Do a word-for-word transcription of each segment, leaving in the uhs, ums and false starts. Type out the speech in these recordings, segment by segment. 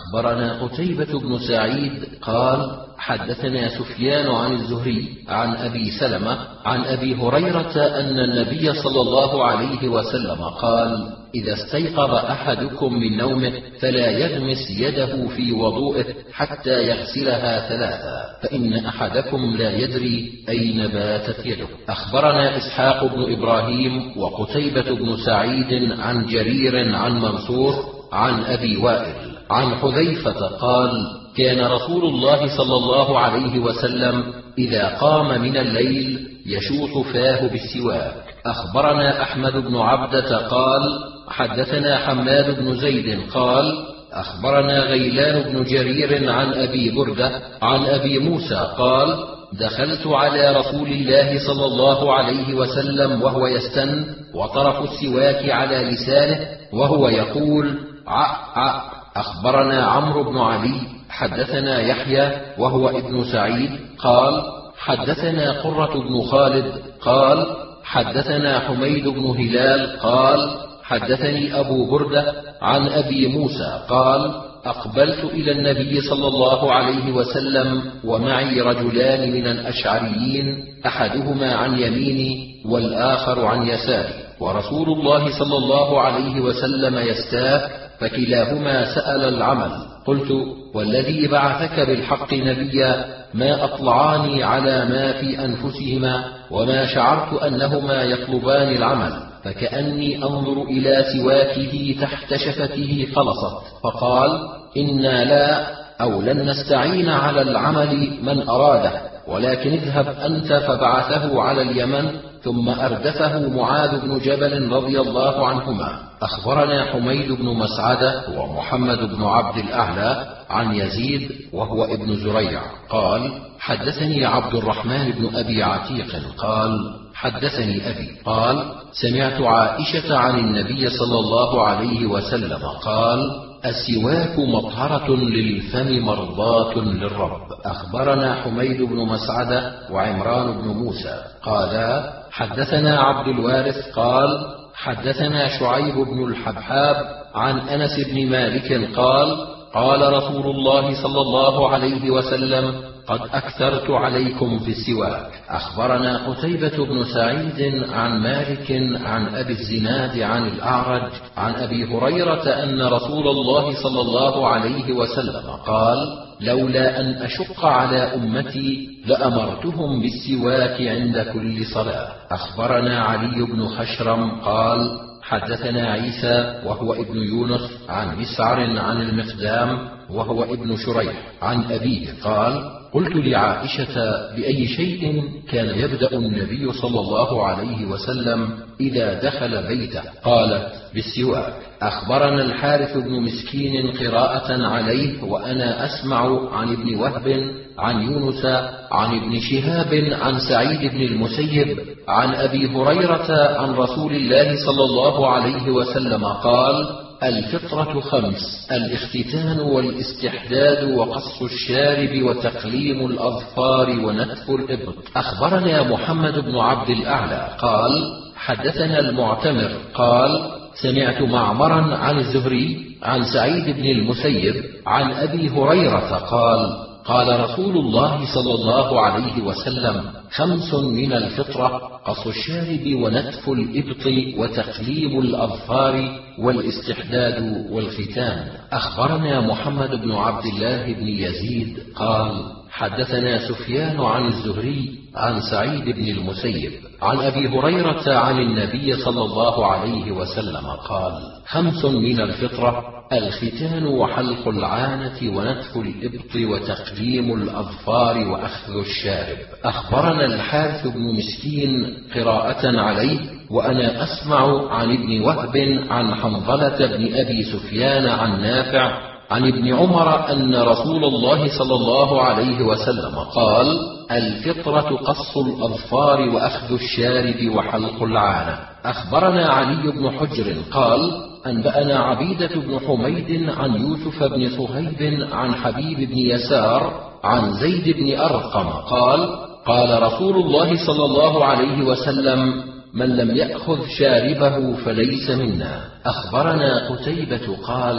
أخبرنا قتيبة بن سعيد قال حدثنا سفيان عن الزهري عن أبي سلمة عن أبي هريرة أن النبي صلى الله عليه وسلم قال إذا استيقظ أحدكم من نومه فلا يغمس يده في وضوئه حتى يغسلها ثلاثا فإن أحدكم لا يدري أين باتت يده. أخبرنا إسحاق بن إبراهيم وقتيبة بن سعيد عن جرير عن منصور عن أبي وائل عن حذيفة قال كان رسول الله صلى الله عليه وسلم إذا قام من الليل يشوط فاه بالسواك. أخبرنا أحمد بن عبدة قال حدثنا حماد بن زيد قال أخبرنا غيلان بن جرير عن أبي بردة عن أبي موسى قال دخلت على رسول الله صلى الله عليه وسلم وهو يستن وطرف السواك على لسانه وهو يقول ع ع. أخبرنا عمرو بن علي حدثنا يحيى وهو ابن سعيد قال حدثنا قرة بن خالد قال حدثنا حميد بن هلال قال حدثني أبو بردة عن أبي موسى قال أقبلت إلى النبي صلى الله عليه وسلم ومعي رجلان من الأشعريين أحدهما عن يميني والآخر عن يساري ورسول الله صلى الله عليه وسلم يستاك فكلاهما سأل العمل. قلت والذي بعثك بالحق نبيا ما أطلعاني على ما في أنفسهما وما شعرت أنهما يطلبان العمل فكأني أنظر إلى سواكه تحت شفته خلصت فقال إنا لا أو لن نستعين على العمل من أراده ولكن اذهب أنت. فبعثه على اليمن ثم أردفه معاذ بن جبل رضي الله عنهما. أخبرنا حميد بن مسعدة ومحمد بن عبد الأعلى عن يزيد وهو ابن زريع قال حدثني عبد الرحمن بن أبي عتيق قال حدثني أبي قال سمعت عائشة عن النبي صلى الله عليه وسلم قال السواك مطهرة للفم مرضاة للرب. أخبرنا حميد بن مسعدة وعمران بن موسى قالا حدثنا عبد الوارث قال حدثنا شعيب بن الحبحاب عن أنس بن مالك قال قال رسول الله صلى الله عليه وسلم قد أكثرت عليكم في السواك. أخبرنا قتيبة بن سعيد عن مالك عن أبي الزناد عن الأعرج عن أبي هريرة أن رسول الله صلى الله عليه وسلم قال لولا أن أشق على أمتي لأمرتهم بالسواك عند كل صلاة. أخبرنا علي بن خشرم قال حدثنا عيسى وهو ابن يونس عن مسعر عن المقدام وهو ابن شريح عن أبيه قال قلت لعائشة بأي شيء كان يبدأ النبي صلى الله عليه وسلم إذا دخل بيته؟ قالت بالسواك. أخبرنا الحارث بن مسكين قراءة عليه وأنا أسمع عن ابن وهب عن يونس عن ابن شهاب عن سعيد بن المسيب عن أبي هريرة عن رسول الله صلى الله عليه وسلم قال الفطرة خمس: الاختتان والاستحداد وقص الشارب وتقليم الأظفار ونتف الإبط. أخبرنا محمد بن عبد الأعلى قال حدثنا المعتمر قال سمعت معمرا عن الزهري عن سعيد بن المسيب عن أبي هريرة قال قال رسول الله صلى الله عليه وسلم خمس من الفطرة: قص الشارب ونتف الإبط وتقليم الأظفار والاستحداد والختان. أخبرنا محمد بن عبد الله بن يزيد قال حدثنا سفيان عن الزهري عن سعيد بن المسيب عن أبي هريرة عن النبي صلى الله عليه وسلم قال خمس من الفطرة: الختان وحلق العانة ونتف الإبط وتقليم الأظفار وأخذ الشارب. أخبرنا الحارث بن مسكين قراءة عليه وأنا أسمع عن ابن وهب عن حنظلة بن أبي سفيان عن نافع عن ابن عمر أن رسول الله صلى الله عليه وسلم قال الفطرة قص الأظفار وأخذ الشارب وحلق العانة. أخبرنا علي بن حجر قال أنبأنا عبيدة بن حميد عن يوسف بن صهيب عن حبيب بن يسار عن زيد بن أرقم قال قال رسول الله صلى الله عليه وسلم من لم يأخذ شاربه فليس منا. أخبرنا قتيبة قال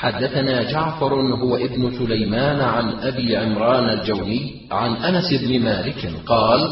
حدثنا جعفر هو ابن سليمان عن أبي عمران الجوني عن أنس بن مالك قال: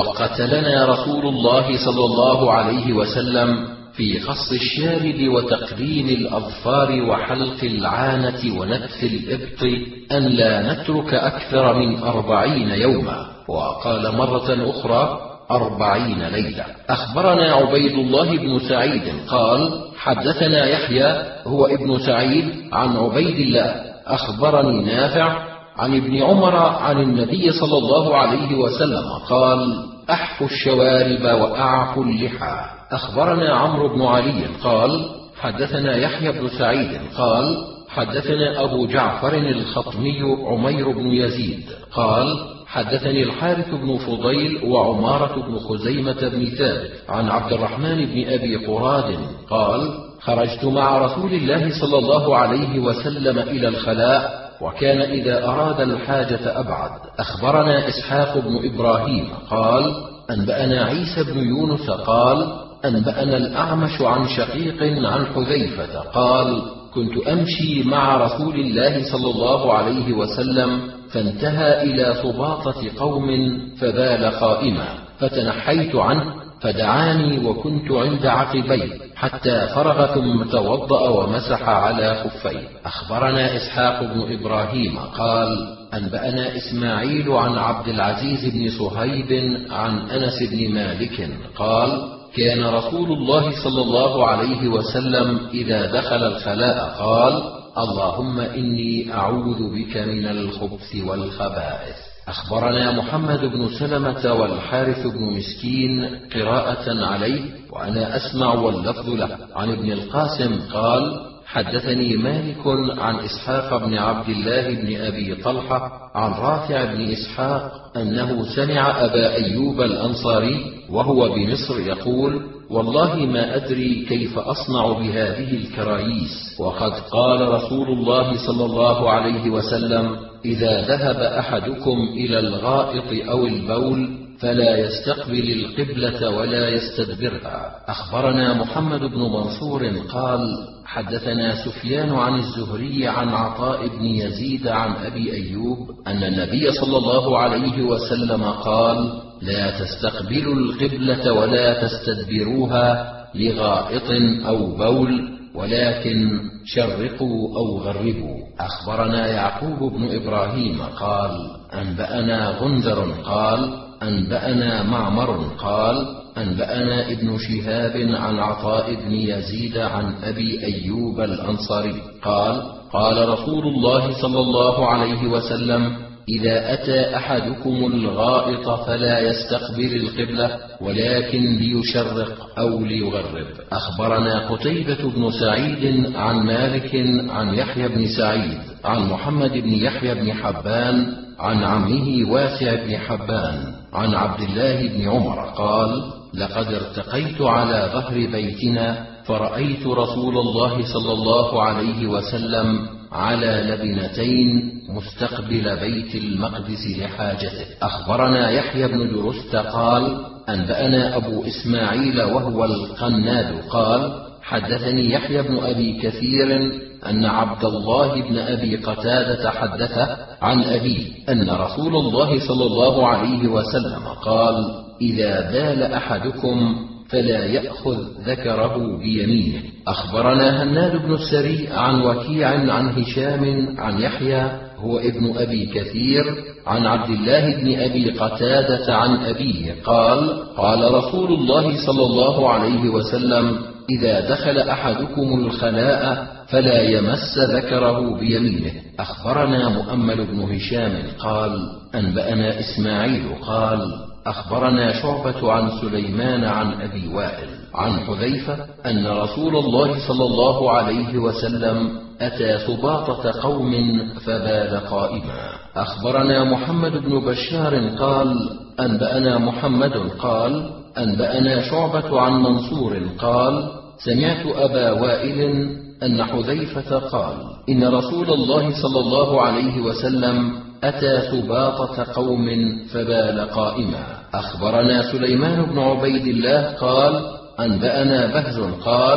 وقتلنا رسول الله صلى الله عليه وسلم في قص الشارب وتقليم الأظفار وحلق العانة ونتف الإبط أن لا نترك أكثر من أربعين يوما، وقال مرة أخرى أربعين ليلة. أخبرنا عبيد الله بن سعيد قال: حدثنا يحيى هو ابن سعيد عن عبيد الله أخبرني نافع عن ابن عمر عن النبي صلى الله عليه وسلم قال: أحفوا الشوارب وأعفوا اللحى. أخبرنا عمرو بن علي قال: حدثنا يحيى بن سعيد قال: حدثنا أبو جعفر الخطمي عمير بن يزيد قال: حدثني الحارث بن فضيل وعمارة بن خزيمة بن ثابت عن عبد الرحمن بن أبي قراد قال: خرجت مع رسول الله صلى الله عليه وسلم إلى الخلاء، وكان إذا أراد الحاجة أبعد. أخبرنا إسحاق بن إبراهيم قال: أنبأنا عيسى بن يونس قال: أنبأنا الأعمش عن شقيق عن حذيفة قال: كنت أمشي مع رسول الله صلى الله عليه وسلم فانتهى إلى سباطة قوم فبال قائما، فتنحيت عنه فدعاني وكنت عند عقبيه حتى فرغ ثم توضأ ومسح على خفيه. أخبرنا إسحاق بن إبراهيم قال: أنبأنا إسماعيل عن عبد العزيز بن صهيب عن أنس بن مالك قال: كان رسول الله صلى الله عليه وسلم إذا دخل الخلاء قال: اللهم إني أعوذ بك من الخبث والخبائث. أخبرنا محمد بن سلمة والحارث بن مسكين قراءة عليه وأنا أسمع واللفظ له عن ابن القاسم قال: حدثني مالك عن إسحاق بن عبد الله بن أبي طلحة عن رافع بن إسحاق أنه سمع أبا أيوب الأنصاري وهو بمصر يقول: والله ما أدري كيف أصنع بهذه الكراييس، وقد قال رسول الله صلى الله عليه وسلم: إذا ذهب أحدكم إلى الغائط أو البول فلا يستقبل القبلة ولا يستدبرها. أخبرنا محمد بن منصور قال: حدثنا سفيان عن الزهري عن عطاء بن يزيد عن أبي أيوب أن النبي صلى الله عليه وسلم قال: لا تستقبلوا القبلة ولا تستدبروها لغائط أو بول، ولكن شرقوا أو غربوا. أخبرنا يعقوب بن إبراهيم قال: أنبأنا غندر قال: أنبأنا معمر قال: أنبأنا ابن شهاب عن عطاء بن يزيد عن أبي أيوب الأنصاري قال: قال رسول الله صلى الله عليه وسلم: إذا أتى أحدكم الغائط فلا يستقبل القبلة ولكن ليشرق أو ليغرب. أخبرنا قتيبة بن سعيد عن مالك عن يحيى بن سعيد عن محمد بن يحيى بن حبان عن عمه واسع بن حبان عن عبد الله بن عمر قال: لقد ارتقيت على ظهر بيتنا فرأيت رسول الله صلى الله عليه وسلم على لبنتين مستقبل بيت المقدس لحاجته. أخبرنا يحيى بن درست قال: أنبأنا أبو إسماعيل وهو القناد قال: حدثني يحيى بن أبي كثير أن عبد الله بن أبي قتادة حدثه عن أبيه أن رسول الله صلى الله عليه وسلم قال: إذا بال أحدكم فلا يأخذ ذكره بيمينه. أخبرنا هناد بن السري عن وكيع عن هشام عن يحيى هو ابن أبي كثير عن عبد الله بن أبي قتادة عن أبيه قال: قال رسول الله صلى الله عليه وسلم: إذا دخل أحدكم الخلاء فلا يمس ذكره بيمينه. أخبرنا مؤمل بن هشام قال: أنبأنا إسماعيل قال: أخبرنا شعبة عن سليمان عن أبي وائل عن حذيفة أن رسول الله صلى الله عليه وسلم أتى سباطة قوم فبال قائما. أخبرنا محمد بن بشار قال: أنبأنا محمد قال: أنبأنا شعبة عن منصور قال: سمعت أبا وائل أن حذيفة قال: إن رسول الله صلى الله عليه وسلم أتى سباطة قوم فبال قائما. أخبرنا سليمان بن عبيد الله قال: أنبأنا بهز قال: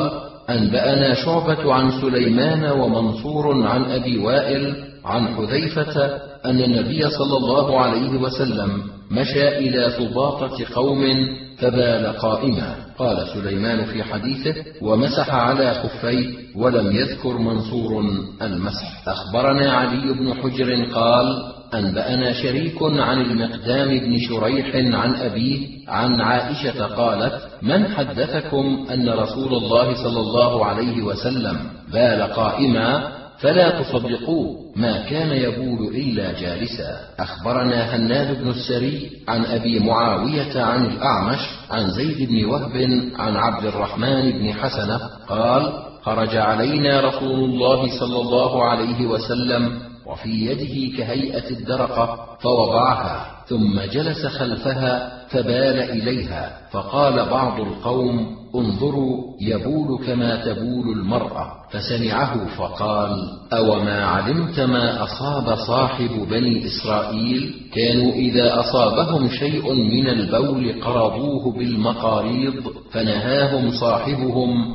أنبأنا شعبة عن سليمان ومنصور عن أبي وائل عن حذيفة أن النبي صلى الله عليه وسلم مشى إلى سباطة قوم فبال قائما. قال سليمان في حديثه: ومسح على خفيه، ولم يذكر منصور المسح. أخبرنا علي بن حجر قال: أنبأنا شريك عن المقدام بن شريح عن أبيه عن عائشة قالت: من حدثكم أن رسول الله صلى الله عليه وسلم بال قائما؟ فلا تصدقوه، ما كان يبول إلا جالسا. أخبرنا هناد بن السري عن أبي معاوية عن الأعمش عن زيد بن وهب عن عبد الرحمن بن حسنة قال: خرج علينا رسول الله صلى الله عليه وسلم وفي يده كهيئة الدرقة فوضعها، ثم جلس خلفها فبال إليها، فقال بعض القوم: انظروا يبول كما تبول المرأة، فسمعه فقال: أوما علمت ما أصاب صاحب بني إسرائيل؟ كانوا إذا أصابهم شيء من البول قرضوه بالمقاريض، فنهاهم صاحبهم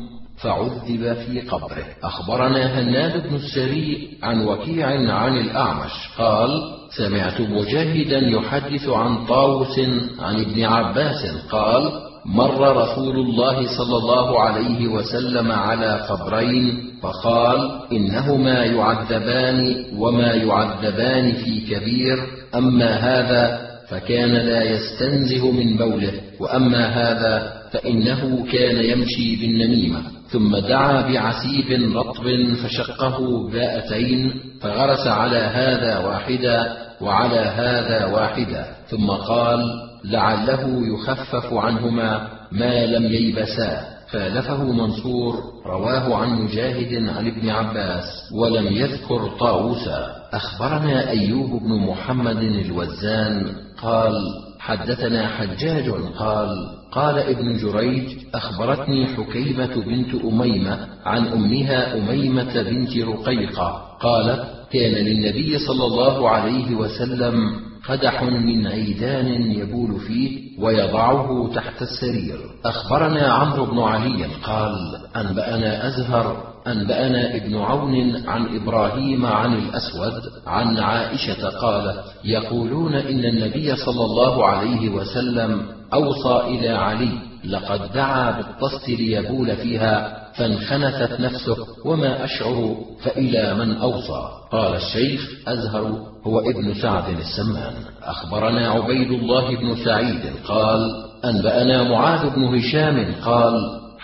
فعذب في قبره. أخبرنا هناد بن السري عن وكيع عن الأعمش قال: سمعت مجاهدا يحدث عن طاووس عن ابن عباس قال: مر رسول الله صلى الله عليه وسلم على قبرين فقال: إنهما يعذبان وما يعذبان في كبير، أما هذا فكان لا يستنزه من بوله، وأما هذا فإنه كان يمشي بالنميمة. ثم دعا بعسيب رطب فشقه باءتين، فغرس على هذا واحدا وعلى هذا واحدا، ثم قال: لعله يخفف عنهما ما لم ييبسا. خالفه منصور، رواه عن مجاهد عن ابن عباس ولم يذكر طاووسا. أخبرنا أيوب بن محمد الوزان قال: حدثنا حجاج قال: قال ابن جريج: أخبرتني حكيمة بنت أميمة عن أمها أميمة بنت رقيقة قالت: كان للنبي صلى الله عليه وسلم قدح من عيدان يبول فيه ويضعه تحت السرير. أخبرنا عمرو بن علي قال: أنبأنا أزهر أنبأنا ابن عون عن إبراهيم عن الأسود عن عائشة قالت: يقولون إن النبي صلى الله عليه وسلم أوصى إلى علي: لقد دعا بالطست ليبول فيها فانخنثت نفسه، وما أشعر فإلى من أوصى. قال الشيخ: أزهر هو ابن سعد السمان. أخبرنا عبيد الله بن سعيد قال: أنبأنا معاذ بن هشام قال: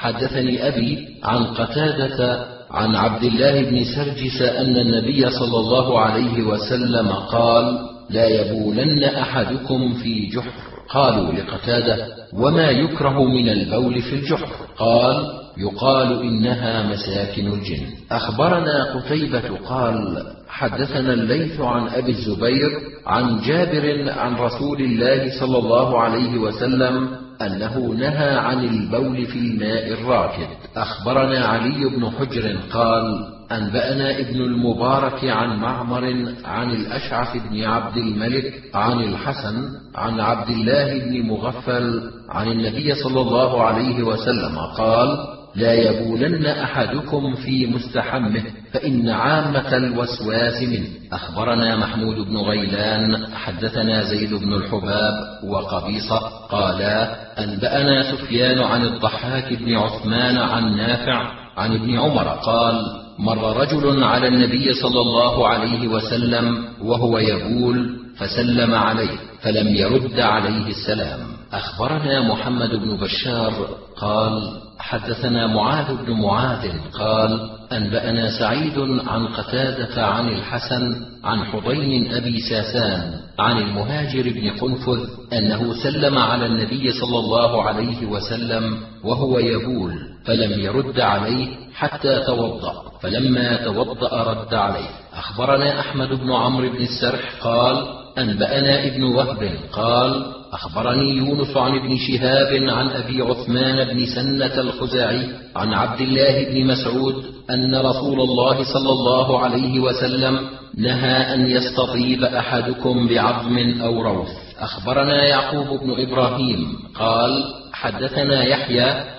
حدثني أبي عن قتادة عن عبد الله بن سرجس أن النبي صلى الله عليه وسلم قال: لا يبولن أحدكم في جحر. قالوا لقتادة: وما يكره من البول في الجحر؟ قال: يقال إنها مساكن الجن. أخبرنا قتيبة قال: حدثنا الليث عن أبي الزبير عن جابر عن رسول الله صلى الله عليه وسلم أنه نهى عن البول في الماء الراكد. أخبرنا علي بن حجر قال: أنبأنا ابن المبارك عن معمر عن الأشعث بن عبد الملك عن الحسن عن عبد الله بن مغفل عن النبي صلى الله عليه وسلم قال: لا يبولن أحدكم في مستحمه، فإن عامة الوسواس منه. أخبرنا محمود بن غيلان حدثنا زيد بن الحباب وقبيصة قالا: أنبأنا سفيان عن الضحاك بن عثمان عن نافع عن ابن عمر قال: مر رجل على النبي صلى الله عليه وسلم وهو يبول فسلم عليه فلم يرد عليه السلام. أخبرنا محمد بن بشار قال: حدثنا معاذ بن معاذ قال: أنبأنا سعيد عن قتادة عن الحسن عن حضين أبي ساسان عن المهاجر بن قنفذ أنه سلم على النبي صلى الله عليه وسلم وهو يبول فلم يرد عليه حتى توضأ، فلما توضأ رد عليه. أخبرنا أحمد بن عمرو بن السرح قال: أنبأنا ابن وهب قال: أخبرني يونس عن ابن شهاب عن أبي عثمان بن سنة الخزاعي عن عبد الله بن مسعود أن رسول الله صلى الله عليه وسلم نهى أن يستطيب أحدكم بعظم أو روث. أخبرنا يعقوب بن إبراهيم قال: حدثنا يحيى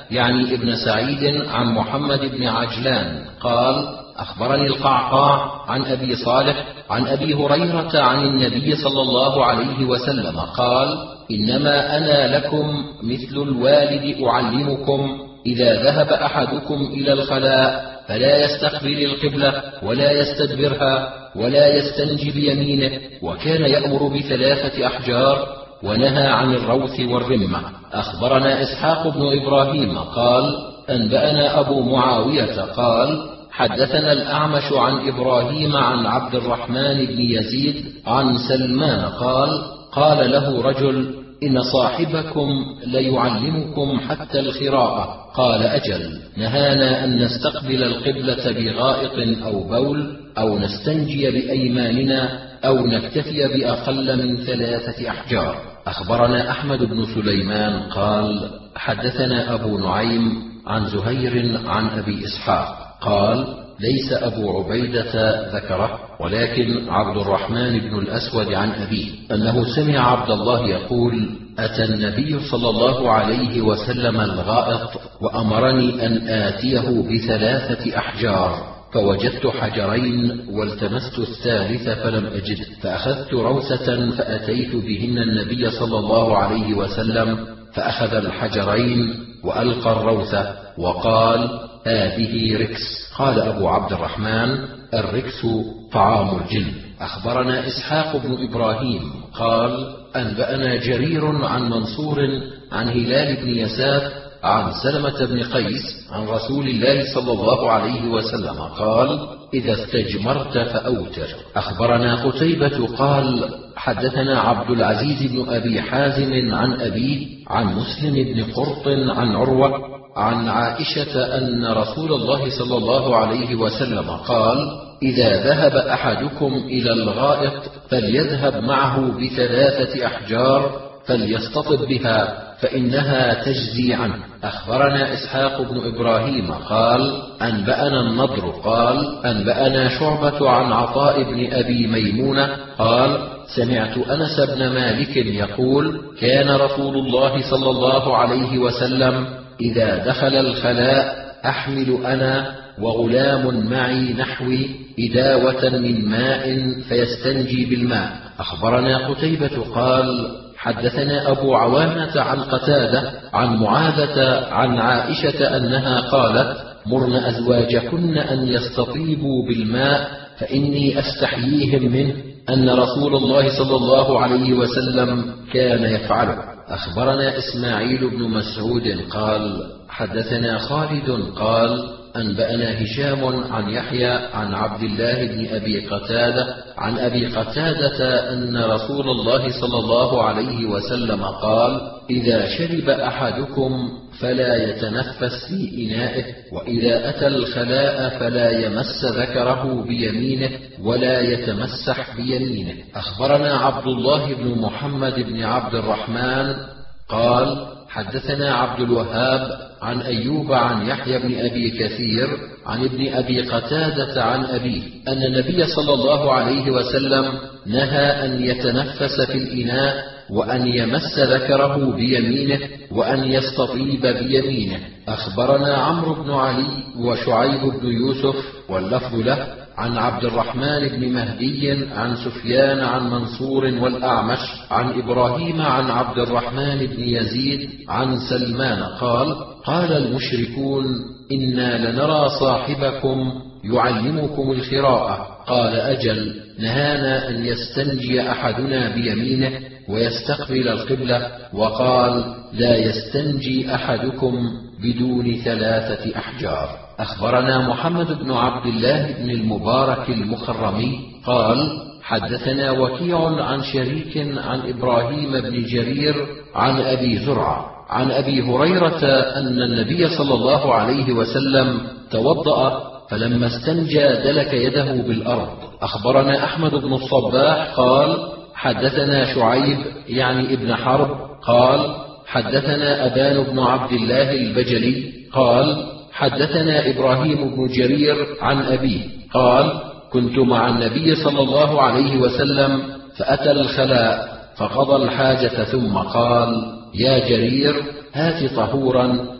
يعني ابن سعيد عن محمد بن عجلان قال أخبرني القعقاع عن أبي صالح عن أبي هريرة عن النبي صلى الله عليه وسلم قال إنما أنا لكم مثل الوالد أعلمكم إذا ذهب أحدكم إلى الخلاء فلا يستقبل القبلة ولا يستدبرها ولا يستنجي بيمينه، وكان يأمر بثلاثة أحجار ونهى عن الروث والرمة. أخبرنا إسحاق بن إبراهيم قال أنبأنا أبو معاوية قال حدثنا الأعمش عن إبراهيم عن عبد الرحمن بن يزيد عن سلمان قال قال له رجل إن صاحبكم ليعلمكم حتى الخراءة. قال أجل، نهانا أن نستقبل القبلة بغائط أو بول أو نستنجي بأيماننا أو نكتفي بأقل من ثلاثة أحجار. أخبرنا أحمد بن سليمان قال حدثنا أبو نعيم عن زهير عن أبي إسحاق قال ليس أبو عبيدة ذكره، ولكن عبد الرحمن بن الأسود عن أبيه أنه سمع عبد الله يقول أتى النبي صلى الله عليه وسلم الغائط وأمرني أن آتيه بثلاثة أحجار، فوجدت حجرين والتمست الثالث فلم أجد، فأخذت روثة فأتيت بهن النبي صلى الله عليه وسلم فأخذ الحجرين وألقى الروثة وقال هذه ركس. قال أبو عبد الرحمن الركس طعام الجن. أخبرنا إسحاق بن إبراهيم قال أنبأنا جرير عن منصور عن هلال بن يساف عن سلمة بن قيس عن رسول الله صلى الله عليه وسلم قال إذا استجمرت فأوتر. أخبرنا قتيبة قال حدثنا عبد العزيز بن أبي حازم عن أبيه عن مسلم بن قرط عن عروة عن عائشة أن رسول الله صلى الله عليه وسلم قال إذا ذهب أحدكم إلى الغائط فليذهب معه بثلاثة أحجار فليستطب بها فإنها تجزي عنه. أخبرنا إسحاق بن إبراهيم قال أنبأنا النضر قال أنبأنا شعبة عن عطاء بن أبي ميمونة قال سمعت أنس بن مالك يقول كان رسول الله صلى الله عليه وسلم إذا دخل الخلاء أحمل أنا وغلام معي نحوي إداوة من ماء فيستنجي بالماء. أخبرنا قتيبة قال حدثنا أبو عوانة عن قتادة عن معاذة عن عائشة أنها قالت مرن أزواجكن أن يستطيبوا بالماء فإني أستحييهم منه أن رسول الله صلى الله عليه وسلم كان يفعله. أخبرنا إسماعيل بن مسعود قال حدثنا خالد قال أنبأنا هشام عن يحيى عن عبد الله بن أبي قتادة عن أبي قتادة أن رسول الله صلى الله عليه وسلم قال إذا شرب أحدكم فلا يتنفس في إنائه، وإذا أتى الخلاء فلا يمس ذكره بيمينه ولا يتمسح بيمينه. أخبرنا عبد الله بن محمد بن عبد الرحمن قال حدثنا عبد الوهاب عن أيوب عن يحيى بن أبي كثير عن ابن أبي قتادة عن أبيه أن النبي صلى الله عليه وسلم نهى أن يتنفس في الإناء وأن يمس ذكره بيمينه وأن يستطيب بيمينه. أخبرنا عمرو بن علي وشعيب بن يوسف واللفظ له عن عبد الرحمن بن مهدي عن سفيان عن منصور والأعمش عن إبراهيم عن عبد الرحمن بن يزيد عن سلمان قال قال المشركون إنا لنرى صاحبكم يعلمكم الخراءة. قال أجل، نهانا أن يستنجي أحدنا بيمينه ويستقبل القبلة، وقال لا يستنجي أحدكم بدون ثلاثة أحجار. أخبرنا محمد بن عبد الله بن المبارك المخرمي قال حدثنا وكيع عن شريك عن إبراهيم بن جرير عن أبي زرعة عن أبي هريرة أن النبي صلى الله عليه وسلم توضأ فلما استنجى دلك يده بالأرض. أخبرنا أحمد بن الصباح قال حدثنا شعيب يعني ابن حرب قال حدثنا أبان بن عبد الله البجلي قال حدثنا إبراهيم بن جرير عن أبيه قال كنت مع النبي صلى الله عليه وسلم فأتى الخلاء فقضى الحاجة ثم قال يا جرير هات طهورا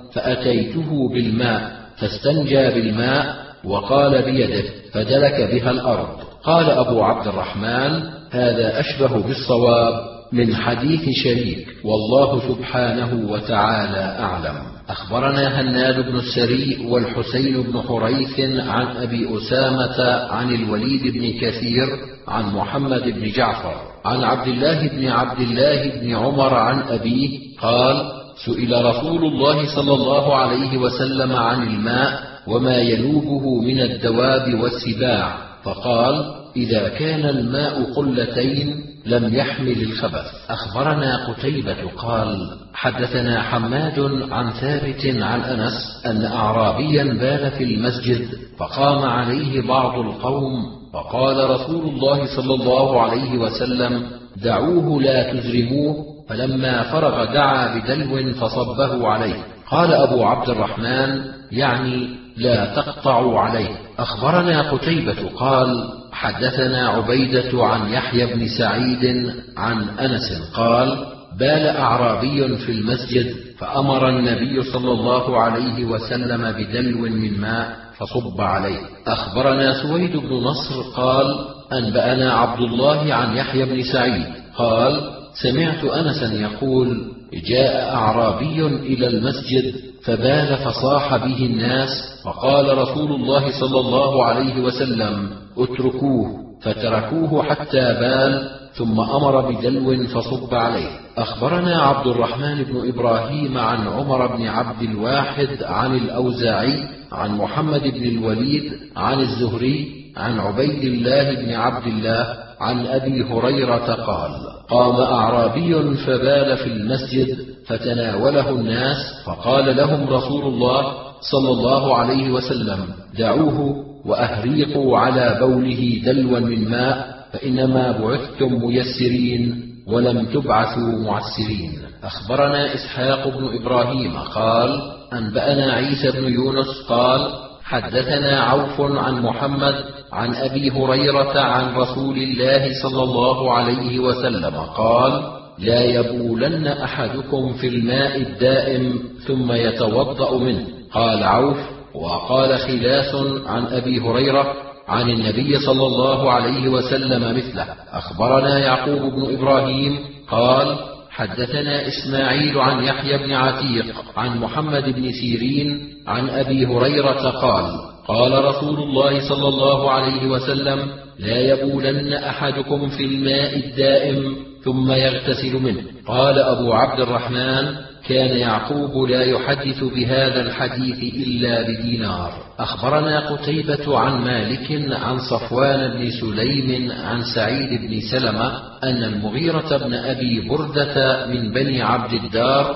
فأتيته بالماء فاستنجى بالماء وقال بيده فدلك بها الأرض. قال أبو عبد الرحمن: هذا أشبه بالصواب من حديث شريك، والله سبحانه وتعالى أعلم. أخبرنا هناد بن السري والحسين بن حريث عن أبي أسامة عن الوليد بن كثير عن محمد بن جعفر عن عبد الله بن عبد الله بن عمر عن أبيه قال: سئل رسول الله صلى الله عليه وسلم عن الماء وما ينوبه من الدواب والسباع، فقال: إذا كان الماء قلتين لم يحمل الخبث. أخبرنا قتيبة قال: حدثنا حماد عن ثابت عن أنس أن أعرابيا بال في المسجد فقام عليه بعض القوم فقال رسول الله صلى الله عليه وسلم: دعوه لا تزرموه، فلما فرغ دعا بدلو فصبه عليه. قال أبو عبد الرحمن: يعني لا تقطعوا عليه. أخبرنا قتيبة قال: حدثنا عبيدة عن يحيى بن سعيد عن أنس قال: بال أعرابي في المسجد فأمر النبي صلى الله عليه وسلم بدلو من ماء فصب عليه. أخبرنا سويد بن نصر قال: أنبأنا عبد الله عن يحيى بن سعيد قال: سمعت أنسا يقول: جاء أعرابي إلى المسجد فبال فصاح به الناس، فقال رسول الله صلى الله عليه وسلم: اتركوه، فتركوه حتى بال، ثم أمر بدلو فصب عليه. أخبرنا عبد الرحمن بن إبراهيم عن عمر بن عبد الواحد عن الأوزاعي عن محمد بن الوليد عن الزهري عن عبيد الله بن عبد الله عن أبي هريرة قال: قام أعرابي فبال في المسجد فتناوله الناس، فقال لهم رسول الله صلى الله عليه وسلم: دعوه وأهريقوا على بوله دلوا من ماء، فإنما بعثتم ميسرين ولم تبعثوا معسرين. أخبرنا إسحاق بن إبراهيم قال: أنبأنا عيسى بن يونس قال: حدثنا عوف عن محمد عن أبي هريرة عن رسول الله صلى الله عليه وسلم قال: لا يبولن أحدكم في الماء الدائم ثم يتوضأ منه. قال عوف: وقال خلاس عن أبي هريرة عن النبي صلى الله عليه وسلم مثله. أخبرنا يعقوب بن إبراهيم قال: حدثنا إسماعيل عن يحيى بن عتيق عن محمد بن سيرين عن أبي هريرة قال: قال رسول الله صلى الله عليه وسلم: لا يبولن أحدكم في الماء الدائم ثم يغتسل منه. قال أبو عبد الرحمن: كان يعقوب لا يحدث بهذا الحديث إلا بدينار. أخبرنا قتيبة عن مالك عن صفوان بن سليم عن سعيد بن سلمة أن المغيرة بن أبي بردة من بني عبد الدار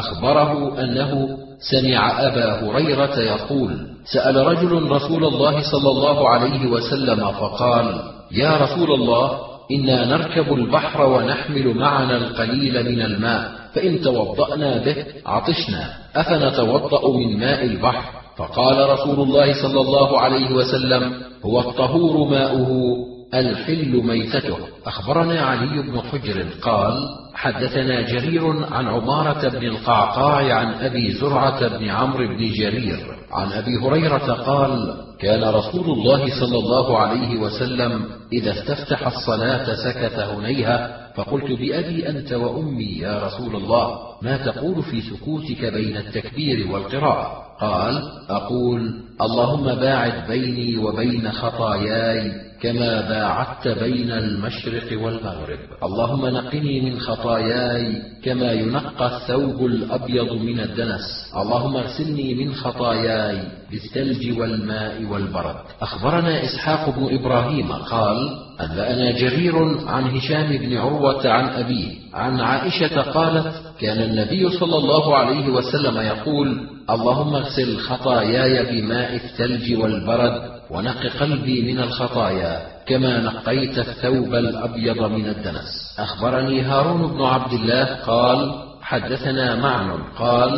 أخبره أنه سمع أبا هريرة يقول: سأل رجل رسول الله صلى الله عليه وسلم فقال: يا رسول الله، إنا نركب البحر ونحمل معنا القليل من الماء، فإن توضأنا به عطشنا، أفنتوضأ من ماء البحر؟ فقال رسول الله صلى الله عليه وسلم: هو الطهور ماؤه الحل ميتته. أخبرنا علي بن حجر قال: حدثنا جرير عن عمارة بن القعقاع عن أبي زرعة بن عمرو بن جرير عن أبي هريرة قال: كان رسول الله صلى الله عليه وسلم إذا استفتح الصلاة سكت هنيهة، فقلت: بأبي أنت وأمي يا رسول الله، ما تقول في سكوتك بين التكبير والقراءة؟ قال: أقول: اللهم باعد بيني وبين خطاياي كما باعدت بين المشرق والمغرب، اللهم نقني من خطاياي كما ينقى الثوب الأبيض من الدنس، اللهم اغسلني من خطاياي بالثلج والماء والبرد. أخبرنا إسحاق بن إبراهيم قال: أنبأنا جرير عن هشام بن عروة عن أبيه عن عائشة قالت: كان النبي صلى الله عليه وسلم يقول: اللهم اغسل خطاياي بماء الثلج والبرد، ونق قلبي من الخطايا كما نقيت الثوب الأبيض من الدنس. أخبرني هارون بن عبد الله قال: حدثنا معن قال: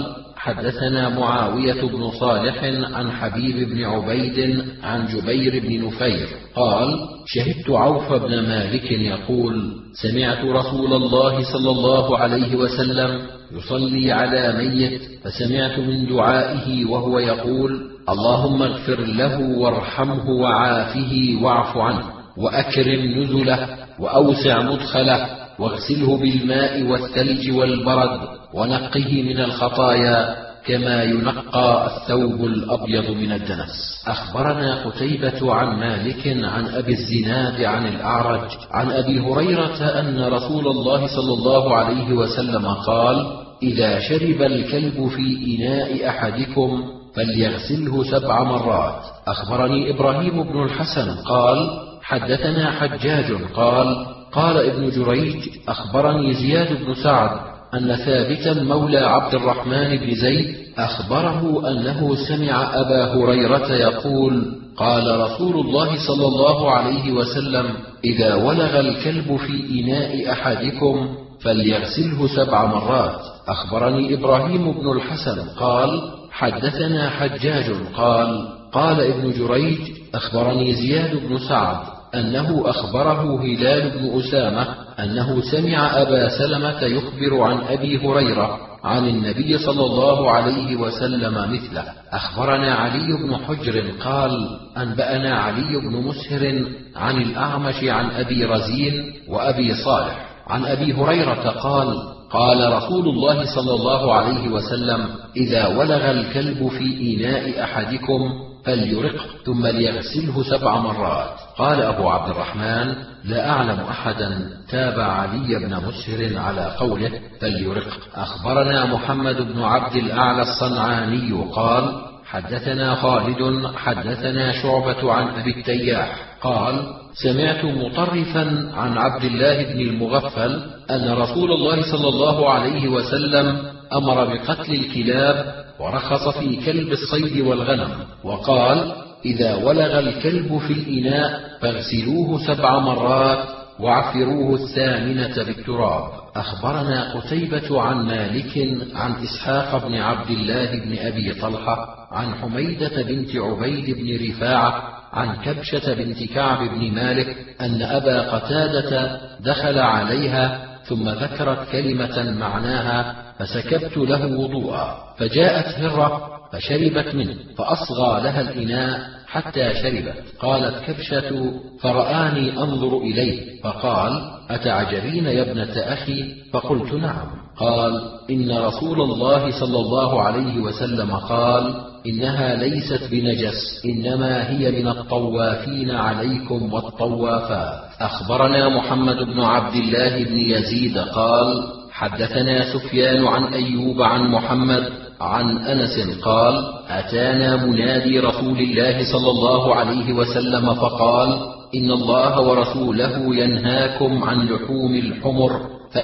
حدثنا معاوية بن صالح عن حبيب بن عبيد عن جبير بن نفير قال: شهدت عوف بن مالك يقول: سمعت رسول الله صلى الله عليه وسلم يصلي على ميت، فسمعت من دعائه وهو يقول: اللهم اغفر له وارحمه وعافه واعف عنه وأكرم نزله وأوسع مدخله واغسله بالماء والثلج والبرد ونقه من الخطايا كما ينقى الثوب الأبيض من الدنس. أخبرنا قتيبة عن مالك عن أبي الزناد عن الأعرج عن أبي هريرة أن رسول الله صلى الله عليه وسلم قال: إذا شرب الكلب في إناء أحدكم فليغسله سبع مرات. أخبرني إبراهيم بن الحسن قال: حدثنا حجاج قال: قال ابن جريج: أخبرني زياد بن سعد أن ثابتا مولى عبد الرحمن بن زيد أخبره أنه سمع أبا هريرة يقول: قال رسول الله صلى الله عليه وسلم: إذا ولغ الكلب في إناء أحدكم فليغسله سبع مرات. أخبرني إبراهيم بن الحسن قال: حدثنا حجاج قال: قال ابن جريج: أخبرني زياد بن سعد أنه أخبره هلال بن أسامة أنه سمع أبا سلمة يخبر عن أبي هريرة عن النبي صلى الله عليه وسلم مثله. أخبرنا علي بن حجر قال: أنبأنا علي بن مسهر عن الأعمش عن أبي رزين وأبي صالح عن أبي هريرة قال: قال رسول الله صلى الله عليه وسلم: إذا ولغ الكلب في إناء أحدكم فليرقه ثم ليغسله سبع مرات. قال أبو عبد الرحمن: لا أعلم أحدا تابع علي بن مسهر على قوله فليرقه. أخبرنا محمد بن عبد الأعلى الصنعاني قال: حدثنا خالد حدثنا شعبة عن أبي التياح قال: سمعت مطرفا عن عبد الله بن المغفل أن رسول الله صلى الله عليه وسلم أمر بقتل الكلاب ورخص في كلب الصيد والغنم، وقال: إذا ولغ الكلب في الإناء فاغسلوه سبع مرات وعفروه الثامنة بالتراب. أخبرنا قتيبة عن مالك عن إسحاق بن عبد الله بن أبي طلحة عن حميدة بنت عبيد بن رفاعة عن كبشة بنت كعب بن مالك أن أبا قتادة دخل عليها ثم ذكرت كلمة معناها فسكبت له وضوءا، فجاءت هرة فشربت منه فأصغى لها الإناء حتى شربت. قالت كبشة: فرآني أنظر إليه فقال: أتعجبين يا ابنة أخي؟ فقلت: نعم. قال: إن رسول الله صلى الله عليه وسلم قال: إنها ليست بنجس، إنما هي من الطوافين عليكم والطوافات. أخبرنا محمد بن عبد الله بن يزيد قال: حدثنا سفيان عن أيوب عن محمد عن أنس قال: أتانا منادي رسول الله صلى الله عليه وسلم فقال: إن الله ورسوله ينهاكم عن لحوم الحمر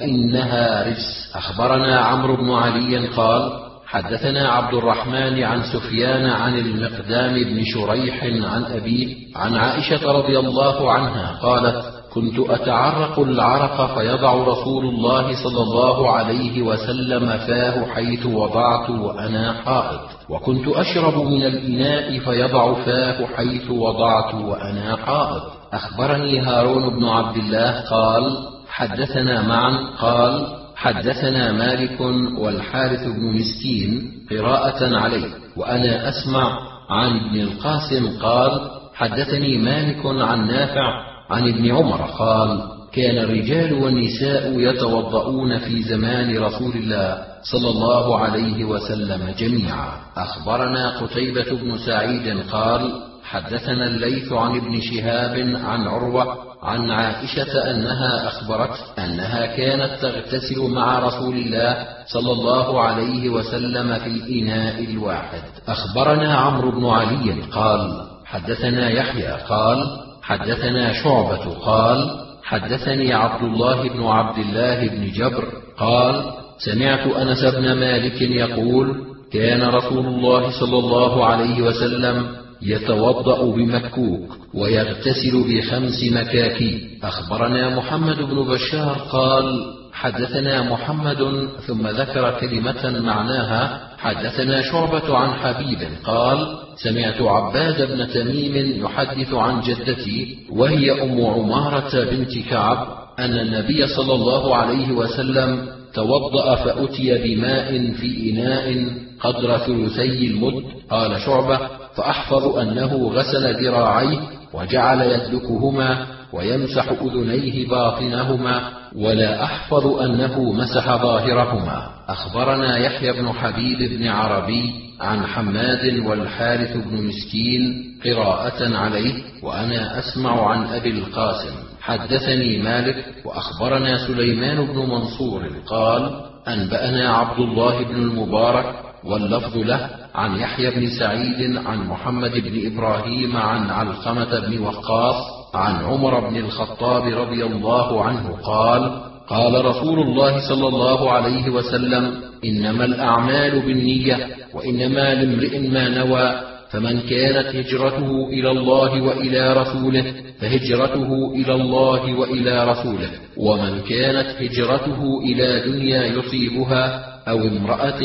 فإنها رجس. أخبرنا عمرو بن علي قال: حدثنا عبد الرحمن عن سفيان عن المقدام بن شريح عن أبيه عن عائشة رضي الله عنها قالت: كنت أتعرق العرق فيضع رسول الله صلى الله عليه وسلم فاه حيث وضعت وأنا حائض، وكنت أشرب من الإناء فيضع فاه حيث وضعت وأنا حائض. أخبرني هارون بن عبد الله قال: حدثنا معا قال: حدثنا مالك والحارث بن مسكين قراءة عليه وأنا أسمع عن ابن القاسم قال: حدثني مالك عن نافع عن ابن عمر قال: كان الرجال والنساء يتوضؤون في زمان رسول الله صلى الله عليه وسلم جميعا. أخبرنا قتيبة بن سعيد قال: حدثنا الليث عن ابن شهاب عن عروة عن عائشة أنها أخبرت أنها كانت تغتسل مع رسول الله صلى الله عليه وسلم في الإناء الواحد. أخبرنا عمرو بن علي قال: حدثنا يحيى قال: حدثنا شعبة قال: حدثني عبد الله بن عبد الله بن جبر قال: سمعت أنس بن مالك يقول: كان رسول الله صلى الله عليه وسلم يتوضأ بمكوك ويغتسل بخمس مكاكي. أخبرنا محمد بن بشار قال: حدثنا محمد ثم ذكر كلمة معناها حدثنا شعبة عن حبيب قال سمعت عباد بن تميم يحدث عن جدتي وهي أم عمارة بنت كعب أن النبي صلى الله عليه وسلم توضأ فأتي بماء في إناء قدر ثلثي المد. قال شعبة فأحفظ أنه غسل ذراعيه وجعل يدلكهما ويمسح أذنيه باطنهما ولا أحفظ أنه مسح ظاهرهما. أخبرنا يحيى بن حبيب بن عربي عن حماد والحارث بن مسكين قراءة عليه وأنا أسمع عن أبي القاسم حدثني مالك وأخبرنا سليمان بن منصور قال أنبأنا عبد الله بن المبارك واللفظ له عن يحيى بن سعيد عن محمد بن إبراهيم عن علقمة بن وقاص عن عمر بن الخطاب رضي الله عنه قال قال رسول الله صلى الله عليه وسلم إنما الأعمال بالنية وإنما لامرئ ما نوى فمن كانت هجرته إلى الله وإلى رسوله فهجرته إلى الله وإلى رسوله ومن كانت هجرته إلى دنيا يصيبها أو امرأة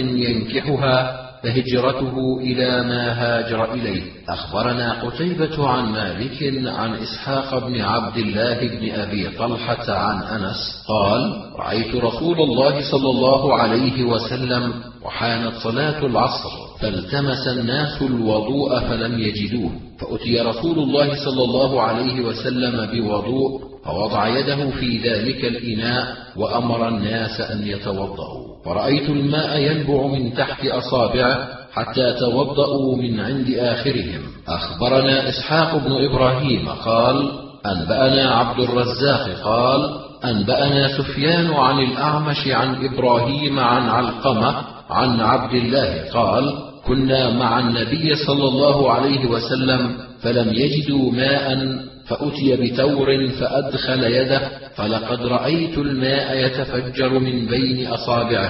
ينكحها فهجرته إلى ما هاجر إليه. أخبرنا قتيبة عن مالك عن إسحاق بن عبد الله بن أبي طلحة عن أنس قال رأيت رسول الله صلى الله عليه وسلم وحانت صلاة العصر فالتمس الناس الوضوء فلم يجدوه فأتي رسول الله صلى الله عليه وسلم بوضوء فوضع يده في ذلك الإناء وأمر الناس أن يتوضأوا فرأيت الماء ينبع من تحت أصابعه حتى توضأوا من عند آخرهم. أخبرنا إسحاق بن إبراهيم قال أنبأنا عبد الرزاق قال أنبأنا سفيان عن الأعمش عن إبراهيم عن علقمة عن عبد الله قال كنا مع النبي صلى الله عليه وسلم فلم يجدوا ماء فأتي بتور فأدخل يده فلقد رأيت الماء يتفجر من بين أصابعه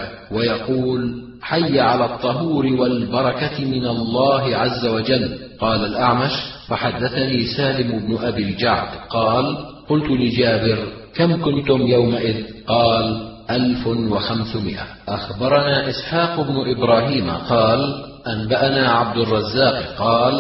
ويقول حي على الطهور والبركة من الله عز وجل. قال الأعمش فحدثني سالم بن أبي الجعد قال قلت لجابر كم كنتم يومئذ؟ قال ألف وخمسمائة. أخبرنا إسحاق بن إبراهيم قال أنبأنا عبد الرزاق قال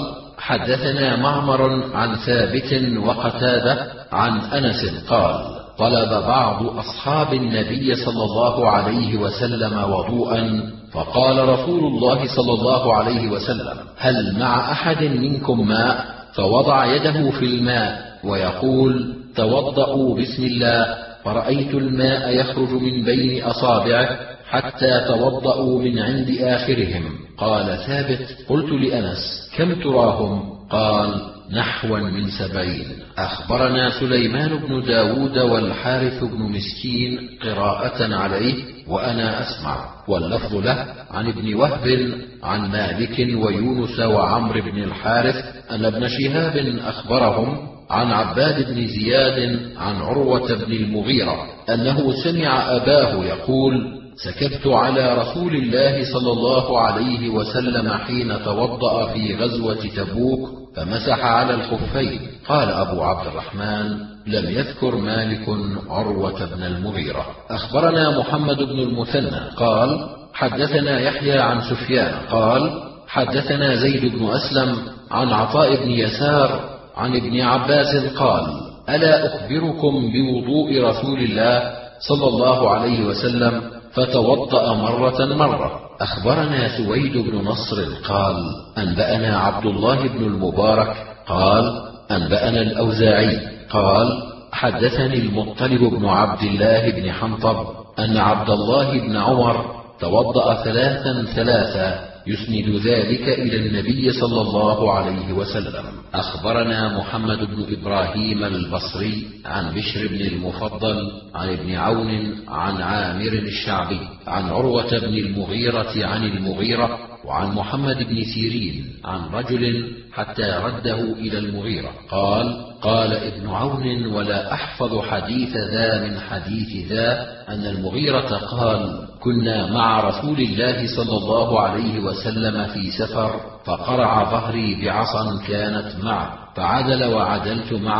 حدثنا معمر عن ثابت وقتادة عن أنس قال طلب بعض أصحاب النبي صلى الله عليه وسلم وضوءا فقال رسول الله صلى الله عليه وسلم هل مع أحد منكم ماء؟ فوضع يده في الماء ويقول توضأوا بسم الله فرأيت الماء يخرج من بين أصابعه حتى توضأوا من عند آخرهم. قال ثابت قلت لأنس كم تراهم؟ قال نحوا من سبعين. أخبرنا سليمان بن داود والحارث بن مسكين قراءة عليه وأنا أسمع واللفظ له عن ابن وهب عن مالك ويونس وعمر بن الحارث أن ابن شهاب أخبرهم عن عباد بن زياد عن عروة بن المغيرة أنه سمع أباه يقول سكبت على رسول الله صلى الله عليه وسلم حين توضأ في غزوة تبوك فمسح على الخفين. قال أبو عبد الرحمن لم يذكر مالك عروة بن المغيرة. أخبرنا محمد بن المثنى قال حدثنا يحيى عن سفيان قال حدثنا زيد بن أسلم عن عطاء بن يسار عن ابن عباس قال ألا أخبركم بوضوء رسول الله صلى الله عليه وسلم فتوضأ مرة مرة. أخبرنا سويد بن نصر قال أنبأنا عبد الله بن المبارك قال أنبأنا الأوزاعي قال حدثني المطلب بن عبد الله بن حنطب أن عبد الله بن عمر توضأ ثلاثا ثلاثا يسند ذلك إلى النبي صلى الله عليه وسلم. أخبرنا محمد بن إبراهيم البصري عن بشر بن المفضل عن ابن عون عن عامر الشعبي عن عروة بن المغيرة عن المغيرة وعن محمد بن سيرين عن رجل حتى رده إلى المغيرة قال قال ابن عون ولا أحفظ حديث ذا من حديث ذا أن المغيرة قال كنا مع رسول الله صلى الله عليه وسلم في سفر فقرع ظهري بعصا كانت معه فعدل وعدلت معه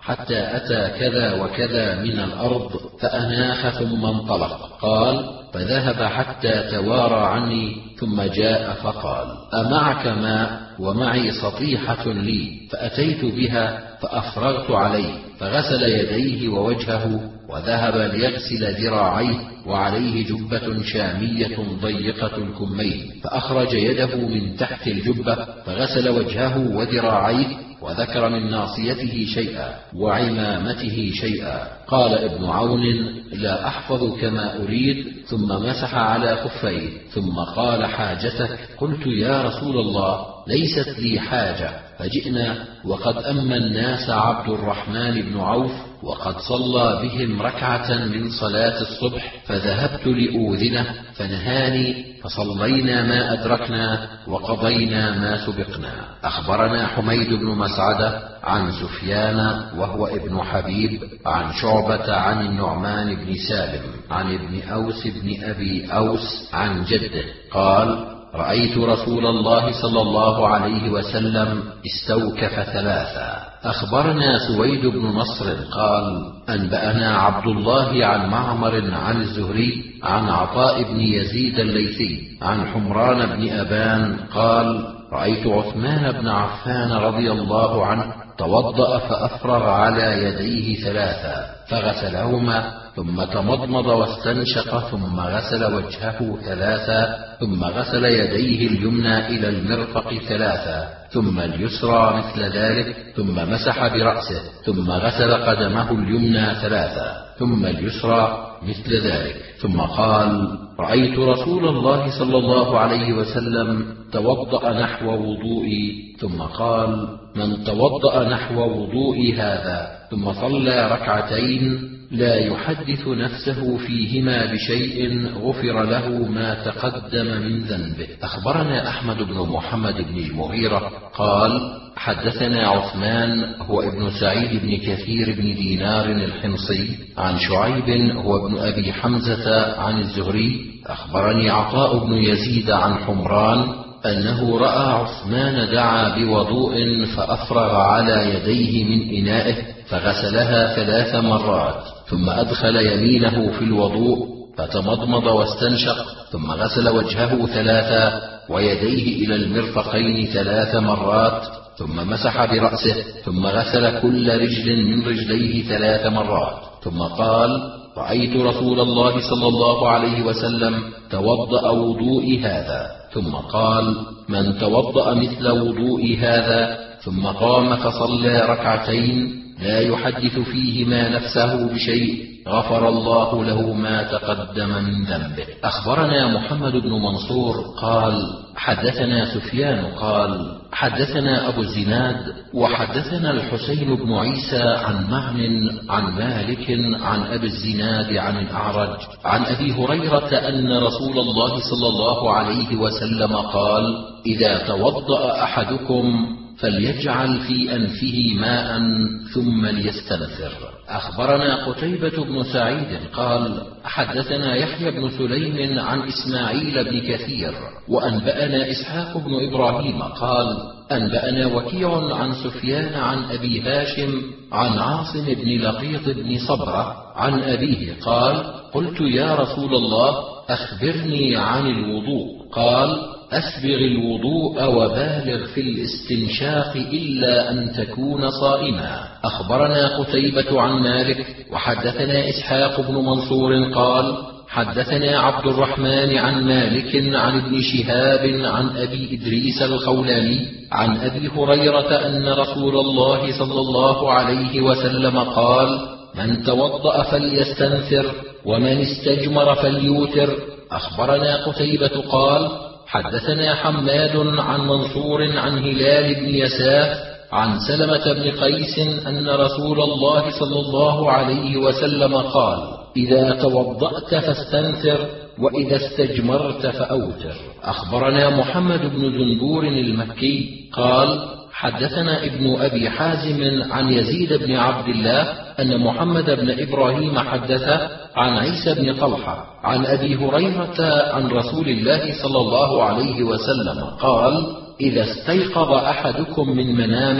حتى أتى كذا وكذا من الأرض فأناخ ثم انطلق. قال: فذهب حتى توارى عني ثم جاء فقال: أمعك ماء؟ ومعي سطيحة لي، فأتيت بها فأفرغت عليه، فغسل يديه ووجهه وذهب ليغسل ذراعيه، وعليه جبة شامية ضيقة الكمين، فأخرج يده من تحت الجبة فغسل وجهه وذراعيه، وذكر من ناصيته شيئا وعمامته شيئا. قال ابن عون: لا أحفظ كما أريد، ثم مسح على خفيه، ثم قال: حاجتك؟ قلت: يا رسول الله، ليست لي حاجة. فجئنا وقد أما الناس عبد الرحمن بن عوف، وقد صلى بهم ركعة من صلاة الصبح، فذهبت لأوذنه فنهاني، فصلينا ما أدركنا وقضينا ما سبقنا. أخبرنا حميد بن مسعدة عن سفيان وهو ابن حبيب عن شعبة عن النعمان بن سالم عن ابن أوس بن أبي أوس عن جده قال: رأيت رسول الله صلى الله عليه وسلم استوكف ثلاثا. أخبرنا سويد بن نصر قال: أنبأنا عبد الله عن معمر عن الزهري عن عطاء بن يزيد الليثي عن حمران بن أبان قال: رأيت عثمان بن عفان رضي الله عنه توضأ فأفرغ على يديه ثلاثا، فغسلهما، ثم تمضمض واستنشق، ثم غسل وجهه ثلاثا، ثم غسل يديه اليمنى إلى المرفق ثلاثا، ثم اليسرى مثل ذلك، ثم مسح برأسه، ثم غسل قدمه اليمنى ثلاثا، ثم اليسرى مثل ذلك، ثم قال: رأيت رسول الله صلى الله عليه وسلم توضأ نحو وضوئي، ثم قال: من توضأ نحو وضوئي هذا ثم صلى ركعتين لا يحدث نفسه فيهما بشيء غفر له ما تقدم من ذنبه. أخبرنا أحمد بن محمد بن المغيرة قال: حدثنا عثمان هو ابن سعيد بن كثير بن دينار الحمصي عن شعيب هو ابن أبي حمزة عن الزهري. أخبرني عطاء بن يزيد عن حمران أنه رأى عثمان دعا بوضوء فأفرغ على يديه من إنائه فغسلها ثلاث مرات، ثم أدخل يمينه في الوضوء فتمضمض واستنشق، ثم غسل وجهه ثلاثا ويديه إلى المرفقين ثلاث مرات، ثم مسح برأسه، ثم غسل كل رجل من رجليه ثلاث مرات، ثم قال: رأيت رسول الله صلى الله عليه وسلم توضأ وضوئي هذا، ثم قال: من توضأ مثل وضوئي هذا ثم قام فصلى ركعتين لا يحدث فيهما نفسه بشيء غفر الله له ما تقدم من ذنبه. أخبرنا محمد بن منصور قال: حدثنا سفيان قال: حدثنا أبو الزناد وحدثنا الحسين بن عيسى عن معن عن مالك عن أبي الزناد عن الأعرج عن أبي هريرة أن رسول الله صلى الله عليه وسلم قال: إذا توضأ أحدكم فليجعل في أنفه ماء ثم ليستنثر. أخبرنا قتيبة بن سعيد قال: حدثنا يحيى بن سليم عن إسماعيل بن كثير وأنبأنا إسحاق بن إبراهيم قال: أنبأنا وكيع عن سفيان عن أبي هاشم عن عاصم بن لقيط بن صبرة عن أبيه قال: قلت يا رسول الله أخبرني عن الوضوء. قال: أسبغ الوضوء وبالغ في الاستنشاق إلا أن تكون صائما. أخبرنا قتيبة عن مالك وحدثنا إسحاق بن منصور قال: حدثنا عبد الرحمن عن مالك عن ابن شهاب عن أبي إدريس الخولاني عن أبي هريرة أن رسول الله صلى الله عليه وسلم قال: من توضأ فليستنثر ومن استجمر فليوتر. أخبرنا قتيبة قال: حدثنا حماد عن منصور عن هلال بن يساف عن سلمة بن قيس أن رسول الله صلى الله عليه وسلم قال: إذا توضأت فاستنثر وإذا استجمرت فأوتر. أخبرنا محمد بن زنبور المكي قال: حدثنا ابن أبي حازم عن يزيد بن عبد الله أن محمد بن إبراهيم حدثه عن عيسى بن طلحة عن أبي هريرة عن رسول الله صلى الله عليه وسلم قال: إذا استيقظ أحدكم من منامه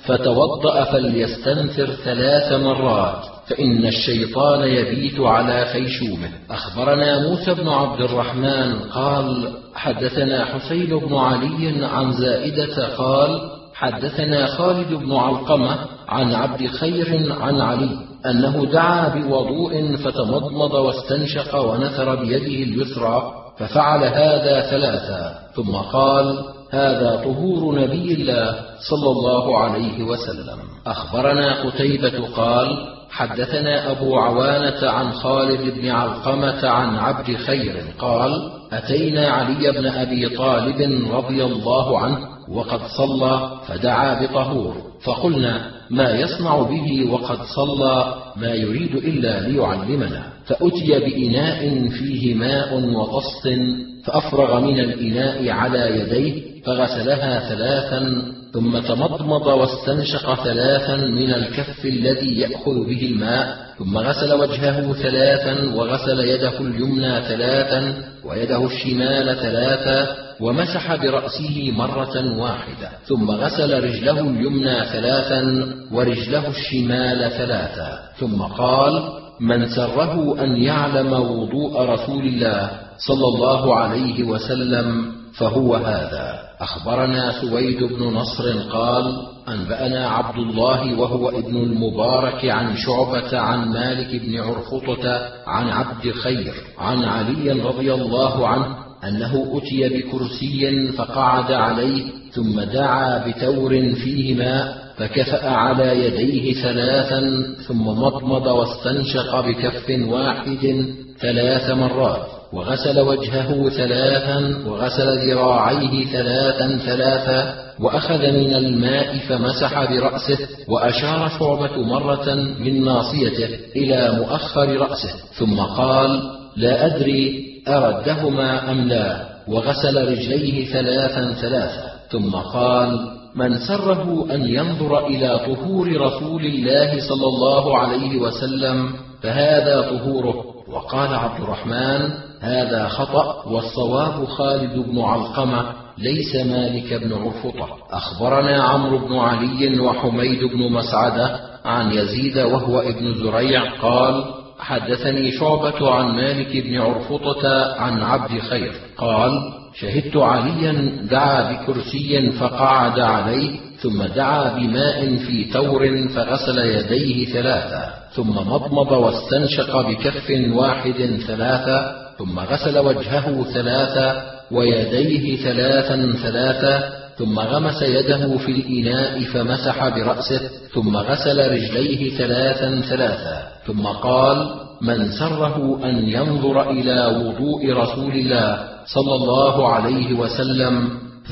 فتوضأ فليستنثر ثلاث مرات، فإن الشيطان يبيت على خيشومه. أخبرنا موسى بن عبد الرحمن قال حدثنا حسين بن علي عن زائدة قال حدثنا خالد بن علقمة عن عبد خير عن علي أنه دعا بوضوء فتمضمض واستنشق ونثر بيده اليسرى، ففعل هذا ثلاثا، ثم قال هذا طهور نبي الله صلى الله عليه وسلم. أخبرنا قتيبة قال حدثنا أبو عوانة عن خالد بن علقمة عن عبد خير قال أتينا علي بن أبي طالب رضي الله عنه وقد صلى فدعا بطهور، فقلنا ما يصنع به وقد صلى، ما يريد إلا ليعلمنا. فأتي بإناء فيه ماء وطست، فأفرغ من الإناء على يديه فغسلها ثلاثا، ثم تمضمض واستنشق ثلاثا من الكف الذي يأخذ به الماء، ثم غسل وجهه ثلاثا وغسل يده اليمنى ثلاثا ويده الشمال ثلاثا، ومسح برأسه مرة واحدة، ثم غسل رجله اليمنى ثلاثا ورجله الشمال ثلاثا، ثم قال من سره أن يعلم وضوء رسول الله صلى الله عليه وسلم فهو هذا. أخبرنا سويد بن نصر قال أنبأنا عبد الله وهو ابن المبارك عن شعبة عن مالك بن عرفطة عن عبد خير عن علي رضي الله عنه أنه أتي بكرسي فقعد عليه، ثم دعا بتور فيه ماء فكفأ على يديه ثلاثا، ثم مضمض واستنشق بكف واحد ثلاث مرات، وغسل وجهه ثلاثا وغسل ذراعيه ثلاثا ثلاثا، وأخذ من الماء فمسح برأسه، وأشار شعبة مرة من ناصيته إلى مؤخر رأسه، ثم قال لا أدري أردهما أم لا، وغسل رجليه ثلاثا ثلاثا، ثم قال من سره أن ينظر إلى طهور رسول الله صلى الله عليه وسلم فهذا طهوره. وقال عبد الرحمن هذا خطأ، والصواب خالد بن علقمة ليس مالك بن عرفطة. أخبرنا عمرو بن علي وحميد بن مسعدة عن يزيد وهو ابن زريع قال حدثني شعبة عن مالك بن عرفطة عن عبد خير قال شهدت عليا دعا بكرسي فقعد عليه، ثم دعا بماء في تور فغسل يديه ثلاثا، ثم مضمض واستنشق بكف واحد ثلاثا، ثم غسل وجهه ثلاثا ويديه ثلاثا ثلاثا، ثم غمس يده في الإناء فمسح برأسه، ثم غسل رجليه ثلاثا ثلاثا، ثم قال من سره أن ينظر إلى وضوء رسول الله صلى الله عليه وسلم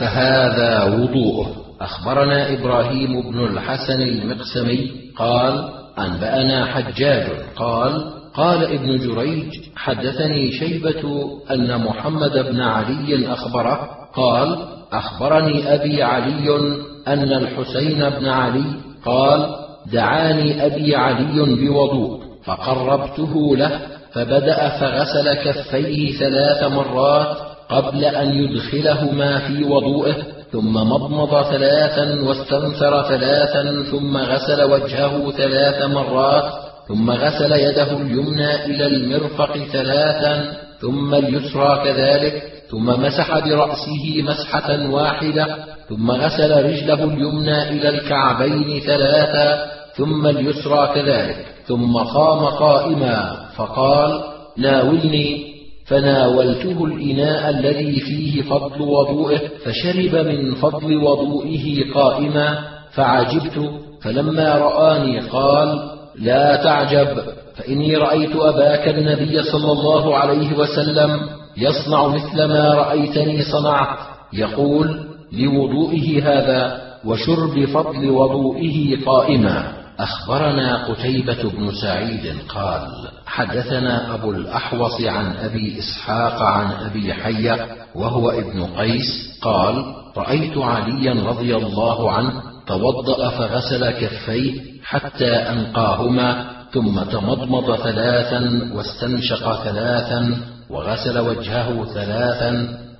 فهذا وضوءه. أخبرنا إبراهيم بن الحسن المقسمي قال أنبأنا حجاج قال قال ابن جريج حدثني شيبة أن محمد بن علي أخبره قال أخبرني أبي علي أن الحسين بن علي قال دعاني أبي علي بوضوء فقربته له، فبدأ فغسل كفيه ثلاث مرات قبل أن يدخلهما في وضوءه، ثم مضمض ثلاثا واستنثر ثلاثا، ثم غسل وجهه ثلاث مرات، ثم غسل يده اليمنى إلى المرفق ثلاثا، ثم اليسرى كذلك، ثم مسح برأسه مسحة واحدة، ثم غسل رجله اليمنى إلى الكعبين ثلاثا، ثم اليسرى كذلك، ثم قام قائما فقال ناولني، فناولته الإناء الذي فيه فضل وضوئه فشرب من فضل وضوئه قائما، فعجبت، فلما رآني قال لا تعجب، فإني رأيت أباك النبي صلى الله عليه وسلم يصنع مثل ما رأيتني صنعت، يقول لوضوئه هذا وشرب فضل وضوئه قائما. أخبرنا قتيبة بن سعيد قال حدثنا أبو الأحوص عن أبي إسحاق عن أبي حية وهو ابن قيس قال رأيت عليا رضي الله عنه توضأ فغسل كفيه حتى أنقاهما، ثم تمضمض ثلاثا واستنشق ثلاثا وغسل وجهه ثلاثا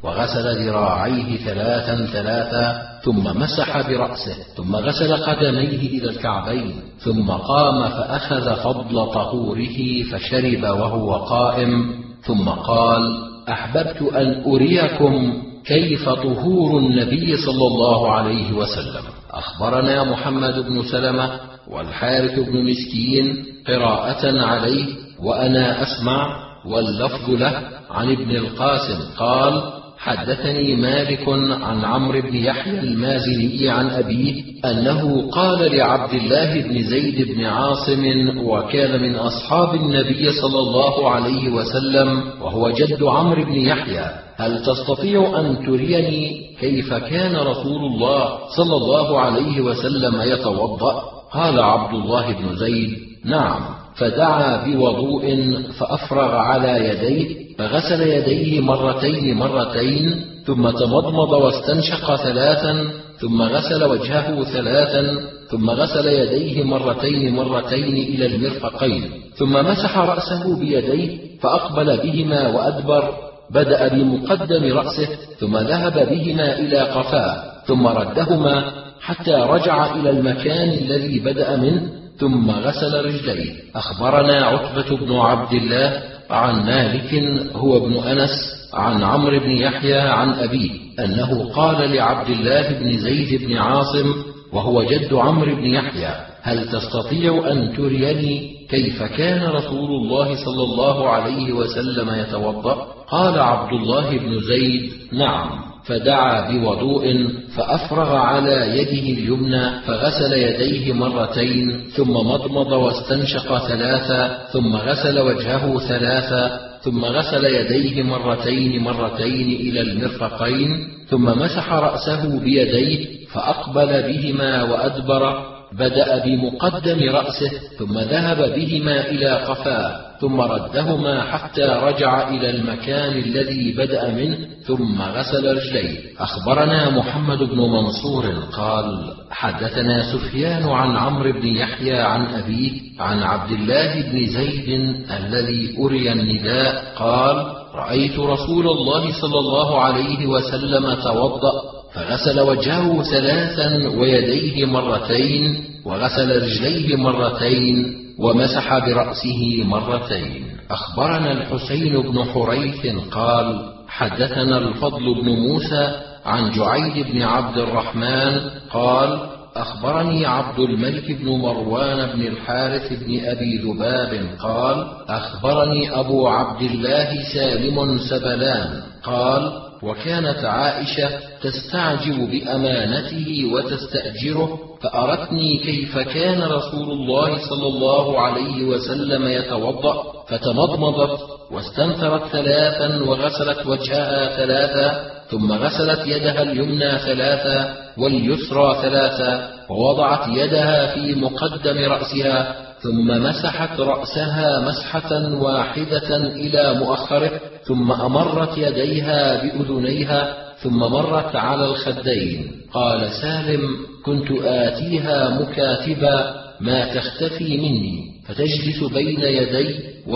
وغسل ذراعيه ثلاثا ثلاثا ثم مسح برأسه ثم غسل قدميه إلى الكعبين ثم قام فأخذ فضل طهوره فشرب وهو قائم ثم قال: أحببت أن أريكم كيف طهور النبي صلى الله عليه وسلم. أخبرنا محمد بن سلمة والحارث بن مسكين قراءة عليه وأنا أسمع واللفظ له عن ابن القاسم قال: حدثني مالك عن عمرو بن يحيى المازني عن أبيه أنه قال لعبد الله بن زيد بن عاصم وكان من أصحاب النبي صلى الله عليه وسلم وهو جد عمرو بن يحيى: هل تستطيع أن تريني كيف كان رسول الله صلى الله عليه وسلم يتوضأ؟ قال عبد الله بن زيد: نعم. فدعا بوضوء فأفرغ على يديه فغسل يديه مرتين مرتين ثم تمضمض واستنشق ثلاثا ثم غسل وجهه ثلاثا ثم غسل يديه مرتين مرتين إلى المرفقين ثم مسح رأسه بيديه فأقبل بهما وأدبر، بدأ بمقدم رأسه ثم ذهب بهما إلى قفاه ثم ردهما حتى رجع إلى المكان الذي بدأ منه ثم غسل رجليه. أخبرنا عتبة بن عبد الله عن مالك هو ابن أنس عن عمرو بن يحيى عن أبيه أنه قال لعبد الله بن زيد بن عاصم وهو جد عمرو بن يحيى: هل تستطيع أن تريني كيف كان رسول الله صلى الله عليه وسلم يتوضأ؟ قال عبد الله بن زيد: نعم. فدعا بوضوء فأفرغ على يده اليمنى فغسل يديه مرتين ثم مضمض واستنشق ثلاثا ثم غسل وجهه ثلاثا ثم غسل يديه مرتين مرتين إلى المرفقين ثم مسح رأسه بيديه فأقبل بهما وأدبر، بدأ بمقدم رأسه ثم ذهب بهما إلى قفاه ثم ردهما حتى رجع إلى المكان الذي بدأ منه ثم غسل رجليه. أخبرنا محمد بن منصور قال: حدثنا سفيان عن عمرو بن يحيى عن أبيه عن عبد الله بن زيد الذي أري النداء قال: رأيت رسول الله صلى الله عليه وسلم توضأ فغسل وجهه ثلاثا ويديه مرتين وغسل رجليه مرتين ومسح برأسه مرتين. أخبرنا الحسين بن حريث قال: حدثنا الفضل بن موسى عن جعيد بن عبد الرحمن قال: أخبرني عبد الملك بن مروان بن الحارث بن أبي ذباب قال: أخبرني أبو عبد الله سالم سبلان قال: وكانت عائشة تستعجب بأمانته وتستأجره فأرتني كيف كان رسول الله صلى الله عليه وسلم يتوضأ فتمضمضت واستنثرت ثلاثا وغسلت وجهها ثلاثا ثم غسلت يدها اليمنى ثلاثا واليسرى ثلاثا ووضعت يدها في مقدم رأسها ثم مسحت رأسها مسحة واحدة إلى مؤخره ثم أمرت يديها بأذنيها ثم مرت على الخدين. قال سالم: كنت آتيها مكاتبا ما تختفي مني فتجلس بين يدي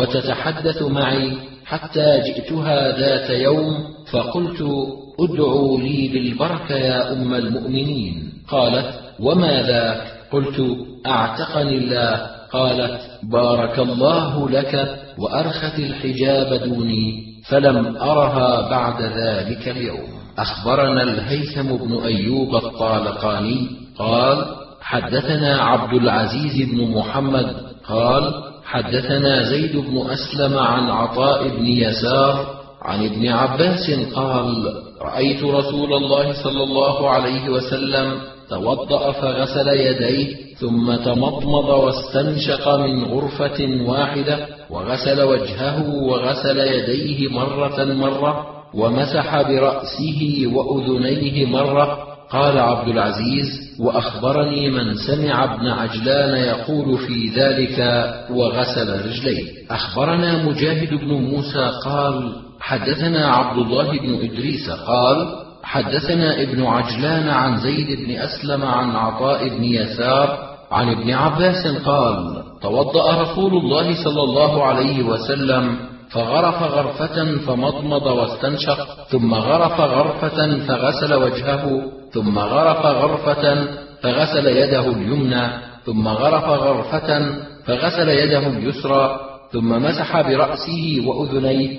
وتتحدث معي حتى جئتها ذات يوم فقلت: ادعوا لي بالبركة يا أم المؤمنين. قالت: وما ذاك؟ قلت: أعتقني الله. قالت: بارك الله لك وأرخت الحجاب دوني، فلم أرها بعد ذلك اليوم. أخبرنا الهيثم بن أيوب الطالقاني قال: حدثنا عبد العزيز بن محمد قال: حدثنا زيد بن أسلم عن عطاء بن يسار عن ابن عباس قال: رأيت رسول الله صلى الله عليه وسلم توضأ فغسل يديه ثم تمضمض واستنشق من غرفة واحدة وغسل وجهه وغسل يديه مرة مرة ومسح برأسه وأذنيه مرة. قال عبد العزيز: وأخبرني من سمع ابن عجلان يقول في ذلك وغسل رجليه. أخبرنا مجاهد بن موسى قال: حدثنا عبد الله بن إدريس قال: حدثنا ابن عجلان عن زيد بن أسلم عن عطاء بن يسار عن ابن عباس قال: توضأ رسول الله صلى الله عليه وسلم فغرف غرفة فمضمض واستنشق، ثم غرف غرفة فغسل وجهه، ثم غرف غرفة فغسل يده اليمنى، ثم غرف غرفة فغسل يده اليسرى، ثم مسح برأسه وأذنيه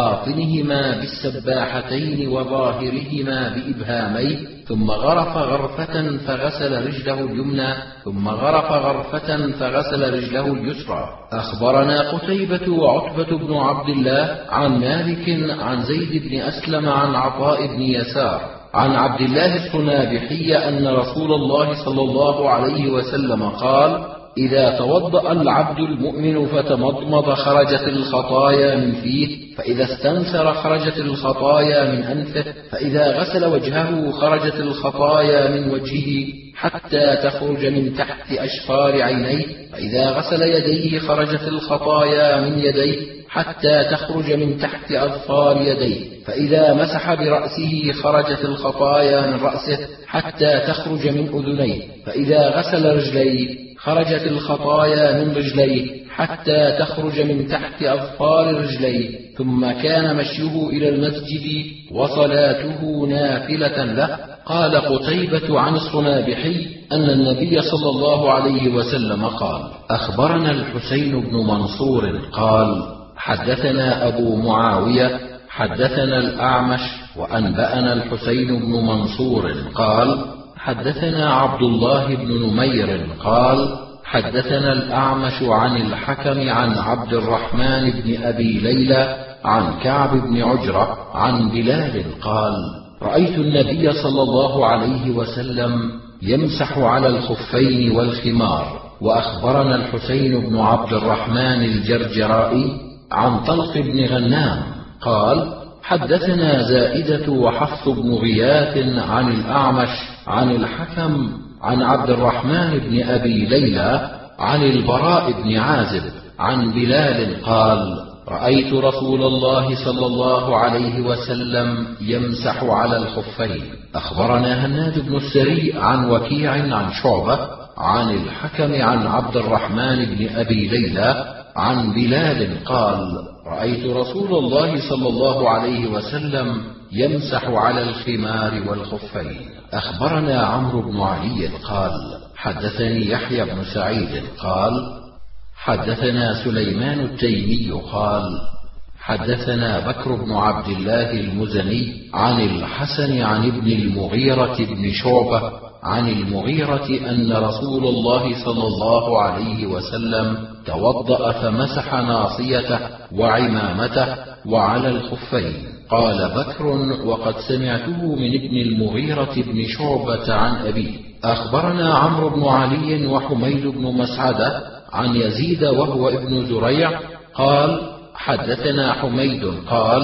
باطنهما بالسباحتين وظاهرهما بإبهاميه، ثم غرف غرفة فغسل رجله اليمنى، ثم غرف غرفة فغسل رجله اليسرى. أخبرنا قتيبة وعتبة بن عبد الله عن مالك عن زيد بن أسلم عن عطاء بن يسار عن عبد الله الصنابحي أن رسول الله صلى الله عليه وسلم قال: إذا توضأ العبد المؤمن فتمضمض خرجت الخطايا من فيه، فإذا استنثر خرجت الخطايا من أنفه، فإذا غسل وجهه خرجت الخطايا من وجهه حتى تخرج من تحت أشفار عينيه، فإذا غسل يديه خرجت الخطايا من يديه حتى تخرج من تحت أظفار يديه، فإذا مسح برأسه خرجت الخطايا من رأسه حتى تخرج من أذنيه، فإذا غسل رجليه خرجت الخطايا من رجليه حتى تخرج من تحت أظفار رجليه، ثم كان مشيه إلى المسجد وصلاته نافلة له. قال قتيبة عن الصنابحي أن النبي صلى الله عليه وسلم قال: أخبرنا الحسين بن منصور قال: حدثنا أبو معاوية حدثنا الأعمش وأنبأنا الحسين بن منصور قال: حدثنا عبد الله بن نمير قال: حدثنا الأعمش عن الحكم عن عبد الرحمن بن أبي ليلى عن كعب بن عجرة عن بلال قال: رأيت النبي صلى الله عليه وسلم يمسح على الخفين والخمار. وأخبرنا الحسين بن عبد الرحمن الجرجرائي عن طلق بن غنام قال: حدثنا زائدة وحفص بن غياث عن الأعمش عن الحكم عن عبد الرحمن بن أبي ليلى عن البراء بن عازب عن بلال قال: رأيت رسول الله صلى الله عليه وسلم يمسح على الخفين. أخبرنا هناد بن السري عن وكيع عن شعبة عن الحكم عن عبد الرحمن بن أبي ليلى عن بلال قال: رأيت رسول الله صلى الله عليه وسلم يمسح على الخمار والخفين. أخبرنا عمرو بن علي قال: حدثني يحيى بن سعيد قال: حدثنا سليمان التيمي قال: حدثنا بكر بن عبد الله المزني عن الحسن عن ابن المغيرة بن شعبة عن المغيرة أن رسول الله صلى الله عليه وسلم توضأ فمسح ناصيته وعمامته وعلى الخفين. قال بكر: وقد سمعته من ابن المغيرة بن شعبة عن أبيه. أخبرنا عمرو بن علي وحميد بن مسعدة عن يزيد وهو ابن زريع قال: حدثنا حميد قال: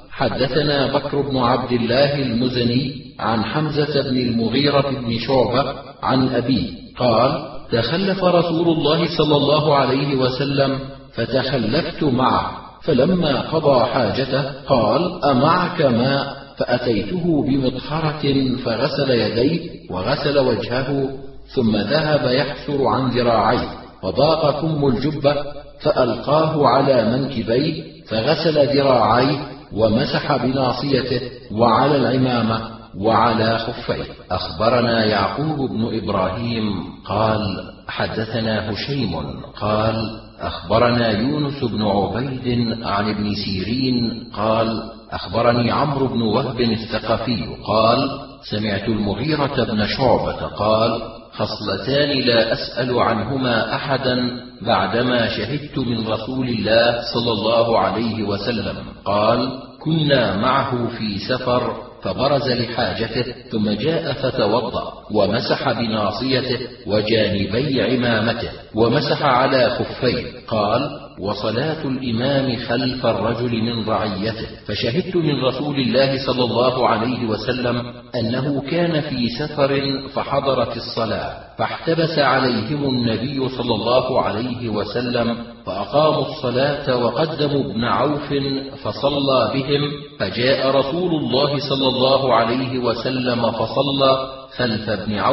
حدثنا بكر بن عبد الله المزني عن حمزة بن المغيرة بن شعبة عن أبيه قال: تخلف رسول الله صلى الله عليه وسلم فتخلفت معه، فلما قضى حاجته قال: أمعك ماء؟ فأتيته بمطهرة فغسل يديه وغسل وجهه، ثم ذهب يحثر عن ذراعيه، فضاق كم الجبة فألقاه على منكبيه، فغسل ذراعيه ومسح بناصيته وعلى العمامة وعلى خفيه. أخبرنا يعقوب بن إبراهيم قال: حدثنا هشيم قال: أخبرنا يونس بن عبيد عن ابن سيرين قال: أخبرني عمرو بن وهب الثقفي قال: سمعت المغيرة بن شعبة قال: خصلتان لا أسأل عنهما أحدا بعدما شهدت من رسول الله صلى الله عليه وسلم. قال: كنا معه في سفر فبرز لحاجته، ثم جاء فتوضأ ومسح بناصيته وجانبي عمامته ومسح على خفيه. قال: وصلاة الإمام خلف الرجل من رعيته، فشهدت من رسول الله صلى الله عليه وسلم أنه كان في سفر فحضرت الصلاة، فاحتبس عليهم النبي صلى الله عليه وسلم، فأقاموا الصلاة وقدموا ابن عوف فصلى بهم، فجاء رسول الله صلى الله عليه وسلم فصلى خلف ابن عوف،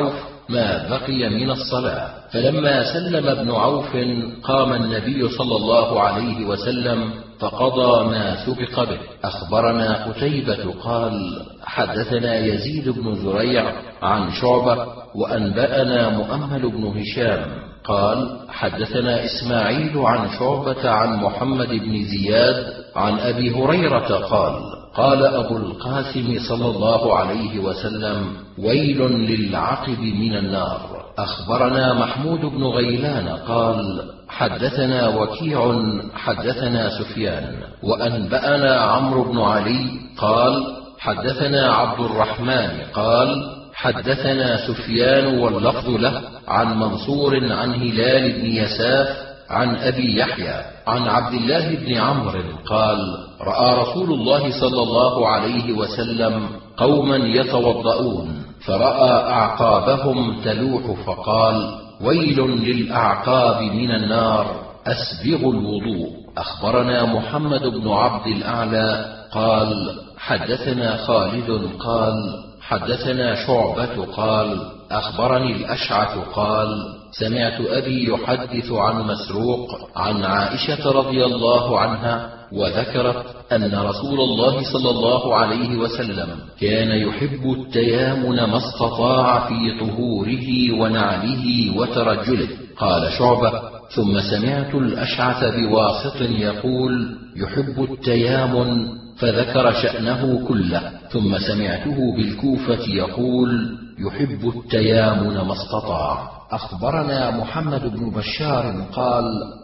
ما بقي من الصلاة. فلما سلم ابن عوف قام النبي صلى الله عليه وسلم فقضى ما سبق به. أخبرنا قتيبة قال حدثنا يزيد بن زريع عن شعبة وأنبأنا مؤمل بن هشام قال حدثنا إسماعيل عن شعبة عن محمد بن زياد عن أبي هريرة قال قال أبو القاسم صلى الله عليه وسلم ويل للعقب من النار. أخبرنا محمود بن غيلان قال حدثنا وكيع حدثنا سفيان وأنبأنا عمرو بن علي قال حدثنا عبد الرحمن قال حدثنا سفيان واللفظ له عن منصور عن هلال بن يساف عن أبي يحيى عن عبد الله بن عمرو قال رأى رسول الله صلى الله عليه وسلم قوما يتوضؤون فرأى أعقابهم تلوح فقال ويل للأعقاب من النار أسبغوا الوضوء. أخبرنا محمد بن عبد الأعلى قال حدثنا خالد قال حدثنا شعبة قال أخبرني الأشعث قال سمعت أبي يحدث عن مسروق عن عائشة رضي الله عنها وذكرت أن رسول الله صلى الله عليه وسلم كان يحب التيامن ما استطاع في طهوره ونعله وترجله. قال شعبة ثم سمعت الأشعث بواسط يقول يحب التيامن فذكر شأنه كله، ثم سمعته بالكوفة يقول يحب التيامن ما استطاع. أخبرنا محمد بن بشار قال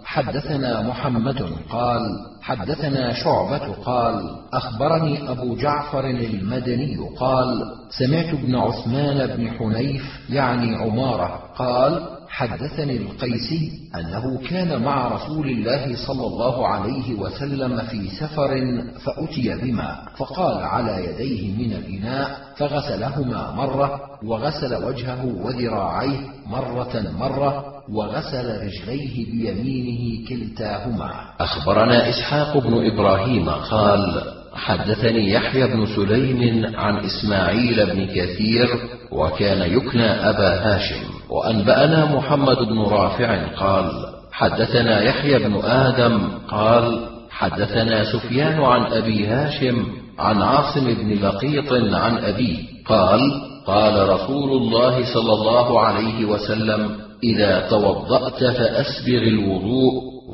حدثنا محمد قال حدثنا شعبة قال أخبرني أبو جعفر المدني قال سمعت ابن عثمان بن حنيف يعني عمارة قال حدثني القيسي أنه كان مع رسول الله صلى الله عليه وسلم في سفر فأتي بماء فقال على يديه من الإناء فغسلهما مرة وغسل وجهه وذراعيه مرة مرة وغسل رجليه بيمينه كلتاهما. أخبرنا إسحاق بن إبراهيم قال حدثني يحيى بن سليم عن إسماعيل بن كثير وكان يكنى أبا هاشم وأنبأنا محمد بن رافع قال حدثنا يحيى بن آدم قال حدثنا سفيان عن أبي هاشم عن عاصم بن لقيط عن أبيه قال قال رسول الله صلى الله عليه وسلم إذا توضأت فأسبغ الوضوء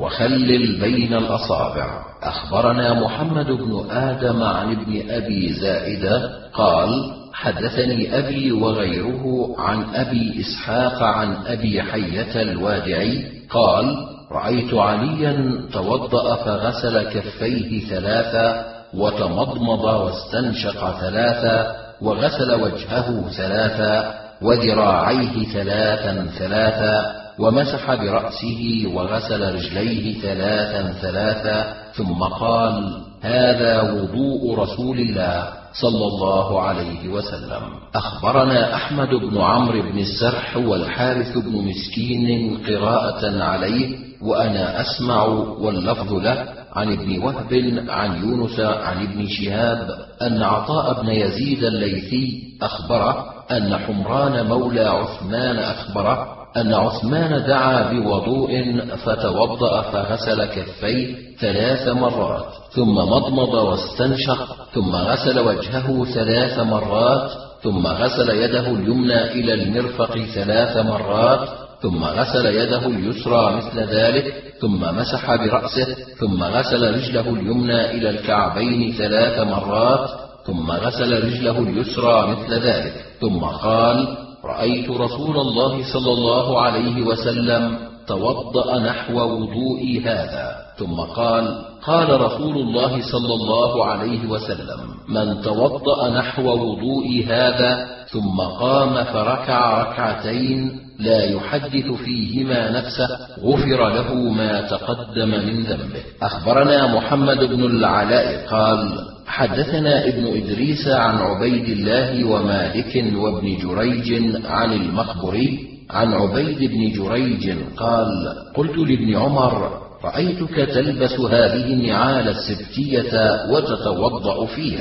وخلل بين الأصابع. أخبرنا محمد بن آدم عن ابن أبي زائدة قال حدثني أبي وغيره عن أبي إسحاق عن أبي حية الوادعي قال رأيت عليا توضأ فغسل كفيه ثلاثا وتمضمض واستنشق ثلاثا وغسل وجهه ثلاثا وذراعيه ثلاثا ثلاثا ومسح برأسه وغسل رجليه ثلاثا ثلاثا ثم قال هذا وضوء رسول الله صلى الله عليه وسلم. أخبرنا أحمد بن عمرو بن السرح والحارث بن مسكين قراءة عليه وأنا أسمع واللفظ له عن ابن وهب عن يونس عن ابن شهاب أن عطاء بن يزيد الليثي أخبره أن حمران مولى عثمان أخبره أن عثمان دعا بوضوء فتوضأ فغسل كفيه ثلاث مرات ثم مضمض واستنشق ثم غسل وجهه ثلاث مرات ثم غسل يده اليمنى إلى المرفق ثلاث مرات ثم غسل يده اليسرى مثل ذلك ثم مسح برأسه ثم غسل رجله اليمنى إلى الكعبين ثلاث مرات ثم غسل رجله اليسرى مثل ذلك ثم قال رأيت رسول الله صلى الله عليه وسلم توضأ نحو وضوئي هذا ثم قال قال رسول الله صلى الله عليه وسلم من توضأ نحو وضوئي هذا ثم قام فركع ركعتين لا يحدث فيهما نفسه غفر له ما تقدم من ذنبه. أخبرنا محمد بن العلاء قال حدثنا ابن إدريس عن عبيد الله ومالك وابن جريج عن المخبري عن عبيد بن جريج قال قلت لابن عمر رأيتك تلبس هذه النعال السبتية وتتوضأ فيها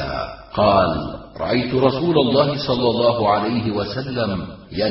قال: رأيت رسول الله صلى الله عليه وسلم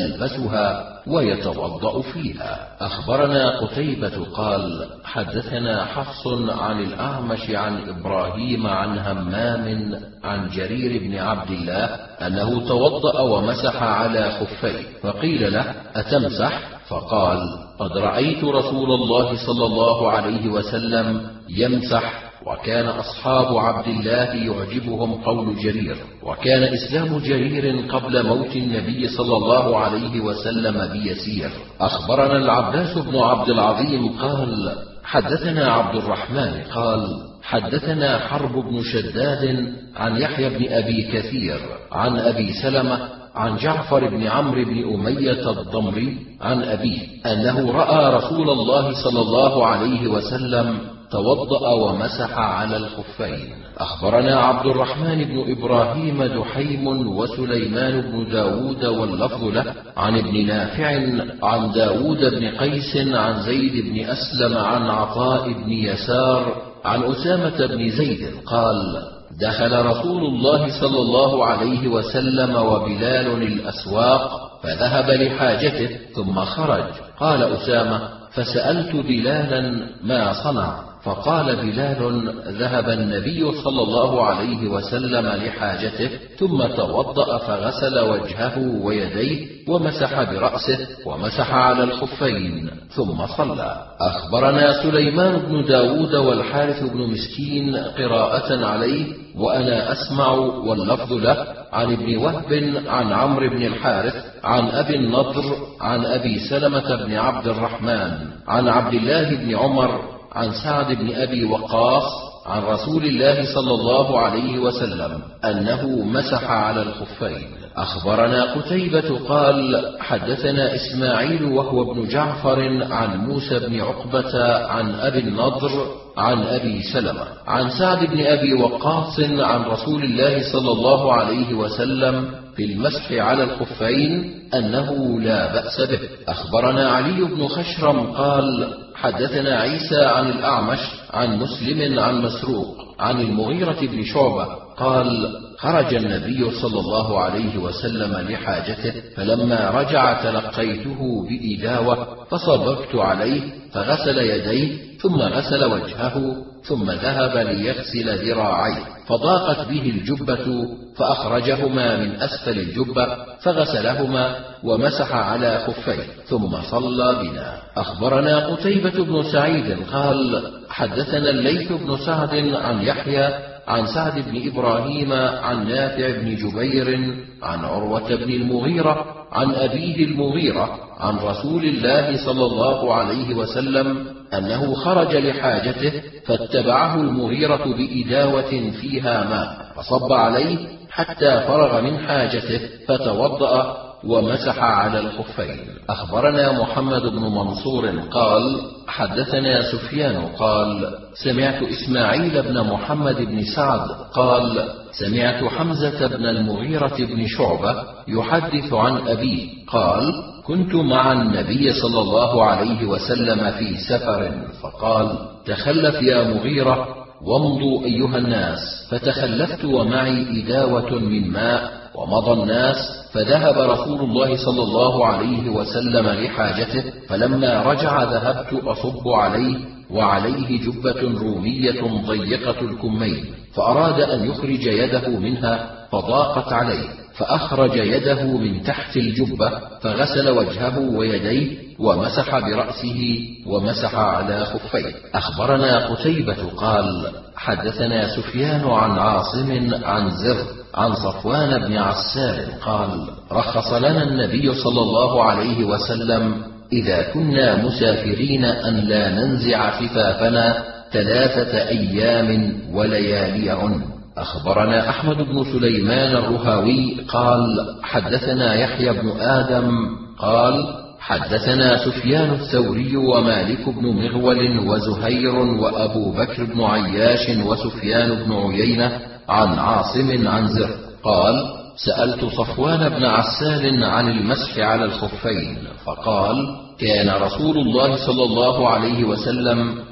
يلبسها ويتوضأ فيها. أخبرنا قتيبة قال: حدثنا حفص عن الأعمش عن إبراهيم عن همام عن جرير بن عبد الله أنه توضأ ومسح على خفيه، فقيل له: أتمسح؟ فقال: قد رأيت رسول الله صلى الله عليه وسلم يمسح، وكان أصحاب عبد الله يعجبهم قول جرير، وكان إسلام جرير قبل موت النبي صلى الله عليه وسلم بيسير. أخبرنا العباس بن عبد العظيم قال: حدثنا عبد الرحمن قال: حدثنا حرب بن شداد عن يحيى بن أبي كثير عن أبي سلمة عن جعفر بن عمرو بن أمية الضمري عن أبيه أنه رأى رسول الله صلى الله عليه وسلم توضأ ومسح على الخفين. أخبرنا عبد الرحمن بن إبراهيم دحيم وسليمان بن داود واللفظ له عن ابن نافع عن داود بن قيس عن زيد بن أسلم عن عطاء بن يسار عن أسامة بن زيد قال: دخل رسول الله صلى الله عليه وسلم وبلال الأسواق فذهب لحاجته ثم خرج. قال أسامة: فسألت بلالا ما صنع، فقال بلال: ذهب النبي صلى الله عليه وسلم لحاجته ثم توضأ فغسل وجهه ويديه ومسح برأسه ومسح على الخفين ثم صلى. أخبرنا سليمان بن داود والحارث بن مسكين قراءة عليه وأنا أسمع واللفظ له عن ابن وهب عن عمرو بن الحارث عن أبي النضر عن أبي سلمة بن عبد الرحمن عن عبد الله بن عمر عن سعد بن أبي وقاص عن رسول الله صلى الله عليه وسلم أنه مسح على الخفين. أخبرنا قتيبة قال: حدثنا إسماعيل وهو ابن جعفر عن موسى بن عقبة عن أبي النضر عن أبي سلمة عن سعد بن أبي وقاص عن رسول الله صلى الله عليه وسلم في المسح على الخفين أنه لا بأس به. أخبرنا علي بن خشرم قال: حدثنا عيسى عن الأعمش عن مسلم عن مسروق عن المغيرة بن شعبة قال: خرج النبي صلى الله عليه وسلم لحاجته، فلما رجع تلقيته بإداوة فصببت عليه فغسل يديه ثم غسل وجهه ثم ذهب ليغسل ذراعيه، فضاقت به الجبة فأخرجهما من أسفل الجبة فغسلهما ومسح على خفيه ثم صلى بنا. أخبرنا قتيبة بن سعيد قال: حدثنا الليث بن سعد عن يحيى عن سعد بن إبراهيم عن نافع بن جبير عن عروة بن المغيرة عن أبيه المغيرة عن رسول الله صلى الله عليه وسلم أنه خرج لحاجته فاتبعه المغيرة بإداوة فيها ماء فصب عليه حتى فرغ من حاجته فتوضأ ومسح على الخفين. أخبرنا محمد بن منصور قال: حدثنا سفيان قال: سمعت إسماعيل بن محمد بن سعد قال: سمعت حمزة بن المغيرة بن شعبة يحدث عن أبيه قال: كنت مع النبي صلى الله عليه وسلم في سفر، فقال: تخلف يا مغيرة وامضوا أيها الناس، فتخلفت ومعي إداوة من ماء ومضى الناس، فذهب رسول الله صلى الله عليه وسلم لحاجته، فلما رجع ذهبت أصب عليه وعليه جبة رومية ضيقة الكمين، فأراد أن يخرج يده منها فضاقت عليه، فأخرج يده من تحت الجبة فغسل وجهه ويديه ومسح برأسه ومسح على خفيه. أخبرنا قتيبة قال: حدثنا سفيان عن عاصم عن زر عن صفوان بن عسال قال: رخص لنا النبي صلى الله عليه وسلم إذا كنا مسافرين أن لا ننزع خفافنا ثلاثة أيام ولياليهن. أخبرنا أحمد بن سليمان الرهاوي قال: حدثنا يحيى بن آدم قال: حدثنا سفيان الثوري ومالك بن مغول وزهير وأبو بكر بن عياش وسفيان بن عيينة عن عاصم عن زر قال: سألت صفوان بن عسال عن المسح على الخفين، فقال: كان رسول الله صلى الله عليه وسلم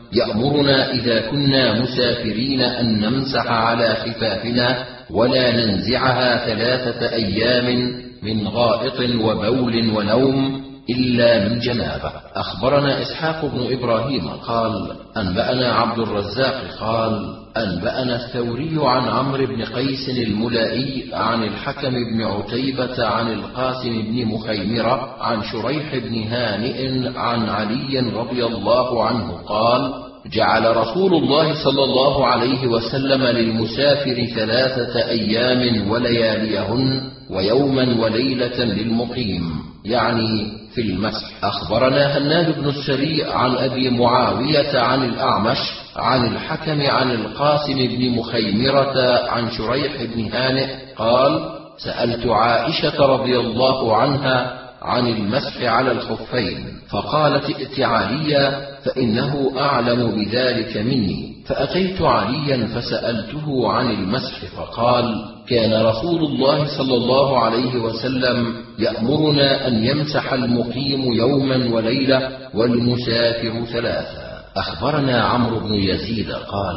يأمرنا إذا كنا مسافرين أن نمسح على خفافنا ولا ننزعها ثلاثة أيام من غائط وبول ونوم إلا من جنابة. أخبرنا إسحاق بن إبراهيم قال أنبأنا عبد الرزاق قال أنبأنا الثوري عن عمرو بن قيس الملائي عن الحكم بن عتيبة عن القاسم بن مخيمرة عن شريح بن هانئ عن علي رضي الله عنه قال جعل رسول الله صلى الله عليه وسلم للمسافر ثلاثة أيام ولياليهن ويوما وليلة للمقيم، يعني في المسح. أخبرنا هناد بن السري عن أبي معاوية عن الأعمش عن الحكم عن القاسم بن مخيمرة عن شريح بن هانئ قال سألت عائشة رضي الله عنها عن المسح على الخفين فقالت ائت عليا فإنه أعلم بذلك مني، فأتيت عليا فسألته عن المسح فقال كان رسول الله صلى الله عليه وسلم يأمرنا أن يمسح المقيم يوما وليلة والمسافر ثلاثة. أخبرنا عمرو بن يزيد قال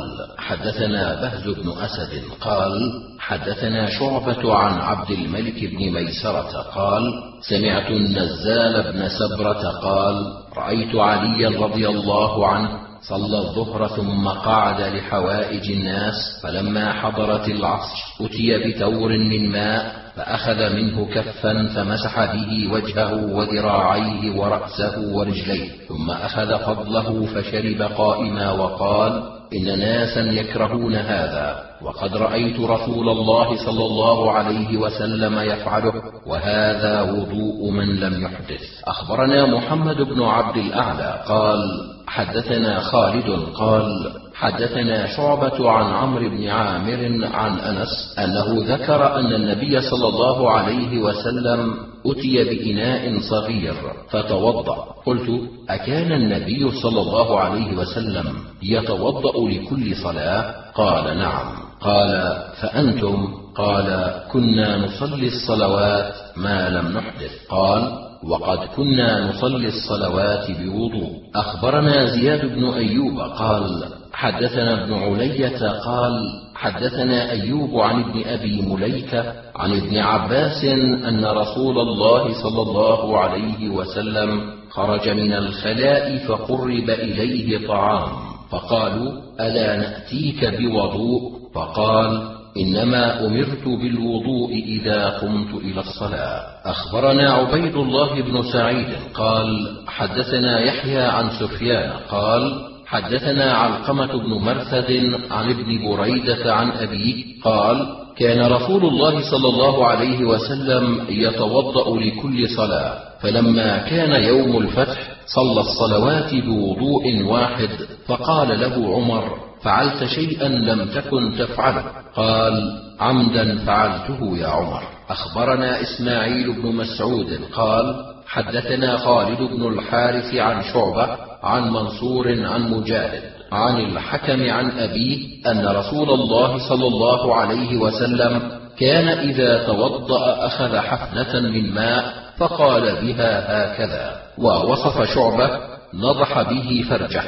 حدثنا بهز بن أسد قال حدثنا شعبة عن عبد الملك بن ميسرة قال سمعت النزال بن سبرة قال رأيت عليا رضي الله عنه صلى الظهر ثم قعد لحوائج الناس، فلما حضرت العصر أتي بتور من ماء فأخذ منه كفا فمسح به وجهه وذراعيه ورأسه ورجليه، ثم أخذ فضله فشرب قائما وقال إن ناسا يكرهون هذا وقد رأيت رسول الله صلى الله عليه وسلم يفعله وهذا وضوء من لم يحدث. أخبرنا محمد بن عبد الأعلى قال حدثنا خالد قال حدثنا شعبة عن عمرو بن عامر عن أنس أنه ذكر أن النبي صلى الله عليه وسلم أتي بإناء صغير فتوضأ. قلت أكان النبي صلى الله عليه وسلم يتوضأ لكل صلاة؟ قال نعم. قال فأنتم؟ قال كنا نصلي الصلوات ما لم نحدث. قال وقد كنا نصلي الصلوات بوضوء. أخبرنا زياد بن أيوب قال حدثنا ابن علية قال حدثنا أيوب عن ابن أبي مليكة عن ابن عباس أن رسول الله صلى الله عليه وسلم خرج من الخلاء فقرب إليه طعام فقالوا ألا نأتيك بوضوء؟ فقال إنما أمرت بالوضوء إذا قمت إلى الصلاة. أخبرنا عبيد الله بن سعيد قال حدثنا يحيى عن سفيان قال حدثنا علقمة بن مرثد عن ابن بريدة عن أبيه قال كان رسول الله صلى الله عليه وسلم يتوضأ لكل صلاة، فلما كان يوم الفتح صلى الصلوات بوضوء واحد، فقال له عمر فعلت شيئا لم تكن تفعله؟ قال عمدا فعلته يا عمر. أخبرنا إسماعيل بن مسعود قال حدثنا خالد بن الحارث عن شعبة عن منصور عن مجاهد عن الحكم عن أبيه أن رسول الله صلى الله عليه وسلم كان إذا توضأ أخذ حفنة من ماء فقال بها هكذا. ووصف شعبة نضح به فرجه،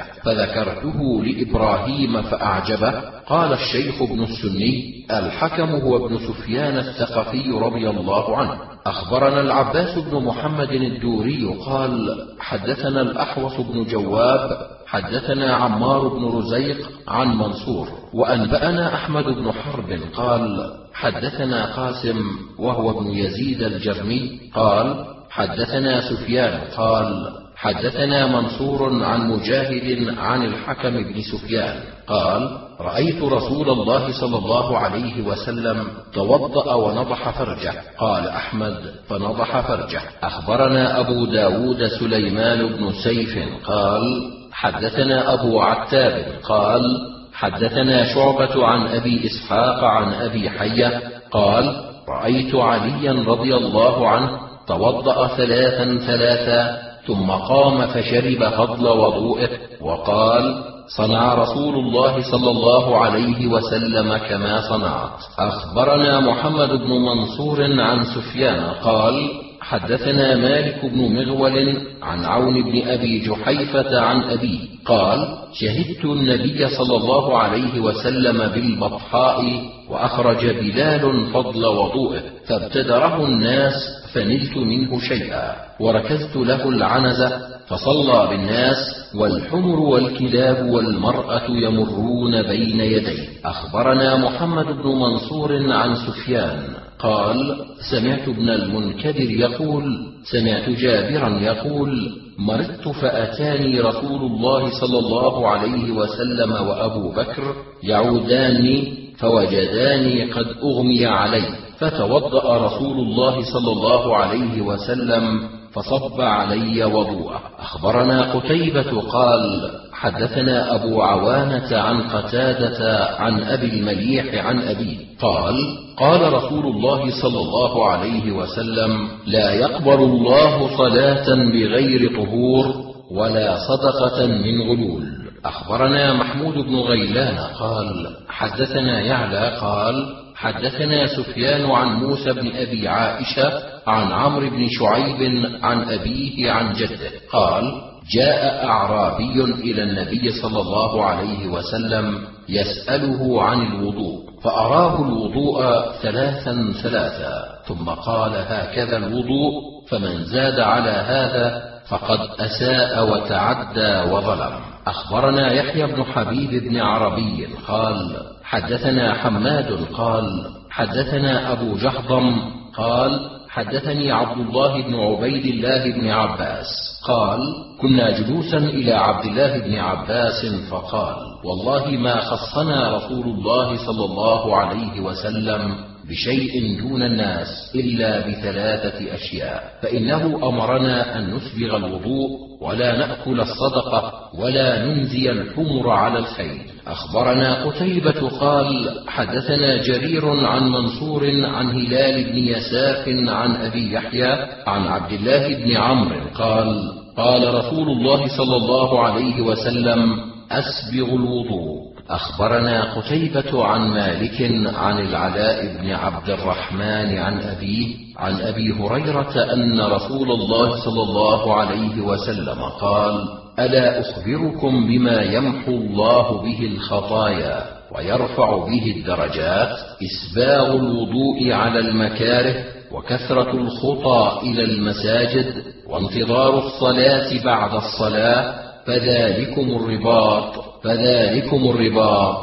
فذكرته لإبراهيم فأعجبه. قال الشيخ ابن السني الحكم هو ابن سفيان الثقفي رضي الله عنه. أخبرنا العباس بن محمد الدوري قال حدثنا الأحوص بن جواب حدثنا عمار بن رزيق عن منصور وأنبأنا أحمد بن حرب قال حدثنا قاسم وهو ابن يزيد الجرمي قال حدثنا سفيان قال حدثنا منصور عن مجاهد عن الحكم بن سفيان قال رأيت رسول الله صلى الله عليه وسلم توضأ ونضح فرجه. قال أحمد فنضح فرجه. أخبرنا أبو داود سليمان بن سيف قال حدثنا أبو عتاب قال حدثنا شعبة عن أبي إسحاق عن أبي حية قال رأيت عليا رضي الله عنه توضأ ثلاثا ثلاثا ثم قام فشرب فضل وضوئه وقال صنع رسول الله صلى الله عليه وسلم كما صنعت. أخبرنا محمد بن منصور عن سفيان قال حدثنا مالك بن مغول عن عون بن أبي جحيفة عن أبيه قال شهدت النبي صلى الله عليه وسلم بالبطحاء وأخرج بلال فضل وضوءه فابتدره الناس فنلت منه شيئا وركزت له العنزة فصلى بالناس والحمر والكلاب والمرأة يمرون بين يديه. أخبرنا محمد بن منصور عن سفيان قال سمعت ابن المنكدر يقول سمعت جابرا يقول مرضت فأتاني رسول الله صلى الله عليه وسلم وأبو بكر يعوداني فوجداني قد أغمي علي فتوضأ رسول الله صلى الله عليه وسلم فصب علي وضوءه. أخبرنا قتيبة قال حدثنا أبو عوانة عن قتادة عن أبي المليح عن أبيه قال قال رسول الله صلى الله عليه وسلم لا يقبل الله صلاة بغير طهور ولا صدقة من غلول. أخبرنا محمود بن غيلان قال حدثنا يعلى قال حدثنا سفيان عن موسى بن أبي عائشة عن عمرو بن شعيب عن أبيه عن جده قال جاء أعرابي إلى النبي صلى الله عليه وسلم يسأله عن الوضوء فأراه الوضوء ثلاثا ثلاثا ثم قال هكذا الوضوء فمن زاد على هذا فقد أساء وتعدى وظلم. أخبرنا يحيى بن حبيب بن عربي قال حدثنا حماد قال حدثنا أبو جهضم قال حدثني عبد الله بن عبيد الله بن عباس قال كنا جلوسا إلى عبد الله بن عباس فقال والله ما خصنا رسول الله صلى الله عليه وسلم بشيء دون الناس إلا بثلاثة أشياء فإنه أمرنا أن نسبغ الوضوء ولا نأكل الصدقة ولا ننزي الحمر على الخيل. أخبرنا قتيبة قال حدثنا جرير عن منصور عن هلال بن يساف عن أبي يحيى عن عبد الله بن عمرو قال قال رسول الله صلى الله عليه وسلم أسبغ الوضوء. أخبرنا قتيبة عن مالك عن العلاء بن عبد الرحمن عن أبيه عن أبي هريرة أن رسول الله صلى الله عليه وسلم قال ألا أخبركم بما يمحو الله به الخطايا ويرفع به الدرجات إسباغ الوضوء على المكاره وكثرة الخطى إلى المساجد وانتظار الصلاة بعد الصلاة فذلكم الرباط فذلكم الرباط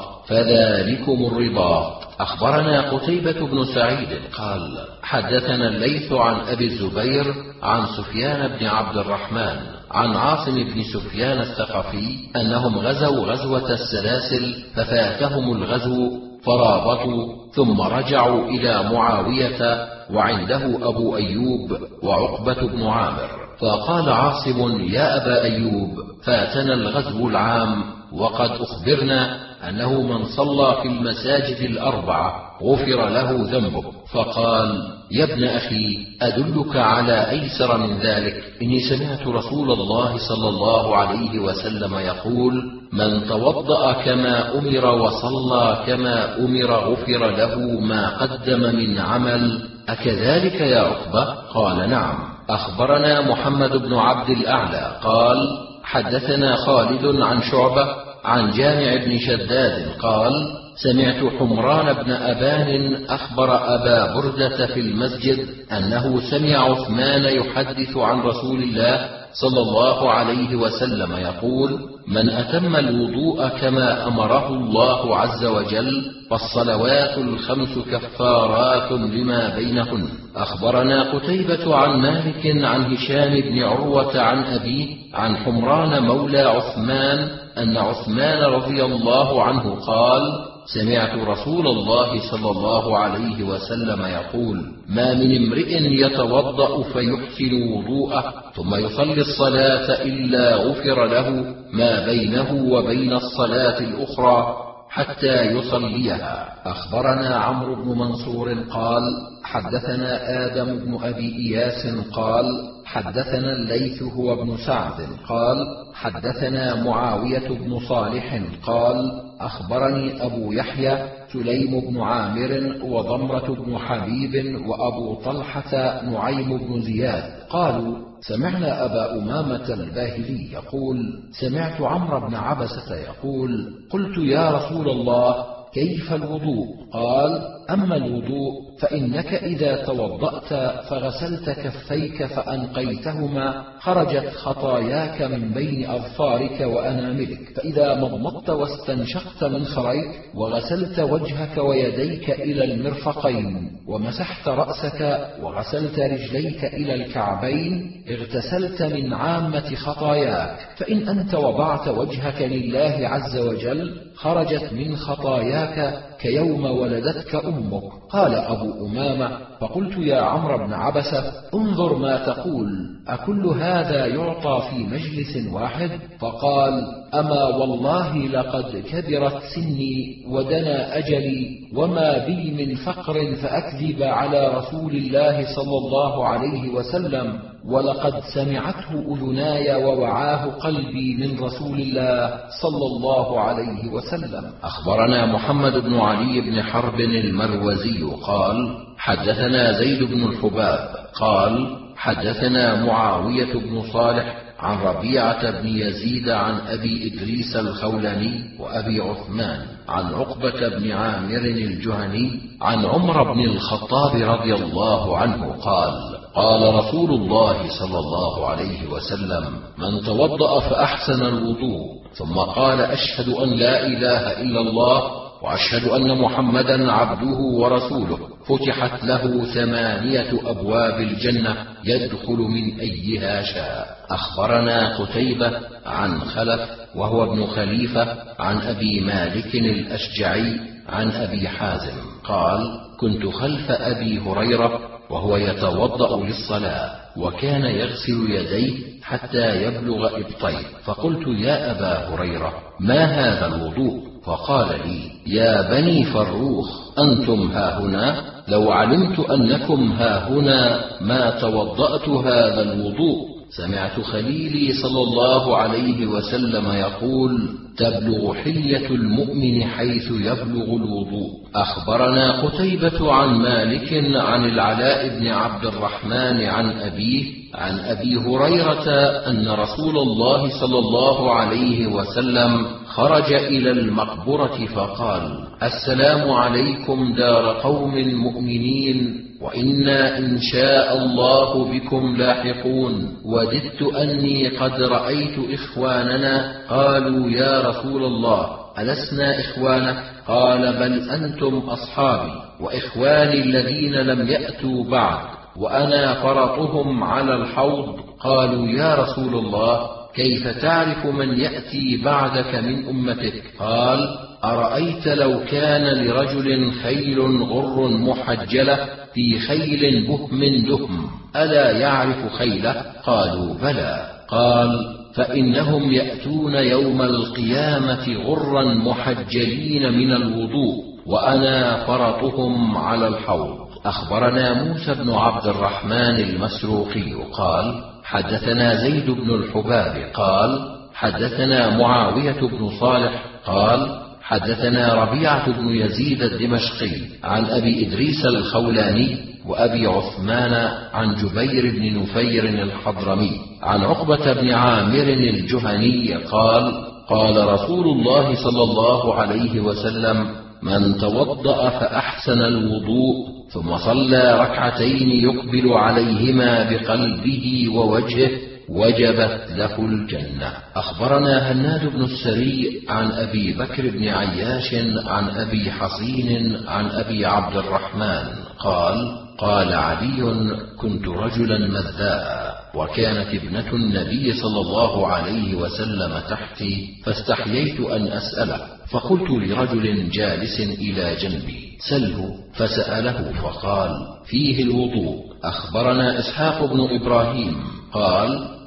فذلكم الرباط. أخبرنا قتيبة بن سعيد قال حدثنا الليث عن أبي الزبير عن سفيان بن عبد الرحمن عن عاصم بن سفيان الثقفي أنهم غزوا غزوة السلاسل ففاتهم الغزو فرابطوا ثم رجعوا إلى معاوية وعنده أبو أيوب وعقبة بن عامر فقال عاصم يا أبا أيوب فاتنا الغزو العام وقد أخبرنا أنه من صلى في المساجد الأربعة غفر له ذنبه فقال يا ابن أخي أدلك على أيسر من ذلك إني سمعت رسول الله صلى الله عليه وسلم يقول من توضأ كما أمر وصلى كما أمر غفر له ما قدم من عمل أكذلك يا عقبة؟ قال نعم. أخبرنا محمد بن عبد الأعلى قال حدثنا خالد عن شعبة عن جامع بن شداد قال سمعت حمران بن أبان أخبر أبا بردة في المسجد أنه سمع عثمان يحدث عن رسول الله صلى الله عليه وسلم يقول من أتم الوضوء كما أمره الله عز وجل فالصلوات الخمس كفارات لما بينهن. أخبرنا قتيبة عن مالك عن هشام بن عروة عن أبيه عن حمران مولى عثمان أن عثمان رضي الله عنه قال سمعت رسول الله صلى الله عليه وسلم يقول ما من امرئ يتوضأ فيحسن وضوءه ثم يصلي الصلاة إلا غفر له ما بينه وبين الصلاة الأخرى حتى يصليها. أخبرنا عمرو بن منصور قال حدثنا آدم بن أبي إياس قال حدثنا الليث هو ابن سعد قال حدثنا معاوية بن صالح قال أخبرني أبو يحيى سليم بن عامر وضمرة بن حبيب وأبو طلحة نعيم بن زياد قالوا سمعنا أبا أمامة الباهلي يقول سمعت عمرو بن عبسة يقول قلت يا رسول الله كيف الوضوء؟ قال أما الوضوء فإنك إذا توضأت فغسلت كفيك فأنقيتهما خرجت خطاياك من بين أظفارك وأناملك، فإذا مضمضت واستنشقت من خريك وغسلت وجهك ويديك إلى المرفقين ومسحت رأسك وغسلت رجليك إلى الكعبين اغتسلت من عامة خطاياك، فإن أنت وضعت وجهك لله عز وجل خرجت من خطاياك كيوم ولدتك أمك. قال أبو أمامة فقلت يا عمرو بن عبسة انظر ما تقول، أكل هذا يعطى في مجلس واحد؟ فقال أما والله لقد كبرت سني ودنا أجلي وما بي من فقر فأكذب على رسول الله صلى الله عليه وسلم، ولقد سمعته أذناي ووعاه قلبي من رسول الله صلى الله عليه وسلم. أخبرنا محمد بن علي بن حرب المروزي قال حدثنا زيد بن الحباب قال حدثنا معاوية بن صالح عن ربيعة بن يزيد عن أبي إدريس الخولاني وأبي عثمان عن عقبة بن عامر الجهني عن عمر بن الخطاب رضي الله عنه قال قال رسول الله صلى الله عليه وسلم من توضأ فأحسن الوضوء ثم قال أشهد أن لا إله إلا الله وأشهد أن محمدا عبده ورسوله فتحت له ثمانية أبواب الجنة يدخل من أيها شاء. أخبرنا قتيبة عن خلف وهو ابن خليفة عن أبي مالك الأشجعي عن أبي حازم قال كنت خلف أبي هريرة وهو يتوضأ للصلاة وكان يغسل يديه حتى يبلغ إبطيه، فقلت يا أبا هريرة ما هذا الوضوء؟ فقال لي يا بني فروخ أنتم هاهنا؟ لو علمت أنكم هاهنا ما توضأت هذا الوضوء. سمعت خليلي صلى الله عليه وسلم يقول تبلغ حلية المؤمن حيث يبلغ الوضوء. أخبرنا قتيبة عن مالك عن العلاء بن عبد الرحمن عن أبيه عن أبي هريرة أن رسول الله صلى الله عليه وسلم خرج إلى المقبرة فقال السلام عليكم دار قوم مؤمنين وإنا إن شاء الله بكم لاحقون، وددت أني قد رأيت إخواننا. قالوا يا رسول الله ألسنا إخوانك؟ قال بل أنتم أصحابي وإخواني الذين لم يأتوا بعد وأنا فرطهم على الحوض. قالوا يا رسول الله كيف تعرف من يأتي بعدك من أمتك؟ قال أرأيت لو كان لرجل خيل غر محجلة في خيل بهم دهم ألا يعرف خيله؟ قالوا بلى. قال فإنهم يأتون يوم القيامة غرا محجلين من الوضوء وأنا فرطهم على الحوض. أخبرنا موسى بن عبد الرحمن المسروقي قال حدثنا زيد بن الحباب قال حدثنا معاوية بن صالح قال حدثنا ربيعة بن يزيد الدمشقي عن أبي إدريس الخولاني وأبي عثمان عن جبير بن نفير الحضرمي عن عقبة بن عامر الجهني قال قال رسول الله صلى الله عليه وسلم من توضأ فأحسن الوضوء ثم صلى ركعتين يقبل عليهما بقلبه ووجهه وجبت له الجنة. أخبرنا هناد بن السري عن أبي بكر بن عياش عن أبي حصين عن أبي عبد الرحمن قال قال علي كنت رجلا مذاء وكانت ابنة النبي صلى الله عليه وسلم تحتي فاستحييت أن أسأله، فقلت لرجل جالس إلى جنبي سله، فسأله فقال فيه الوضوء. أخبرنا إسحاق بن إبراهيم قال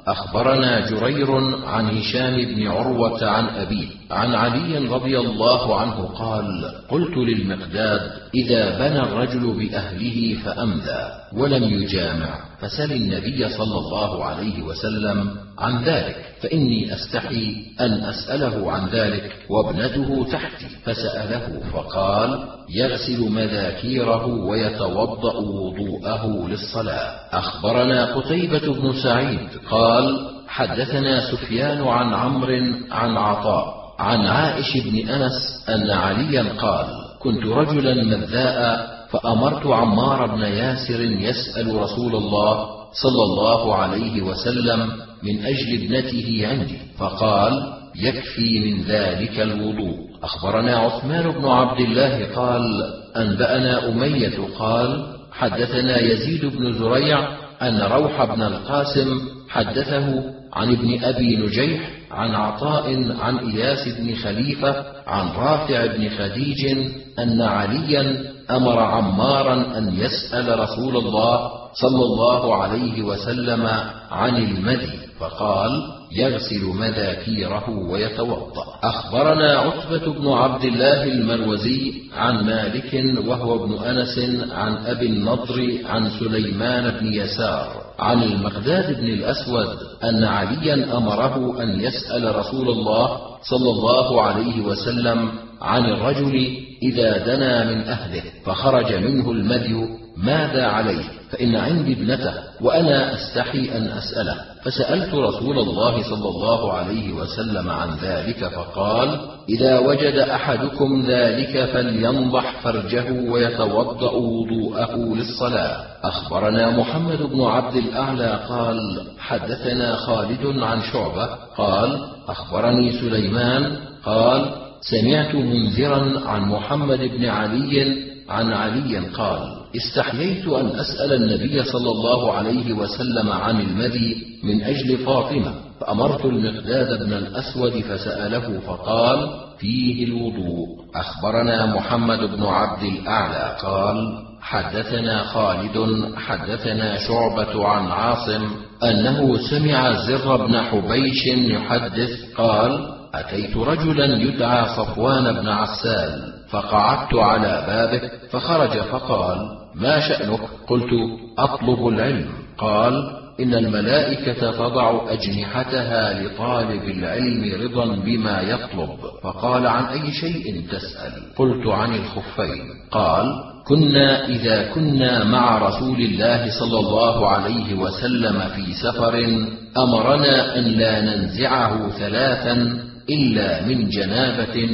أخبرنا جرير عن هشام بن عروة عن أبيه عن علي رضي الله عنه قال: قلت للمقداد: إذا بنى الرجل بأهله فأمذى ولم يجامع فسل النبي صلى الله عليه وسلم عن ذلك، فإني أستحي أن أسأله عن ذلك وابنته تحتي. فسأله فقال: يغسل مذاكيره ويتوضأ وضوءه للصلاة. أخبرنا قتيبة بن سعيد قال: حدثنا سفيان عن عمرو عن عطاء عن عائش بن أنس أن عليا قال: كنت رجلا مذاء فأمرت عمار بن ياسر يسأل رسول الله صلى الله عليه وسلم من أجل ابنته عندي، فقال: يكفي من ذلك الوضوء. أخبرنا عثمان بن عبد الله قال: أنبأنا أمية قال: حدثنا يزيد بن زريع أن روح بن القاسم حدثه عن ابن أبي نجيح عن عطاء عن إياس بن خليفة عن رافع بن خديج أن عليا أمر عمارا أن يسأل رسول الله صلى الله عليه وسلم عن المدي، فقال: يغسل مذاكيره ويتوضأ. أخبرنا عتبة بن عبد الله المروزي عن مالك وهو ابن أنس عن أبي النضر عن سليمان بن يسار عن المقداد بن الأسود أن عليا أمره أن يسأل رسول الله صلى الله عليه وسلم عن الرجل إذا دنا من أهله فخرج منه المذي ماذا عليه، فإن عندي ابنته وأنا أستحي أن أسأله. فسألت رسول الله صلى الله عليه وسلم عن ذلك فقال: إذا وجد أحدكم ذلك فلينضح فرجه ويتوضأ وضوءه للصلاة. أخبرنا محمد بن عبد الأعلى قال: حدثنا خالد عن شعبة قال: أخبرني سليمان قال: سمعت منذرا عن محمد بن علي عن علي قال: استحييت أن أسأل النبي صلى الله عليه وسلم عن المذي من أجل فاطمة، فأمرت المقداد بن الأسود فسأله فقال: فيه الوضوء. أخبرنا محمد بن عبد الأعلى قال: حدثنا خالد حدثنا شعبة عن عاصم أنه سمع زر بن حبيش يحدث قال: أتيت رجلا يدعى صفوان بن عسال فقعدت على بابه فخرج فقال: ما شأنك؟ قلت: أطلب العلم. قال: إن الملائكة تضع أجنحتها لطالب العلم رضا بما يطلب. فقال: عن أي شيء تسأل؟ قلت: عن الخفين. قال: كنا إذا كنا مع رسول الله صلى الله عليه وسلم في سفر أمرنا أن لا ننزعه ثلاثا إلا من جنابة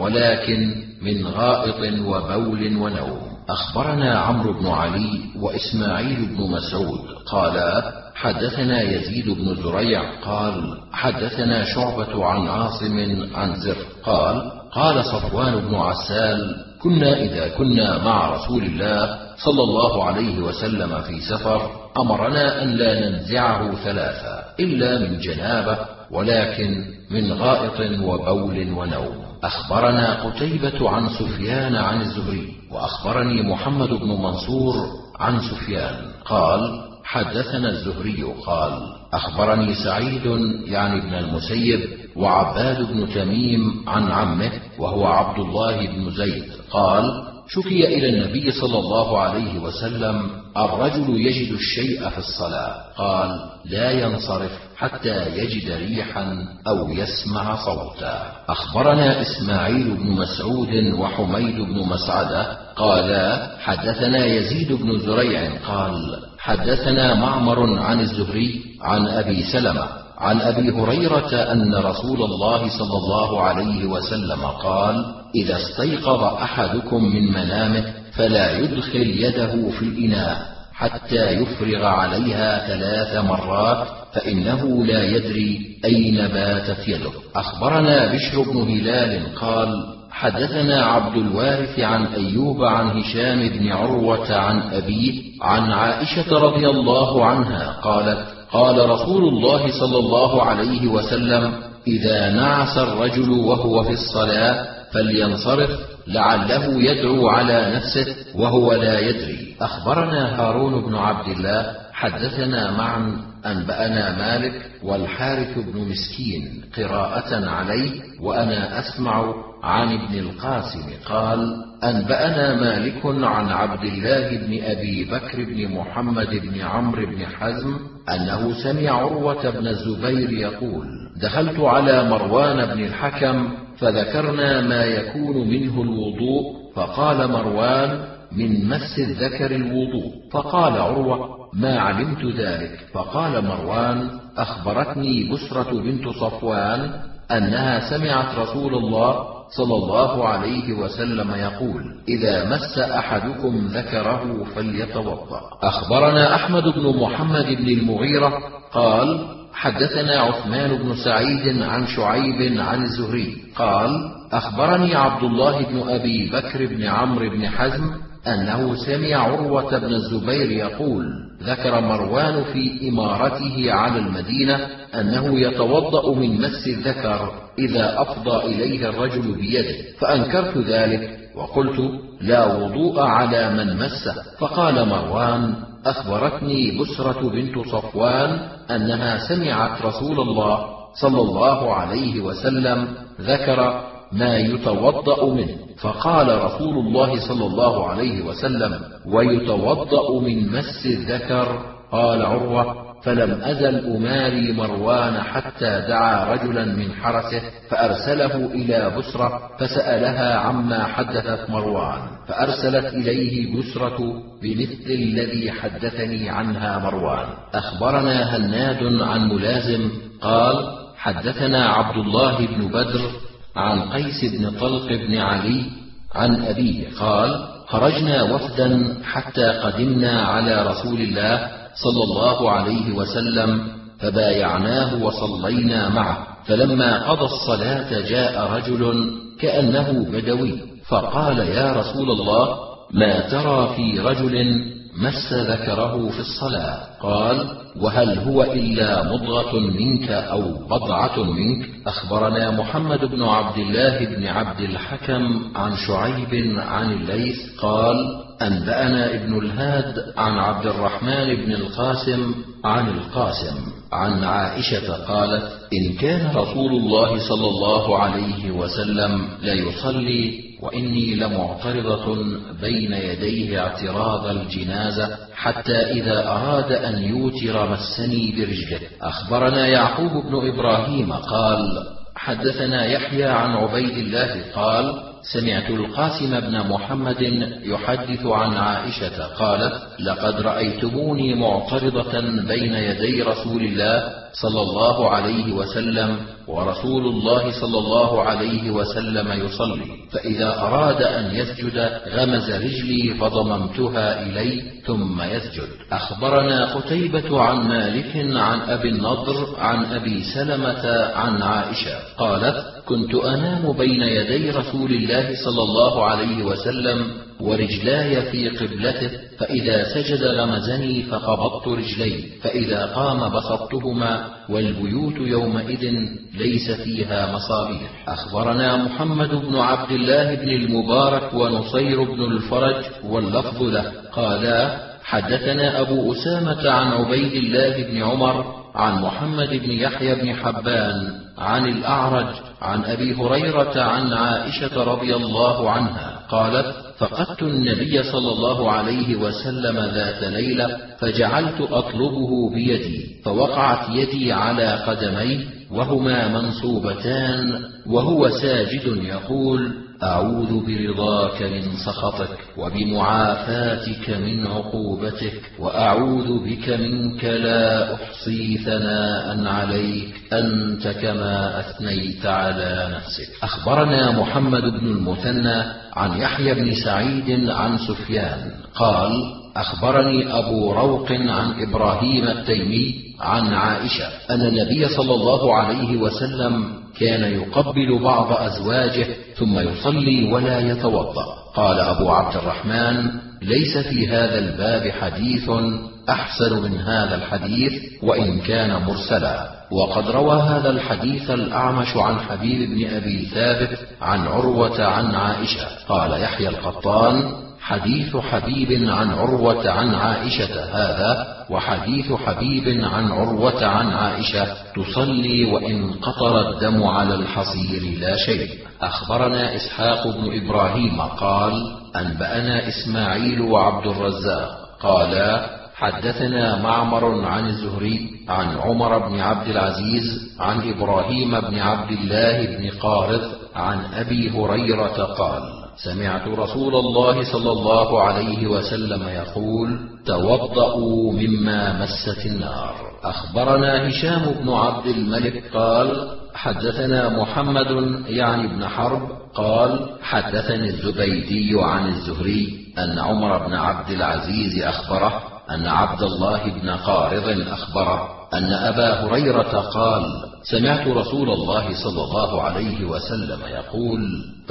ولكن من غائط وبول ونوم. أخبرنا عمرو بن علي وإسماعيل بن مسعود قالا: حدثنا يزيد بن زريع قال: حدثنا شعبة عن عاصم عن زر قال: قال صفوان بن عسال: كنا إذا كنا مع رسول الله صلى الله عليه وسلم في سفر أمرنا أن لا ننزعه ثلاثا إلا من جنابة ولكن من غائط وبول ونوم. أخبرنا قتيبة عن سفيان عن الزهري وأخبرني محمد بن منصور عن سفيان قال: حدثنا الزهري قال: أخبرني سعيد يعني ابن المسيب وعباد بن تميم عن عمه وهو عبد الله بن زيد قال: شكي إلى النبي صلى الله عليه وسلم الرجل يجد الشيء في الصلاة، قال: لا ينصرف حتى يجد ريحا أو يسمع صوتا. أخبرنا إسماعيل بن مسعود وحميد بن مسعدة قالا: حدثنا يزيد بن زريع قال: حدثنا معمر عن الزهري عن أبي سلمة عن أبي هريرة أن رسول الله صلى الله عليه وسلم قال: إذا استيقظ أحدكم من منامه فلا يدخل يده في الإناء حتى يفرغ عليها ثلاث مرات فإنه لا يدري أين باتت يده. أخبرنا بشر بن هلال قال: حدثنا عبد الوارث عن أيوب عن هشام بن عروة عن أبيه عن عائشة رضي الله عنها قالت: قال رسول الله صلى الله عليه وسلم: إذا نعس الرجل وهو في الصلاة فلينصرف لعله يدعو على نفسه وهو لا يدري. أخبرنا هارون بن عبد الله حدثنا معا أنبأنا مالك والحارث بن مسكين قراءة عليه وأنا أسمع عن ابن القاسم قال: أنبأنا مالك عن عبد الله بن أبي بكر بن محمد بن عمرو بن حزم أنه سمع عروة بن الزبير يقول: دخلت على مروان بن الحكم فذكرنا ما يكون منه الوضوء، فقال مروان: من مس الذكر الوضوء. فقال عروة: ما علمت ذلك. فقال مروان: أخبرتني بسرة بنت صفوان أنها سمعت رسول الله صلى الله عليه وسلم يقول: إذا مس أحدكم ذكره فليتوضأ. أخبرنا أحمد بن محمد بن المغيرة قال: حدثنا عثمان بن سعيد عن شعيب عن الزهري قال: أخبرني عبد الله بن أبي بكر بن عمرو بن حزم أنه سمع عروة بن الزبير يقول: ذكر مروان في إمارته على المدينة أنه يتوضأ من مس الذكر إذا أفضى إليه الرجل بيده، فأنكرت ذلك وقلت: لا وضوء على من مسه. فقال مروان: أخبرتني بسرة بنت صفوان أنها سمعت رسول الله صلى الله عليه وسلم ذكر ما يتوضأ منه. فقال رسول الله صلى الله عليه وسلم: ويتوضأ من مس الذكر. قال عروة: فلم أزل أماري مروان حتى دعا رجلا من حرسه فأرسله إلى بسرة فسألها عما حدثت مروان، فأرسلت إليه بسرة بمثل الذي حدثني عنها مروان. أخبرنا هناد عن ملازم قال: حدثنا عبد الله بن بدر عن قيس بن طلق بن علي عن أبيه قال: خرجنا وفدا حتى قدمنا على رسول الله صلى الله عليه وسلم فبايعناه وصلينا معه، فلما قضى الصلاة جاء رجل كأنه بدوي فقال: يا رسول الله، ما ترى في رجل مس ذكره في الصلاة؟ قال: وهل هو إلا مضغة منك أو بضعة منك؟ أخبرنا محمد بن عبد الله بن عبد الحكم عن شعيب عن الليث قال: أنبأنا ابن الهاد عن عبد الرحمن بن القاسم عن القاسم عن عائشة قالت: إن كان رسول الله صلى الله عليه وسلم ليصلي وإني لمعترضة بين يديه اعتراض الجنازة حتى إذا أراد أن يوتر مسني برجله. أخبرنا يعقوب بن إبراهيم قال: حدثنا يحيى عن عبيد الله قال: سمعت القاسم بن محمد يحدث عن عائشة قالت: لقد رأيتموني معترضة بين يدي رسول الله صلى الله عليه وسلم ورسول الله صلى الله عليه وسلم يصلي، فإذا أراد أن يسجد غمز رجلي فضممتها إليه ثم يسجد. أخبرنا قتيبة عن مالك عن أبي النضر عن أبي سلمة عن عائشة قالت: كنت أنام بين يدي رسول الله صلى الله عليه وسلم ورجلاي في قبلته، فإذا سجد غمزني فقبضت رجلي، فإذا قام بسطتهما، والبيوت يومئذ ليس فيها مصابيح. أخبرنا محمد بن عبد الله بن المبارك ونصير بن الفرج واللفظ له قالا: حدثنا أبو أسامة عن عبيد الله بن عمر عن محمد بن يحيى بن حبان عن الأعرج عن أبي هريرة عن عائشة رضي الله عنها قالت: فقدت النبي صلى الله عليه وسلم ذات ليلة فجعلت أطلبه بيدي، فوقعت يدي على قدميه وهما منصوبتان وهو ساجد يقول: أعوذ برضاك من سخطك وبمعافاتك من عقوبتك وأعوذ بك منك لا أحصي ثناء عليك أنت كما أثنيت على نفسك. أخبرنا محمد بن المثنى عن يحيى بن سعيد عن سفيان قال: أخبرني أبو روق عن إبراهيم التيمي عن عائشة أن النبي صلى الله عليه وسلم كان يقبل بعض أزواجه ثم يصلي ولا يتوضأ. قال أبو عبد الرحمن: ليس في هذا الباب حديث أحسن من هذا الحديث وإن كان مرسلا. وقد روى هذا الحديث الأعمش عن حبيب بن أبي ثابت عن عروة عن عائشة. قال يحيى القطان: حديث حبيب عن عروة عن عائشة هذا، وحديث حبيب عن عروة عن عائشة تصلي وإن قطر الدم على الحصير لا شيء. أخبرنا إسحاق بن إبراهيم قال أنبأنا إسماعيل وعبد الرزاق قالا حدثنا معمر عن الزهري عن عمر بن عبد العزيز عن إبراهيم بن عبد الله بن قارث عن أبي هريرة قال سمعت رسول الله صلى الله عليه وسلم يقول توضؤوا مما مست النار. أخبرنا هشام بن عبد الملك قال حدثنا محمد يعني بن حرب قال حدثني الزبيدي عن الزهري أن عمر بن عبد العزيز أخبره أن عبد الله بن قارض أخبره أن أبا هريرة قال سمعت رسول الله صلى الله عليه وسلم يقول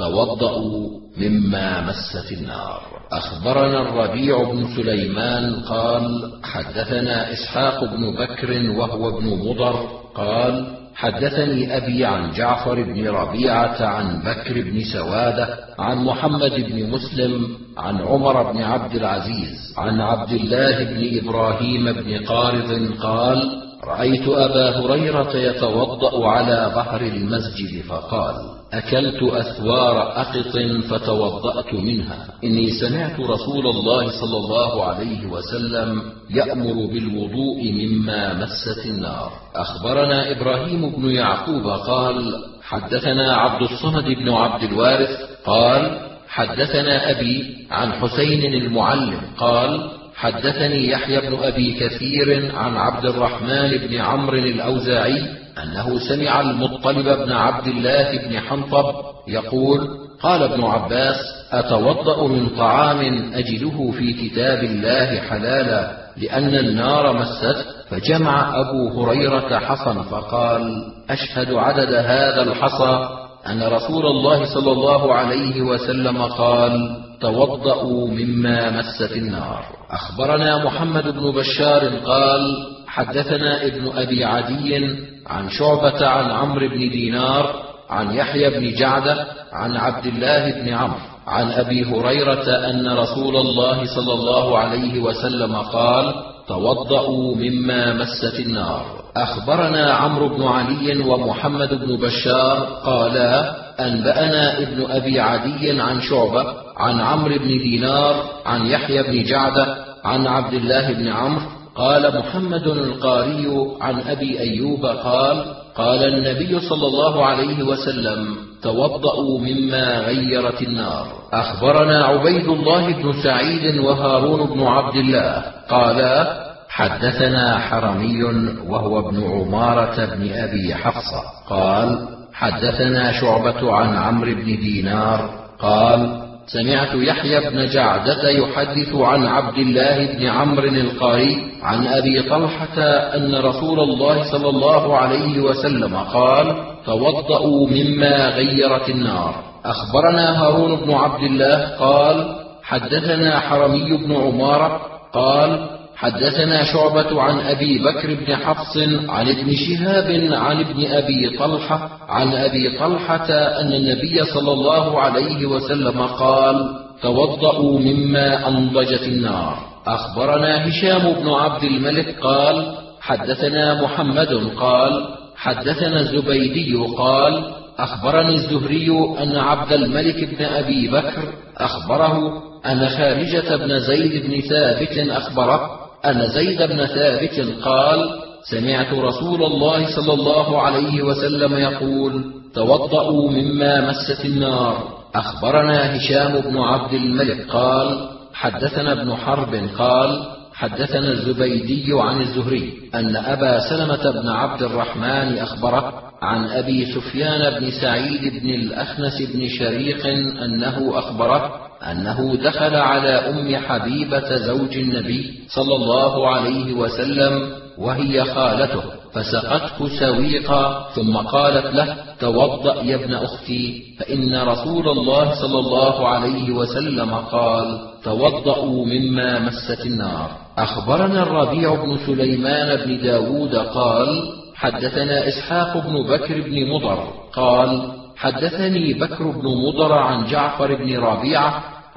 توضؤوا مما مست النار. أخبرنا الربيع بن سليمان قال حدثنا إسحاق بن بكر وهو ابن مضر قال حدثني أبي عن جعفر بن ربيعة عن بكر بن سوادة عن محمد بن مسلم عن عمر بن عبد العزيز عن عبد الله بن إبراهيم بن قارض قال رأيت أبا هريرة يتوضأ على ظهر المسجد فقال أكلت أثوار أقط فتوضأت منها إني سمعت رسول الله صلى الله عليه وسلم يأمر بالوضوء مما مست النار. أخبرنا إبراهيم بن يعقوب قال حدثنا عبد الصمد بن عبد الوارث قال حدثنا أبي عن حسين المعلم قال حدثني يحيى بن أبي كثير عن عبد الرحمن بن عمرو الأوزاعي أنه سمع المطلب بن عبد الله بن حنطب يقول قال ابن عباس أتوضأ من طعام أجده في كتاب الله حلالا لأن النار مست؟ فجمع أبو هريرة حصا فقال أشهد عدد هذا الحصى أن رسول الله صلى الله عليه وسلم قال توضؤوا مما مست النار. أخبرنا محمد بن بشار قال حدثنا ابن أبي عدي عن شعبة عن عمرو بن دينار عن يحيى بن جعدة عن عبد الله بن عمرو عن أبي هريرة أن رسول الله صلى الله عليه وسلم قال توضؤوا مما مست النار. أخبرنا عمرو بن علي ومحمد بن بشار قالا أنبأنا ابن أبي عدي عن شعبة عن عمرو بن دينار عن يحيى بن جعدة عن عبد الله بن عمرو قال محمد القاري عن أبي أيوب قال قال النبي صلى الله عليه وسلم توضؤوا مما غيرت النار. أخبرنا عبيد الله بن سعيد وهارون بن عبد الله قالا حدثنا حرمي وهو ابن عمارة بن أبي حفصة قال حدثنا شعبة عن عمرو بن دينار قال سمعت يحيى بن جعدة يحدث عن عبد الله بن عمرو القاري عن أبي طلحة أن رسول الله صلى الله عليه وسلم قال توضؤوا مما غيرت النار. أخبرنا هارون بن عبد الله قال حدثنا حرمي بن عمارة قال حدثنا شعبة عن أبي بكر بن حفص عن ابن شهاب عن ابن أبي طلحة عن أبي طلحة أن النبي صلى الله عليه وسلم قال توضؤوا مما أنضجت النار. أخبرنا هشام بن عبد الملك قال حدثنا محمد قال حدثنا الزبيدي قال أخبرني الزهري أن عبد الملك بن أبي بكر أخبره أن خارجة بن زيد بن ثابت أخبره أن زيد بن ثابت قال سمعت رسول الله صلى الله عليه وسلم يقول توضؤوا مما مست النار. أخبرنا هشام بن عبد الملك قال حدثنا ابن حرب قال حدثنا الزبيدي عن الزهري أن أبا سلمة بن عبد الرحمن أخبره عن أبي سفيان بن سعيد بن الأخنس بن شريق أنه أخبره أنه دخل على أم حبيبة زوج النبي صلى الله عليه وسلم وهي خالته فسقته سويقا ثم قالت له توضأ يا ابن أختي فإن رسول الله صلى الله عليه وسلم قال توضؤوا مما مست النار. أخبرنا الربيع بن سليمان بن داود قال حدثنا إسحاق بن بكر بن مضر قال حدثني بكر بن مضر عن جعفر بن ربيعة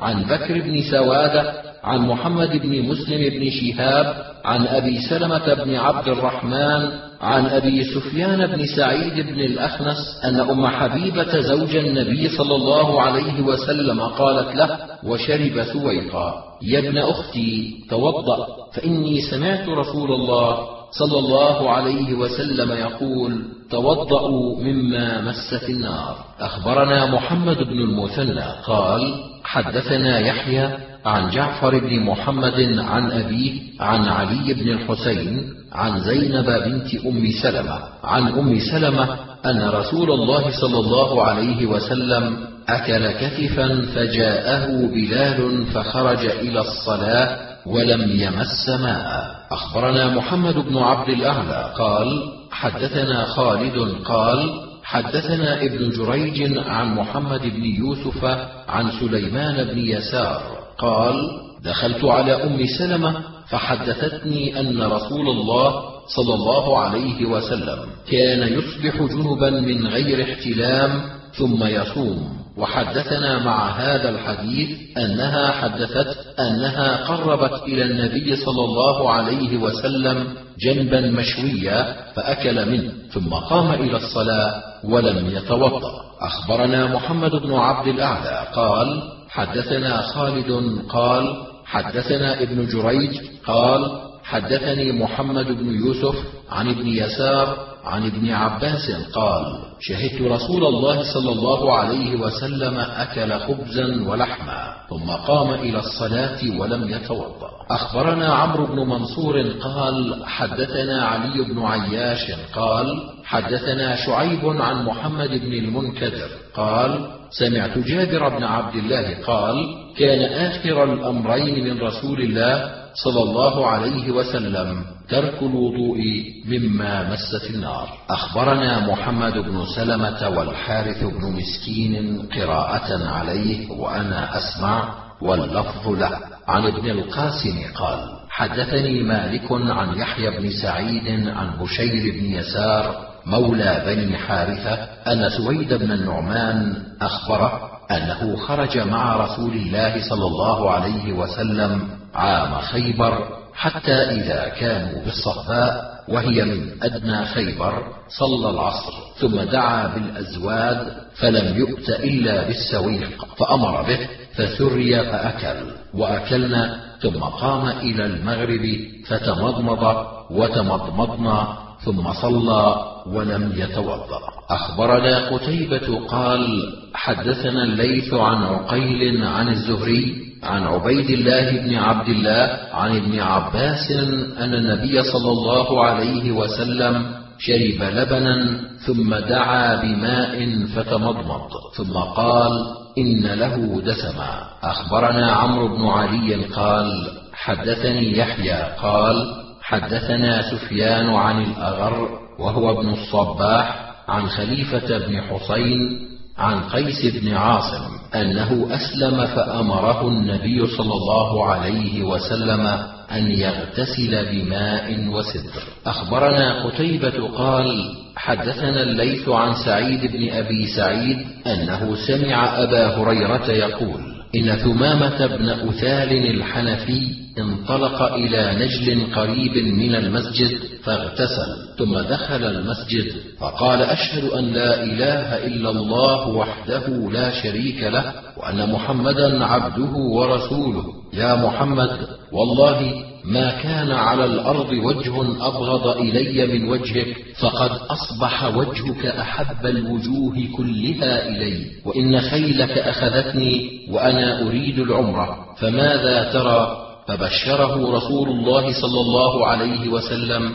عن بكر بن سوادة عن محمد بن مسلم بن شهاب عن أبي سلمة بن عبد الرحمن عن أبي سفيان بن سعيد بن الأخنس أن أم حبيبة زوج النبي صلى الله عليه وسلم قالت له وشرب سويقا: يا ابن أختي توضأ، فإني سمعت رسول الله صلى الله عليه وسلم يقول: توضأوا مما مست النار. أخبرنا محمد بن المثنى قال: حدثنا يحيى عن جعفر بن محمد عن أبيه عن علي بن الحسين عن زينب بنت أم سلمة عن أم سلمة أن رسول الله صلى الله عليه وسلم أكل كتفا فجاءه بلال فخرج إلى الصلاة ولم يمس ماء. أخبرنا محمد بن عبد الأعلى قال: حدثنا خالد قال: حدثنا ابن جريج عن محمد بن يوسف عن سليمان بن يسار قال: دخلت على أم سلمة فحدثتني أن رسول الله صلى الله عليه وسلم كان يصبح جنبا من غير احتلام ثم يصوم. وحدثنا مع هذا الحديث أنها حدثت أنها قربت إلى النبي صلى الله عليه وسلم جنبا مشويا فأكل منه ثم قام إلى الصلاة ولم يتوضأ. أخبرنا محمد بن عبد الأعلى قال: حدثنا خالد قال: حدثنا ابن جريج قال: حدثني محمد بن يوسف عن ابن يسار عن ابن عباس قال: شهدت رسول الله صلى الله عليه وسلم أكل خبزا ولحما ثم قام إلى الصلاة ولم يتوضأ. أخبرنا عمرو بن منصور قال: حدثنا علي بن عياش قال: حدثنا شعيب عن محمد بن المنكدر قال: سمعت جابر بن عبد الله قال: كان آخر الأمرين من رسول الله صلى الله عليه وسلم ترك الوضوء مما مست النار. أخبرنا محمد بن سلمة والحارث بن مسكين قراءة عليه وأنا أسمع واللفظ له. عن ابن القاسم قال: حدثني مالك عن يحيى بن سعيد عن بشير بن يسار مولى بني حارثة أن سويد بن النعمان أخبره أنه خرج مع رسول الله صلى الله عليه وسلم عام خيبر حتى إذا كانوا بالصفاء وهي من أدنى خيبر صلى العصر ثم دعا بالأزواد فلم يؤت إلا بالسويق فأمر به فسري فأكل وأكلنا ثم قام إلى المغرب فتمضمض وتمضمضنا ثم صلى ولم يتوضأ. أخبرنا قتيبة قال: حدثنا الليث عن عقيل عن الزهري عن عبيد الله بن عبد الله عن ابن عباس أن النبي صلى الله عليه وسلم شرب لبنا ثم دعا بماء فتمضمض ثم قال: إن له دسما. أخبرنا عمرو بن علي قال: حدثني يحيى قال: حدثنا سفيان عن الأغر وهو ابن الصباح عن خليفة بن حسين عن قيس بن عاصم أنه أسلم فأمره النبي صلى الله عليه وسلم أن يغتسل بماء وسدر. أخبرنا قتيبة قال: حدثنا الليث عن سعيد بن أبي سعيد أنه سمع أبا هريرة يقول: إن ثمامة بن أثال الحنفي انطلق إلى نجل قريب من المسجد فاغتسل ثم دخل المسجد فقال: أشهد أن لا إله إلا الله وحده لا شريك له وأن محمدا عبده ورسوله. يا محمد، والله ما كان على الأرض وجه أبغض إلي من وجهك، فقد أصبح وجهك أحب الوجوه كلها إلي، وإن خيلك أخذتني وأنا أريد العمرة، فماذا ترى؟ فبشره رسول الله صلى الله عليه وسلم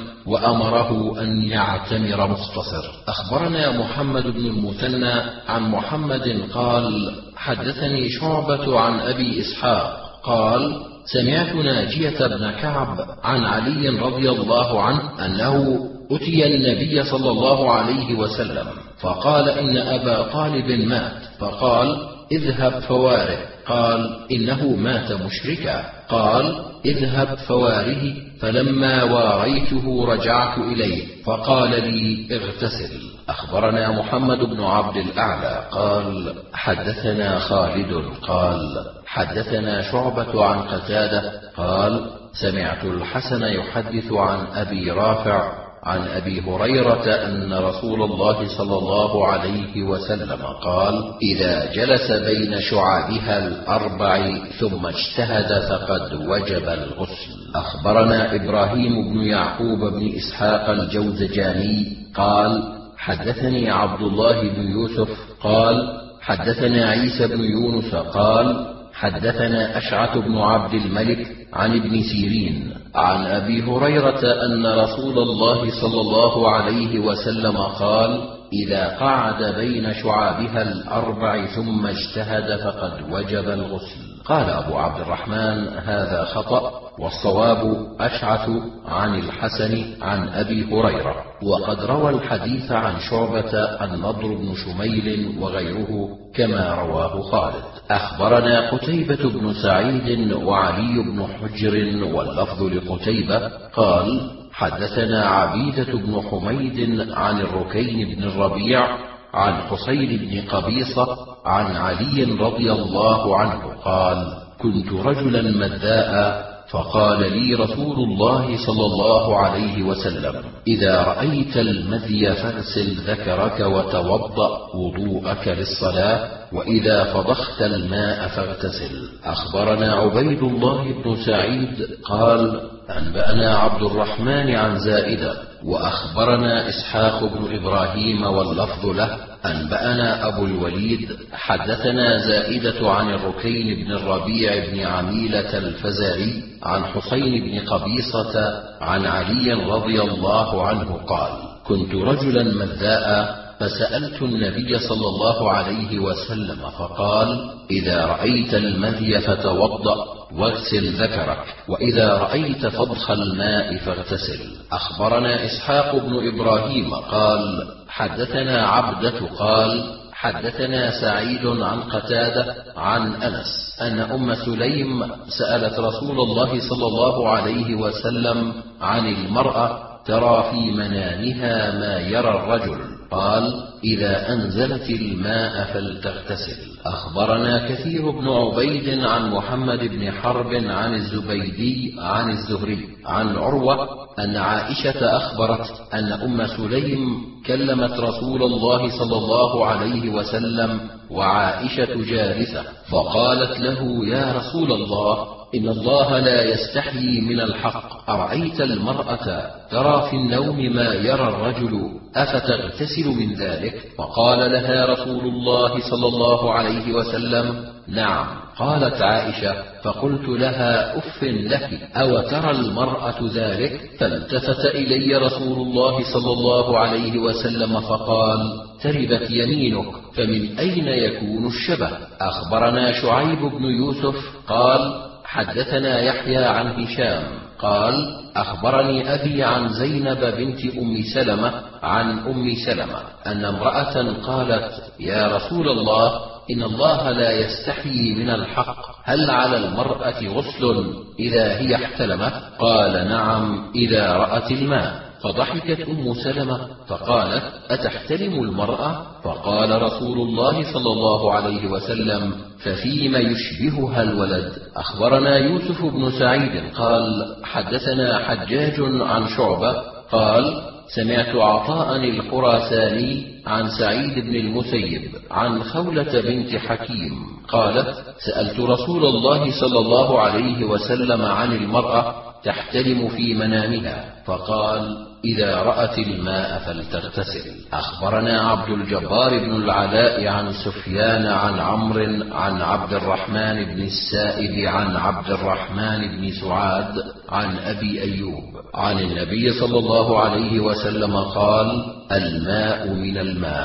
وأمره أن يعتمر مختصر. أخبرنا محمد بن المثنى عن محمد قال: حدثني شعبة عن أبي إسحاق قال: سمعت ناجية بن كعب عن علي رضي الله عنه أنه أتي النبي صلى الله عليه وسلم فقال: إن أبا طالب مات، فقال: اذهب فواره، قال: إنه مات مشركا. قال: اذهب فواره. فلما واريته رجعت إليه فقال لي: اغتسل. أخبرنا محمد بن عبد الأعلى قال: حدثنا خالد قال: حدثنا شعبة عن قتادة قال: سمعت الحسن يحدث عن أبي رافع عن أبي هريرة أن رسول الله صلى الله عليه وسلم قال: إذا جلس بين شعابها الأربع ثم اجتهد فقد وجب الغسل. أخبرنا إبراهيم بن يعقوب بن إسحاق الجوزجاني قال: حدثني عبد الله بن يوسف قال: حدثنا عيسى بن يونس قال: حدثنا أشعث بن عبد الملك عن ابن سيرين عن أبي هريرة أن رسول الله صلى الله عليه وسلم قال: إذا قعد بين شعابها الأربع ثم اجتهد فقد وجب الغسل. قال أبو عبد الرحمن: هذا خطأ، والصواب أشعث عن الحسن عن أبي هريرة. وقد روى الحديث عن شعبة النضر بن شميل وغيره كما رواه خالد. أخبرنا قتيبة بن سعيد وعلي بن حجر واللفظ لقتيبة قال: حدثنا عبيدة بن حميد عن الركين بن الربيع عن حسين بن قبيصة عن علي رضي الله عنه قال: كنت رجلا مذاء فقال لي رسول الله صلى الله عليه وسلم: إذا رأيت المذي فاغسل ذكرك وتوضأ وضوءك للصلاة، وإذا فضخت الماء فاغتسل. أخبرنا عبيد الله بن سعيد قال: أنبأنا عبد الرحمن عن زائدة. وأخبرنا إسحاق بن إبراهيم واللفظ له أنبأنا أبو الوليد حدثنا زائدة عن الركين بن الربيع بن عميلة الفزاري عن حسين بن قبيصة عن علي رضي الله عنه قال: كنت رجلا مذاء فسألت النبي صلى الله عليه وسلم فقال: إذا رأيت المذي فتوضأ واغسل ذكرك، وإذا رأيت فضخ الماء فاغتسل. أخبرنا إسحاق بن إبراهيم قال: حدثنا عبدة قال: حدثنا سعيد عن قتادة عن أنس أن أم سليم سألت رسول الله صلى الله عليه وسلم عن المرأة ترى في منامها ما يرى الرجل، قال: إذا أنزلت الماء فلتغتسل. أخبرنا كثير بن عبيد عن محمد بن حرب عن الزبيدي عن الزهري عن عروة أن عائشة أخبرت أن أم سليم كلمت رسول الله صلى الله عليه وسلم وعائشة جالسة، فقالت له: يا رسول الله، إن الله لا يستحيي من الحق، أرأيت المرأة ترى في النوم ما يرى الرجل أفتغتسل من ذلك؟ فقال لها رسول الله صلى الله عليه وسلم: نعم. قالت عائشة: فقلت لها: أف لك، أو ترى المرأة ذلك؟ فالتفت إلي رسول الله صلى الله عليه وسلم فقال: تربت يمينك، فمن أين يكون الشبه؟ أخبرنا شعيب بن يوسف قال: حدثنا يحيى عن هشام قال: أخبرني أبي عن زينب بنت أم سلمة عن أم سلمة أن امرأة قالت: يا رسول الله، إن الله لا يستحيي من الحق، هل على المرأة غسل إذا هي احتلمت؟ قال: نعم، إذا رأت الماء. فضحكت أم سلمة فقالت: أتحتلم المرأة؟ فقال رسول الله صلى الله عليه وسلم: ففيما يشبهها الولد. أخبرنا يوسف بن سعيد قال: حدثنا حجاج عن شعبة قال: سمعت عطاء الخراساني عن سعيد بن المسيب عن خولة بنت حكيم قالت: سألت رسول الله صلى الله عليه وسلم عن المرأة تحتلم في منامها، فقال: إذا رأت الماء فلتغتسل. أخبرنا عبد الجبار بن العلاء عن سفيان عن عمرو عن عبد الرحمن بن السائب عن عبد الرحمن بن سعاد عن أبي أيوب عن النبي صلى الله عليه وسلم قال: الماء من الماء.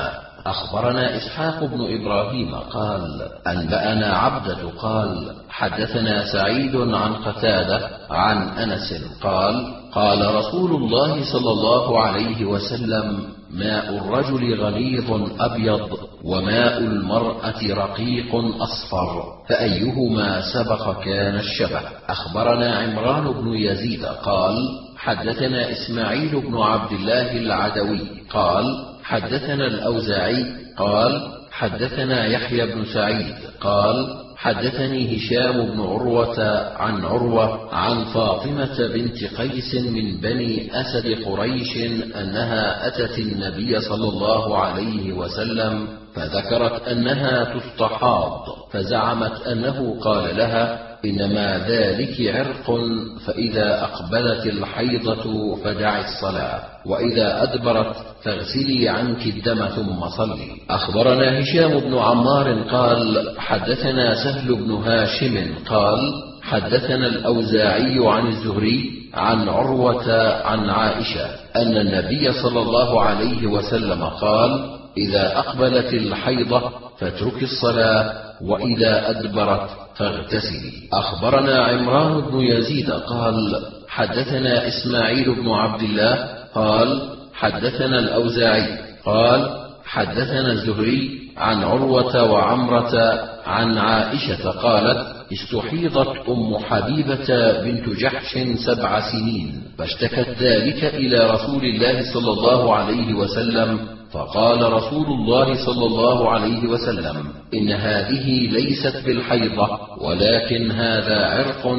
أخبرنا إسحاق بن إبراهيم قال أنبأنا عبدة قال حدثنا سعيد عن قتادة عن أنس قال قال رسول الله صلى الله عليه وسلم ماء الرجل غليظ أبيض وماء المرأة رقيق أصفر فأيهما سبق كان الشبه. أخبرنا عمران بن يزيد قال حدثنا إسماعيل بن عبد الله العدوي قال حدثنا الأوزاعي قال حدثنا يحيى بن سعيد قال حدثني هشام بن عروة عن عروة عن فاطمة بنت قيس من بني أسد قريش أنها أتت النبي صلى الله عليه وسلم فذكرت أنها تستحاض فزعمت أنه قال لها إنما ذلك عرق فإذا أقبلت الحيضة فدعي الصلاة وإذا أدبرت فاغسلي عنك الدم ثم صلي. أخبرنا هشام بن عمار قال حدثنا سهل بن هاشم قال حدثنا الأوزاعي عن الزهري عن عروة عن عائشة أن النبي صلى الله عليه وسلم قال إذا أقبلت الحيضة فاترك الصلاة وإذا أدبرت فاغتسلي. أخبرنا عمران بن يزيد قال حدثنا إسماعيل بن عبد الله قال حدثنا الأوزاعي قال حدثنا الزهري عن عروة وعمرة عن عائشة قالت استحيضت أم حبيبة بنت جحش سبع سنين فاشتكت ذلك إلى رسول الله صلى الله عليه وسلم فقال رسول الله صلى الله عليه وسلم إن هذه ليست بالحيضة ولكن هذا عرق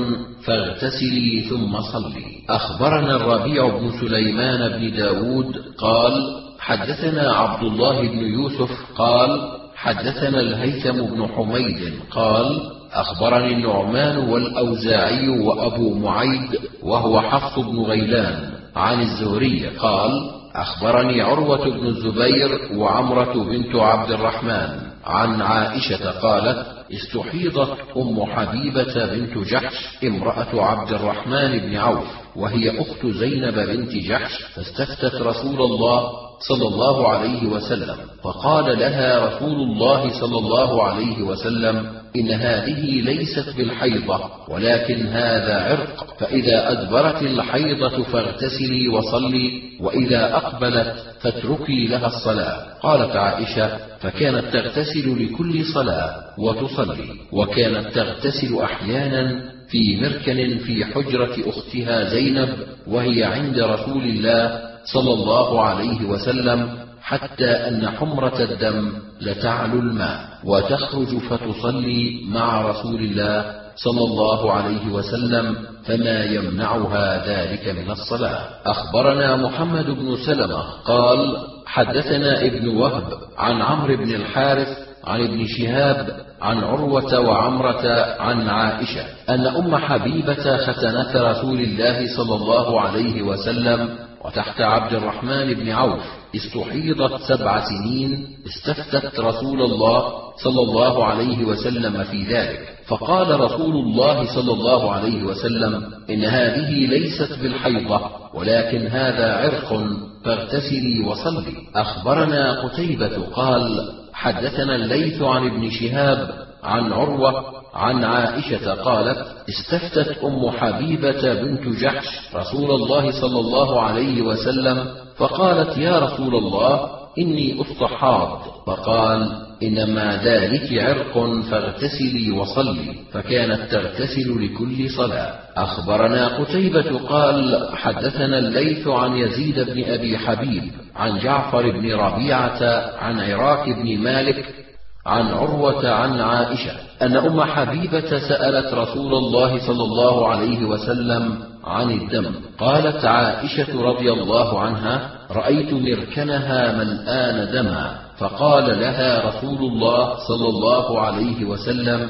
فاغتسلي ثم صلي. أخبرنا الربيع بن سليمان بن داود قال حدثنا عبد الله بن يوسف قال حدثنا الهيثم بن حميد قال أخبرني النعمان والأوزاعي وأبو معيد وهو حفص بن غيلان عن الزهري قال أخبرني عروة بن الزبير وعمرة بنت عبد الرحمن عن عائشة قالت استحيضت أم حبيبة بنت جحش امرأة عبد الرحمن بن عوف وهي أخت زينب بنت جحش فاستفتت رسول الله صلى الله عليه وسلم فقال لها رسول الله صلى الله عليه وسلم إن هذه ليست بالحيضة ولكن هذا عرق فإذا أدبرت الحيضة فاغتسلي وصلي وإذا أقبلت فاتركي لها الصلاة. قالت عائشة فكانت تغتسل لكل صلاة وتصلي وكانت تغتسل أحيانا في مركن في حجرة أختها زينب وهي عند رسول الله صلى الله عليه وسلم حتى أن حمرة الدم لتعلو الماء وتخرج فتصلي مع رسول الله صلى الله عليه وسلم فما يمنعها ذلك من الصلاة. أخبرنا محمد بن سلمة قال حدثنا ابن وهب عن عمرو بن الحارث عن ابن شهاب عن عروة وعمرة عن عائشة أن أم حبيبة ختنة رسول الله صلى الله عليه وسلم وتحت عبد الرحمن بن عوف استحيضت سبع سنين استفتت رسول الله صلى الله عليه وسلم في ذلك فقال رسول الله صلى الله عليه وسلم إن هذه ليست بالحيضة ولكن هذا عرق فاغتسلي وصلي. أخبرنا قتيبة قال حدثنا الليث عن ابن شهاب عن عروة عن عائشة قالت استفتت أم حبيبة بنت جحش رسول الله صلى الله عليه وسلم فقالت يا رسول الله إني أستحاض فقال إنما ذلك عرق فاغتسلي وصلي فكانت تغتسل لكل صلاة. أخبرنا قتيبة قال حدثنا الليث عن يزيد بن أبي حبيب عن جعفر بن ربيعة عن عراك بن مالك عن عروة عن عائشة أن أم حبيبة سألت رسول الله صلى الله عليه وسلم عن الدم قالت عائشة رضي الله عنها رأيت مركنها ملآن دما فقال لها رسول الله صلى الله عليه وسلم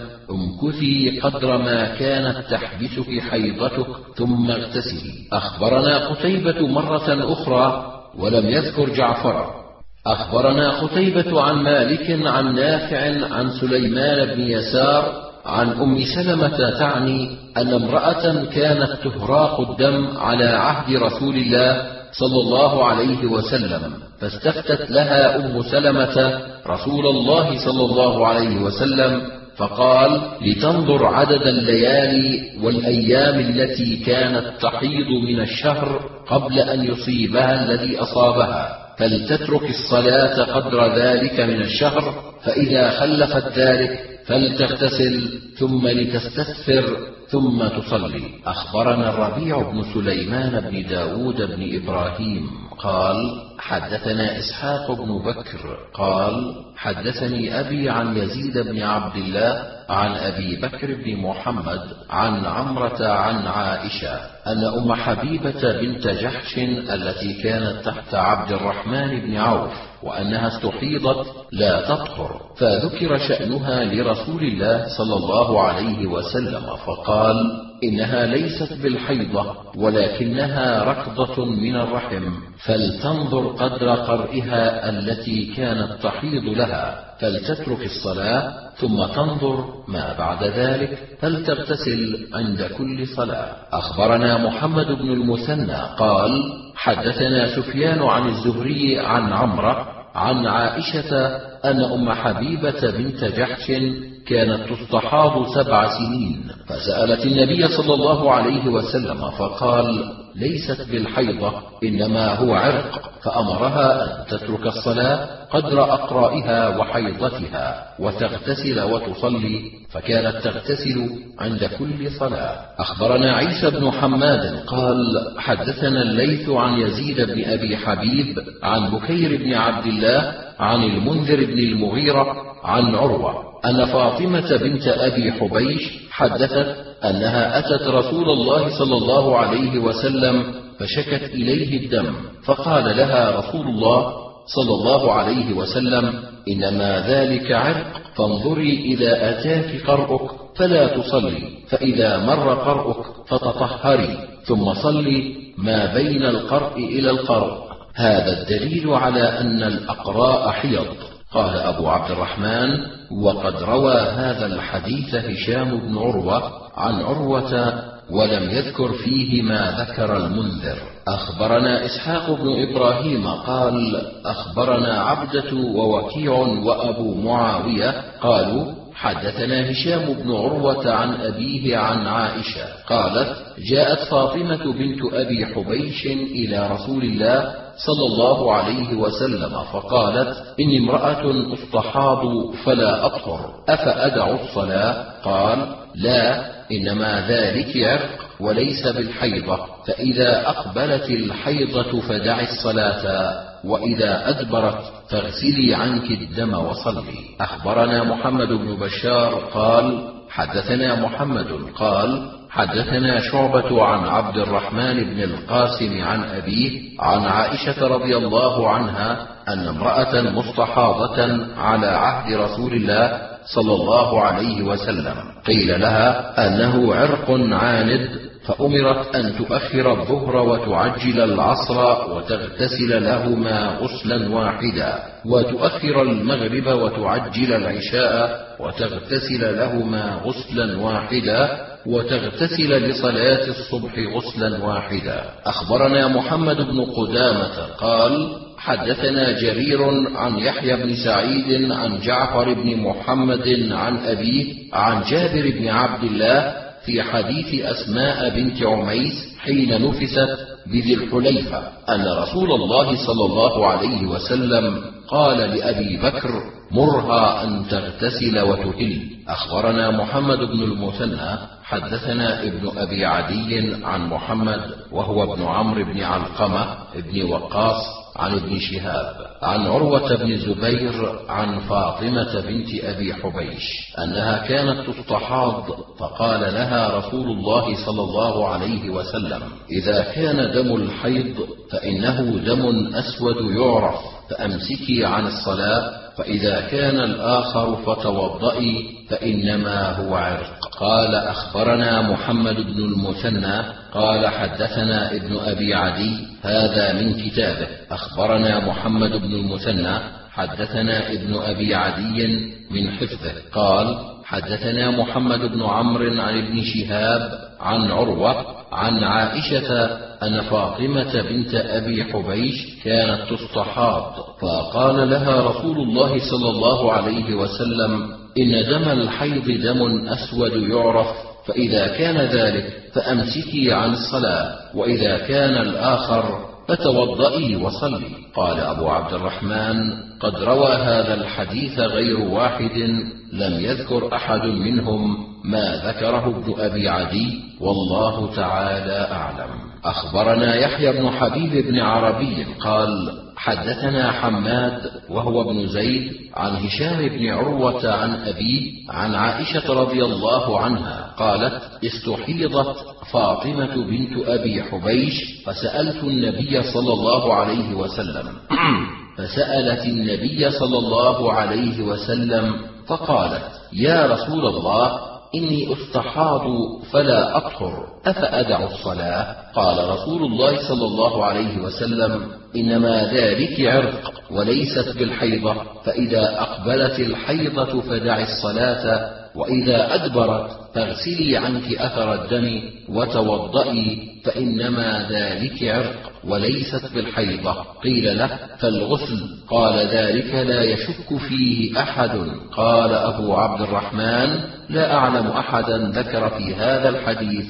امكثي قدر ما كانت تحبسك حيضتك ثم اغتسلي. أخبرنا قتيبة مرة أخرى ولم يذكر جعفر. أخبرنا قتيبة عن مالك عن نافع عن سليمان بن يسار عن أم سلمة تعني أن امرأة كانت تهراق الدم على عهد رسول الله صلى الله عليه وسلم، فاستفتت لها أم سلمة رسول الله صلى الله عليه وسلم فقال: لتنظر عدد الليالي والأيام التي كانت تحيض من الشهر قبل أن يصيبها الذي أصابها، فلتترك الصلاة قدر ذلك من الشهر، فإذا خلفت ذلك فلتغتسل ثم لتستثفر ثم تصلي. أخبرنا الربيع بن سليمان بن داود بن إبراهيم قال: حدثنا إسحاق بن بكر قال: حدثني أبي عن يزيد بن عبد الله عن أبي بكر بن محمد عن عمرة عن عائشة أن أم حبيبة بنت جحش التي كانت تحت عبد الرحمن بن عوف وأنها استحيضت لا تطهر، فذكر شأنها لرسول الله صلى الله عليه وسلم فقال: إنها ليست بالحيضة ولكنها ركضة من الرحم، فلتنظر قدر قرئها التي كانت تحيض لها، فلتترك الصلاة ثم تنظر ما بعد ذلك، فلتغتسل عند كل صلاة. أخبرنا محمد بن المثنى قال: حدثنا سفيان عن الزهري عن عمرة عن عائشة أن أم حبيبة بنت جحش كانت تستحاض سبع سنين، فسألت النبي صلى الله عليه وسلم فقال: ليست بالحيضة إنما هو عرق، فأمرها أن تترك الصلاة قدر أقرائها وحيضتها وتغتسل وتصلي، فكانت تغتسل عند كل صلاة. أخبرنا عيسى بن حماد قال: حدثنا الليث عن يزيد بن أبي حبيب عن بكير بن عبد الله عن المنذر بن المغيرة عن عروة أن فاطمة بنت أبي حبيش حدثت أنها أتت رسول الله صلى الله عليه وسلم فشكت إليه الدم، فقال لها رسول الله صلى الله عليه وسلم: إنما ذلك عرق، فانظري إذا أتاك قرؤك فلا تصلي، فإذا مر قرؤك فتطهري، ثم صلي ما بين القرء إلى القرء. هذا الدليل على أن الأقراء حيض. قال أبو عبد الرحمن: وقد روى هذا الحديث هشام بن عروة عن عروة ولم يذكر فيه ما ذكر المنذر. أخبرنا إسحاق بن إبراهيم قال: أخبرنا عبدة ووكيع وأبو معاوية قالوا: حدثنا هشام بن عروة عن أبيه عن عائشة قالت: جاءت فاطمة بنت أبي حبيش إلى رسول الله صلى الله عليه وسلم فقالت: إني امرأة أستحاض فلا أطهر، أفأدع الصلاة؟ قال: لا، إنما ذلك عرق وليس بالحيضة، فإذا أقبلت الحيضة فدعي الصلاة، وإذا أدبرت فاغسلي عنك الدم وصلي. أخبرنا محمد بن بشار قال: حدثنا محمد قال: حدثنا شعبة عن عبد الرحمن بن القاسم عن أبيه عن عائشة رضي الله عنها أن امرأة مستحاضة على عهد رسول الله صلى الله عليه وسلم قيل لها أنه عرق عاند، فأمرت أن تؤخر الظهر وتعجل العصر وتغتسل لهما غسلا واحدا، وتؤخر المغرب وتعجل العشاء وتغتسل لهما غسلا واحدا، وتغتسل لصلاة الصبح غسلا واحدا. أخبرنا محمد بن قدامة قال: حدثنا جرير عن يحيى بن سعيد عن جعفر بن محمد عن أبيه عن جابر بن عبد الله في حديث أسماء بنت عميس حين نفست بذي الحليفة أن رسول الله صلى الله عليه وسلم قال لأبي بكر: مرها أن تغتسل وتهل. أخبرنا محمد بن المثنى حدثنا ابن أبي عدي عن محمد وهو ابن عمرو بن علقمة بن وقاص عن ابن شهاب عن عروة بن زبير عن فاطمة بنت أبي حبيش أنها كانت تستحاض، فقال لها رسول الله صلى الله عليه وسلم: إذا كان دم الحيض فإنه دم أسود يعرف، فأمسكي عن الصلاة، فإذا كان الآخر فتوضئي، فإنما هو عرق. قال: أخبرنا محمد بن المثنى قال: حدثنا ابن أبي عدي، هذا من كتابه. أخبرنا محمد بن المثنى حدثنا ابن أبي عدي من حفظه قال: حدثنا محمد بن عمرو عن ابن شهاب عن عروة عن عائشة أن فاطمة بنت أبي حبيش كانت تستحاض، فقال لها رسول الله صلى الله عليه وسلم: إن دم الحيض دم أسود يعرف، فإذا كان ذلك فأمسكي عن الصلاة، وإذا كان الآخر فتوضئي وصلي. قال أبو عبد الرحمن: قد روى هذا الحديث غير واحد، لم يذكر أحد منهم ما ذكره ابن أبي عدي، والله تعالى أعلم. أخبرنا يحيى بن حبيب بن عربي قال: حدثنا حماد وهو ابن زيد عن هشام بن عروة عن أبيه عن عائشة رضي الله عنها قالت: استحيضت فاطمة بنت أبي حبيش فسألت النبي صلى الله عليه وسلم فسألت النبي صلى الله عليه وسلم فقالت: يا رسول الله، إني أستحاض فلا أطهر، أفأدع الصلاة؟ قال رسول الله صلى الله عليه وسلم: إنما ذلك عرق وليست بالحيضة، فإذا أقبلت الحيضة فدعي الصلاة، وإذا أدبرت فاغسلي عنك أثر الدم وتوضئي، فإنما ذلك عرق وليست بالحيضة. قيل له: فالغسل؟ قال: ذلك لا يشك فيه أحد. قال أبو عبد الرحمن: لا أعلم أحدا ذكر في هذا الحديث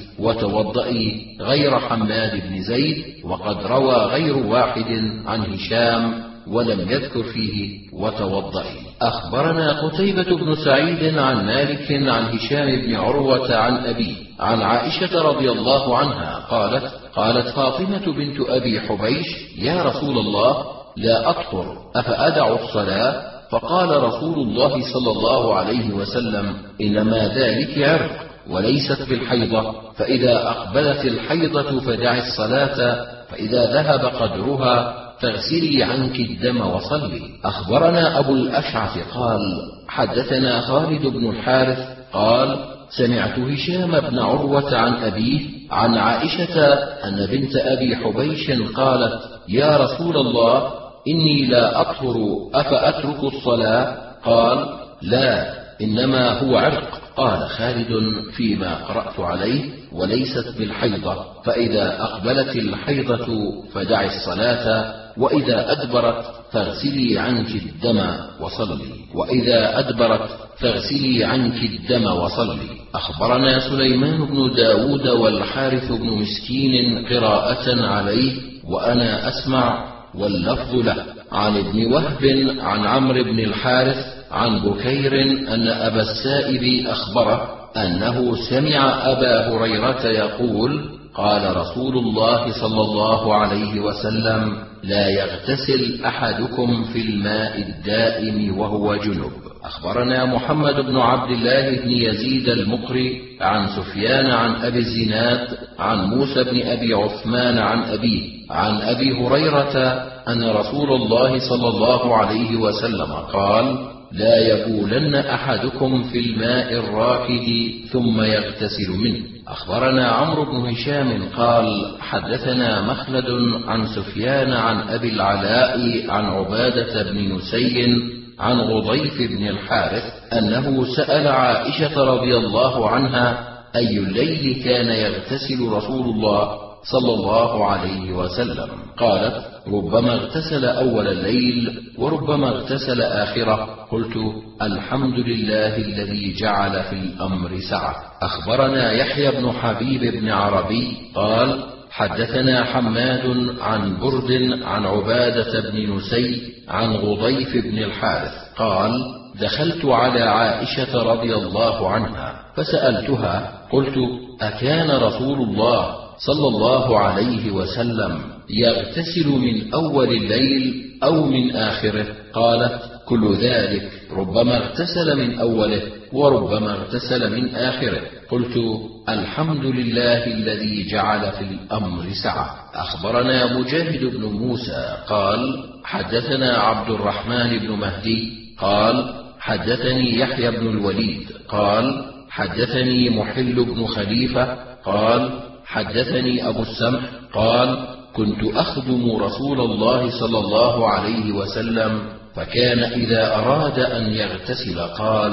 وتوضئي غير حماد بن زيد، وقد روى غير واحد عن هشام ولم يذكر فيه وتوضئي. أخبرنا قتيبة بن سعيد عن مالك عن هشام بن عروة عن أبيه عن عائشة رضي الله عنها قالت: قالت فاطمة بنت أبي حبيش: يا رسول الله، لا أطهر، أفأدع الصلاة؟ فقال رسول الله صلى الله عليه وسلم: إنما ذلك عرق وليست بالحيضة، فإذا أقبلت الحيضة فدعي الصلاة، فإذا ذهب قدرها فاغسلي عنك الدم وصلي. أخبرنا أبو الأشعث قال: حدثنا خالد بن الحارث قال: سمعت هشام بن عروة عن أبيه عن عائشة أن بنت أبي حبيش قالت: يا رسول الله، إني لا أطهر، أفأترك الصلاة؟ قال: لا، إنما هو عرق. قال خالد فيما قرأت عليه: وليست بالحيضة، فإذا أقبلت الحيضة فدعي الصلاة، وإذا أدبرت فاغسلي عنك الدم وصلي، وإذا أدبرت فاغسلي عنك الدم وصلي. أخبرنا سليمان بن داود والحارث بن مسكين قراءة عليه وأنا أسمع، واللفظ له، عن ابن وهب عن عمرو بن الحارث عن بكير أن أبا السائب أخبره أنه سمع أبا هريرة يقول: قال رسول الله صلى الله عليه وسلم: لا يغتسل أحدكم في الماء الدائم وهو جنب. أخبرنا محمد بن عبد الله بن يزيد المقري عن سفيان عن أبي الزناد عن موسى بن أبي عثمان عن أبيه عن أبي هريرة أن رسول الله صلى الله عليه وسلم قال: لا يبولن أحدكم في الماء الراكد ثم يغتسل منه. أخبرنا عمرو بن هشام قال: حدثنا مخلد عن سفيان عن أبي العلاء عن عبادة بن نسي عن غضيف بن الحارث أنه سأل عائشة رضي الله عنها: أي الليل كان يغتسل رسول الله صلى الله عليه وسلم؟ قالت: ربما اغتسل أول الليل وربما اغتسل آخره. قلت: الحمد لله الذي جعل في الأمر سعة. أخبرنا يحيى بن حبيب بن عربي قال: حدثنا حماد عن برد عن عبادة بن نسي عن غضيف بن الحارث قال: دخلت على عائشة رضي الله عنها فسألتها، قلت: أكان رسول الله صلى الله عليه وسلم يغتسل من أول الليل أو من آخره؟ قالت: كل ذلك، ربما اغتسل من أوله وربما اغتسل من آخره. قلت: الحمد لله الذي جعل في الأمر سعة. أخبرنا مجاهد بن موسى قال: حدثنا عبد الرحمن بن مهدي قال: حدثني يحيى بن الوليد قال: حدثني محل بن خليفة قال: حدثني أبو السمح قال: كنت أخدم رسول الله صلى الله عليه وسلم، فكان إذا أراد أن يغتسل قال: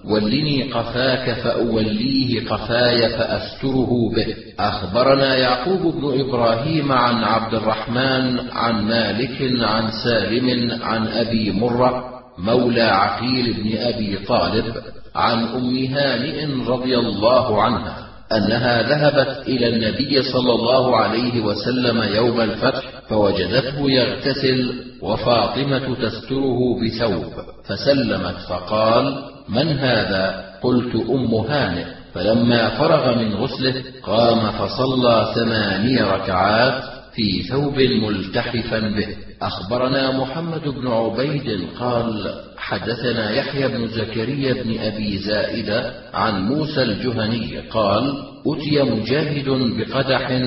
ولني قفاك فأوليه قفاي فأستره به. أخبرنا يعقوب بن إبراهيم عن عبد الرحمن عن مالك عن سالم عن أبي مرة مولى عقيل بن أبي طالب عن أم هانئ رضي الله عنها أنها ذهبت إلى النبي صلى الله عليه وسلم يوم الفتح فوجدته يغتسل وفاطمة تستره بثوب، فسلمت فقال: من هذا؟ قلت: أم هانئ. فلما فرغ من غسله قام فصلى ثماني ركعات في ثوب ملتحفا به. أخبرنا محمد بن عبيد قال: حدثنا يحيى بن زكريا بن أبي زائدة عن موسى الجهني قال: أتي مجاهد بقدح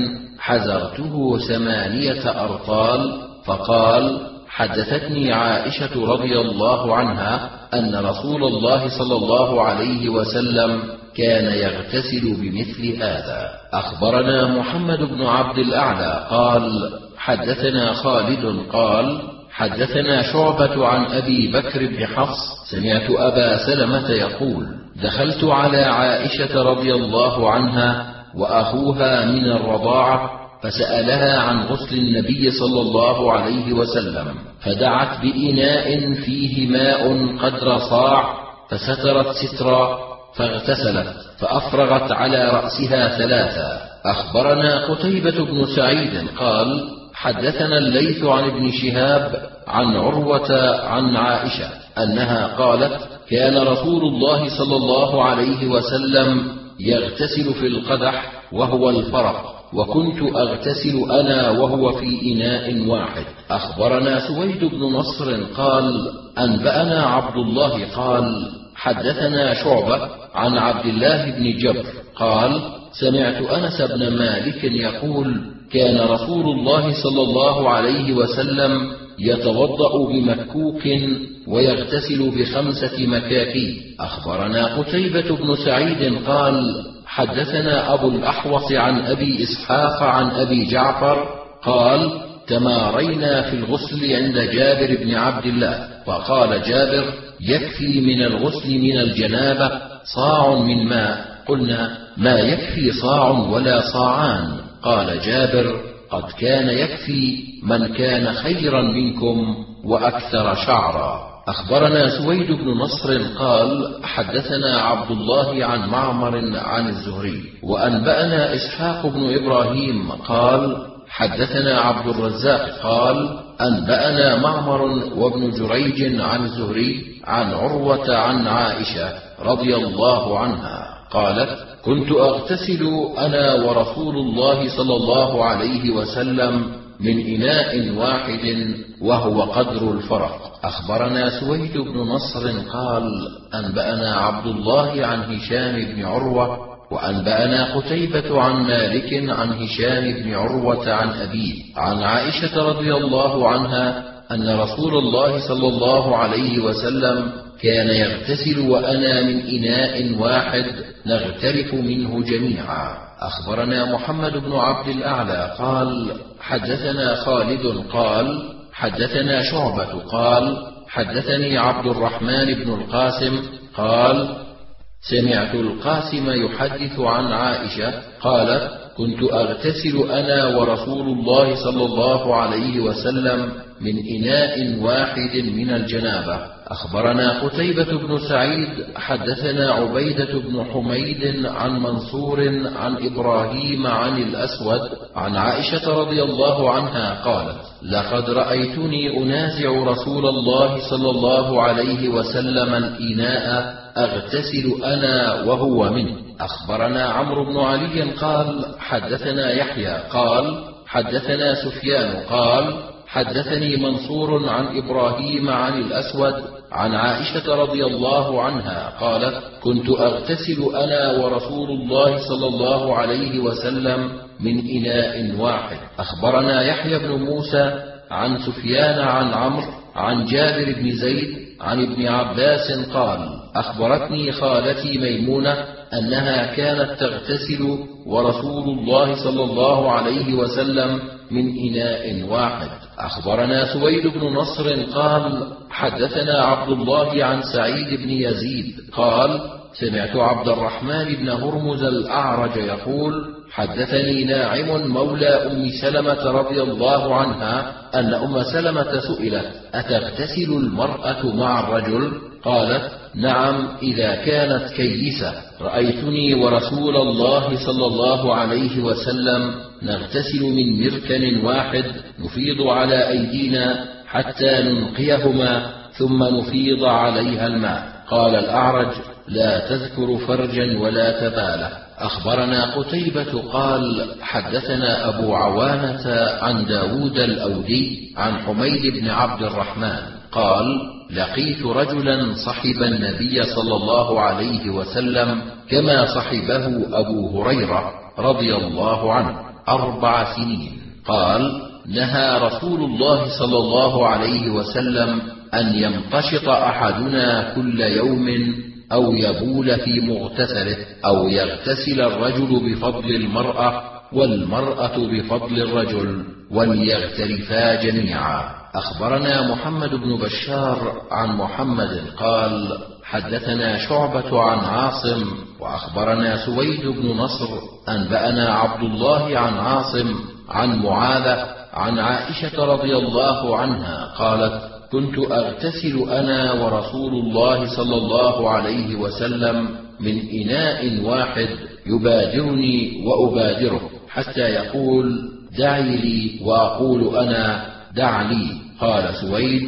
حزرته ثمانية أرطال، فقال: حدثتني عائشة رضي الله عنها أن رسول الله صلى الله عليه وسلم كان يغتسل بمثل هذا. أخبرنا محمد بن عبد الأعلى قال: حدثنا خالد قال: حدثنا شعبة عن أبي بكر بن حفص سمعت أبا سلمة يقول: دخلت على عائشة رضي الله عنها وأخوها من الرضاعة فسألها عن غسل النبي صلى الله عليه وسلم، فدعت بإناء فيه ماء قدر صاع فسترت سترا فاغتسلت فأفرغت على رأسها ثلاثا. أخبرنا قتيبة بن سعيد قال: حدثنا الليث عن ابن شهاب عن عروة عن عائشة أنها قالت: كان رسول الله صلى الله عليه وسلم يغتسل في القدح وهو الفرق، وكنت أغتسل أنا وهو في إناء واحد. أخبرنا سويد بن نصر قال: أنبأنا عبد الله قال: حدثنا شعبة عن عبد الله بن جبر قال: سمعت أنس بن مالك يقول: كان رسول الله صلى الله عليه وسلم يتوضأ بمكوك ويغتسل بخمسة مكاكي. أخبرنا قتيبة بن سعيد قال: حدثنا أبو الأحوص عن أبي إسحاق عن أبي جعفر قال: تمارينا في الغسل عند جابر بن عبد الله، فقال جابر: يكفي من الغسل من الجنابة صاع من ماء. قلنا: ما يكفي صاع ولا صاعان؟ قال جابر: قد كان يكفي من كان خيرا منكم وأكثر شعرا. أخبرنا سويد بن نصر قال: حدثنا عبد الله عن معمر عن الزهري، وأنبأنا إسحاق بن إبراهيم قال: حدثنا عبد الرزاق قال: أنبأنا معمر وابن جريج عن الزهري عن عروة عن عائشة رضي الله عنها قالت: كنت أغتسل أنا ورسول الله صلى الله عليه وسلم من إناء واحد وهو قدر الفرق. أخبرنا سويد بن نصر قال: أنبأنا عبد الله عن هشام بن عروة، وأنبأنا قتيبة عن مالك عن هشام بن عروة عن أبيه عن عائشة رضي الله عنها أن رسول الله صلى الله عليه وسلم كان يغتسل وأنا من إناء واحد نغترف منه جميعا. أخبرنا محمد بن عبد الأعلى قال: حدثنا خالد قال: حدثنا شعبة قال: حدثني عبد الرحمن بن القاسم قال: سمعت القاسم يحدث عن عائشة قالت: كنت أغتسل أنا ورسول الله صلى الله عليه وسلم من إناء واحد من الجنابة. أخبرنا قتيبة بن سعيد حدثنا عبيدة بن حميد عن منصور عن إبراهيم عن الأسود عن عائشة رضي الله عنها قالت: لقد رأيتني أنازع رسول الله صلى الله عليه وسلم الإناء أغتسل أنا وهو منه. أخبرنا عمرو بن علي قال: حدثنا يحيى قال: حدثنا سفيان قال: حدثني منصور عن إبراهيم عن الأسود عن عائشة رضي الله عنها قالت: كنت أغتسل أنا ورسول الله صلى الله عليه وسلم من إناء واحد. أخبرنا يحيى بن موسى عن سفيان عن عمرو عن جابر بن زيد عن ابن عباس قال: أخبرتني خالتي ميمونة أنها كانت تغتسل ورسول الله صلى الله عليه وسلم من إناء واحد. أخبرنا سويد بن نصر قال حدثنا عبد الله عن سعيد بن يزيد قال سمعت عبد الرحمن بن هرمز الأعرج يقول حدثني ناعم مولى أم سلمة رضي الله عنها أن أم سلمة سئلت أتغتسل المرأة مع الرجل؟ قالت نعم إذا كانت كيسة. رأيتني ورسول الله صلى الله عليه وسلم نغتسل من مركن واحد نفيض على أيدينا حتى ننقيهما ثم نفيض عليها الماء. قال الأعرج لا تذكر فرجا ولا تباله. أخبرنا قتيبة قال حدثنا أبو عوانة عن داود الأودي عن حميد بن عبد الرحمن قال لقيت رجلا صحب النبي صلى الله عليه وسلم كما صحبه أبو هريرة رضي الله عنه أربع سنين. قال نهى رسول الله صلى الله عليه وسلم أن يمتشط أحدنا كل يوم أو يبول في مغتسله أو يغتسل الرجل بفضل المرأة والمرأة بفضل الرجل وليغترفا جميعا. أخبرنا محمد بن بشار عن محمد قال حدثنا شعبة عن عاصم وأخبرنا سويد بن نصر أنبأنا عبد الله عن عاصم عن معاذ عن عائشة رضي الله عنها قالت كنت أغتسل أنا ورسول الله صلى الله عليه وسلم من إناء واحد يبادرني وأبادره حتى يقول دعي لي وأقول أنا دع لي. قال سويد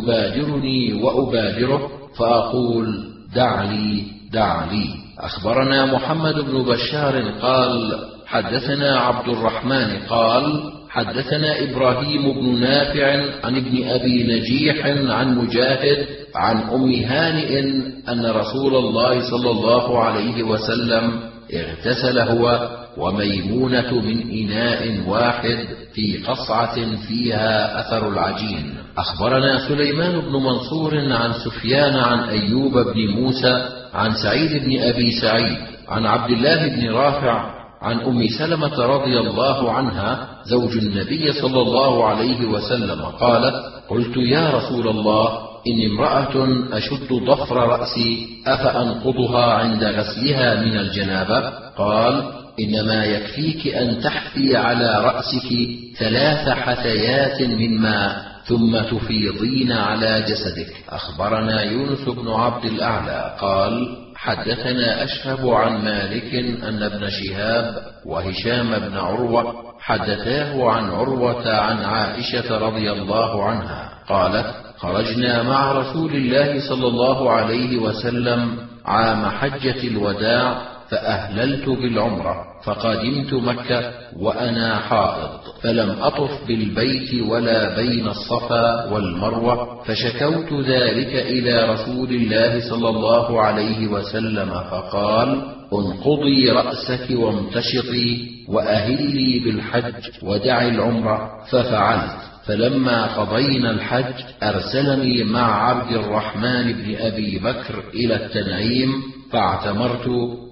يبادرني وأبادره فأقول دع لي دع لي. أخبرنا محمد بن بشار قال حدثنا عبد الرحمن قال حدثنا إبراهيم بن نافع عن ابن أبي نجيح عن مجاهد عن أم هانئ أن رسول الله صلى الله عليه وسلم اغتسل هو وميمونة من إناء واحد في قصعة فيها أثر العجين. أخبرنا سليمان بن منصور عن سفيان عن أيوب بن موسى عن سعيد بن أبي سعيد عن عبد الله بن رافع عن أم سلمة رضي الله عنها زوج النبي صلى الله عليه وسلم قالت قلت يا رسول الله إن امرأة أشد ضفر رأسي أفأنقضها عند غسلها من الجنابة؟ قال إنما يكفيك أن تحفي على رأسك ثلاث حثيات من ماء ثم تفيضين على جسدك. أخبرنا يونس بن عبد الأعلى قال حدثنا أشهب عن مالك أن ابن شهاب وهشام بن عروة حدثاه عن عروة عن عائشة رضي الله عنها قالت خرجنا مع رسول الله صلى الله عليه وسلم عام حجة الوداع فأهللت بالعمرة فقدمت مكة وأنا حائض فلم أطف بالبيت ولا بين الصفا والمروة فشكوت ذلك إلى رسول الله صلى الله عليه وسلم فقال انقضي رأسك وامتشطي وأهلي بالحج ودعي العمرة ففعلت. فلما قضينا الحج أرسلني مع عبد الرحمن بن أبي بكر إلى التنعيم فاعتمرت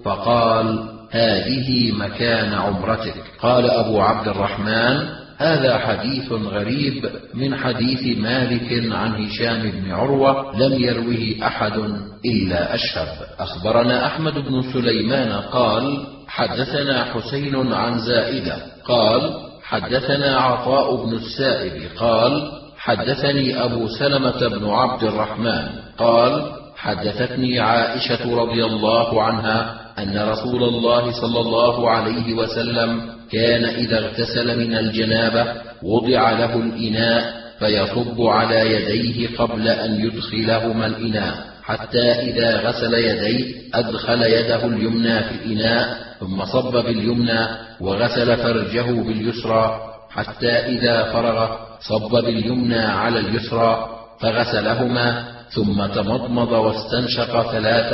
فقال هذه مكان عمرتك. قال أبو عبد الرحمن هذا حديث غريب من حديث مالك عن هشام بن عروة لم يروه أحد إلا أشهب. أخبرنا أحمد بن سليمان قال حدثنا حسين عن زائدة قال حدثنا عطاء بن السائب قال حدثني أبو سلمة بن عبد الرحمن قال حدثتني عائشة رضي الله عنها أن رسول الله صلى الله عليه وسلم كان إذا اغتسل من الجنابة وضع له الإناء فيصب على يديه قبل أن يدخلهما الإناء حتى إذا غسل يديه أدخل يده اليمنى في الإناء ثم صب باليمنى وغسل فرجه باليسرى حتى إذا فرغ صب باليمنى على اليسرى فغسلهما ثم تمضمض واستنشق ثلاثا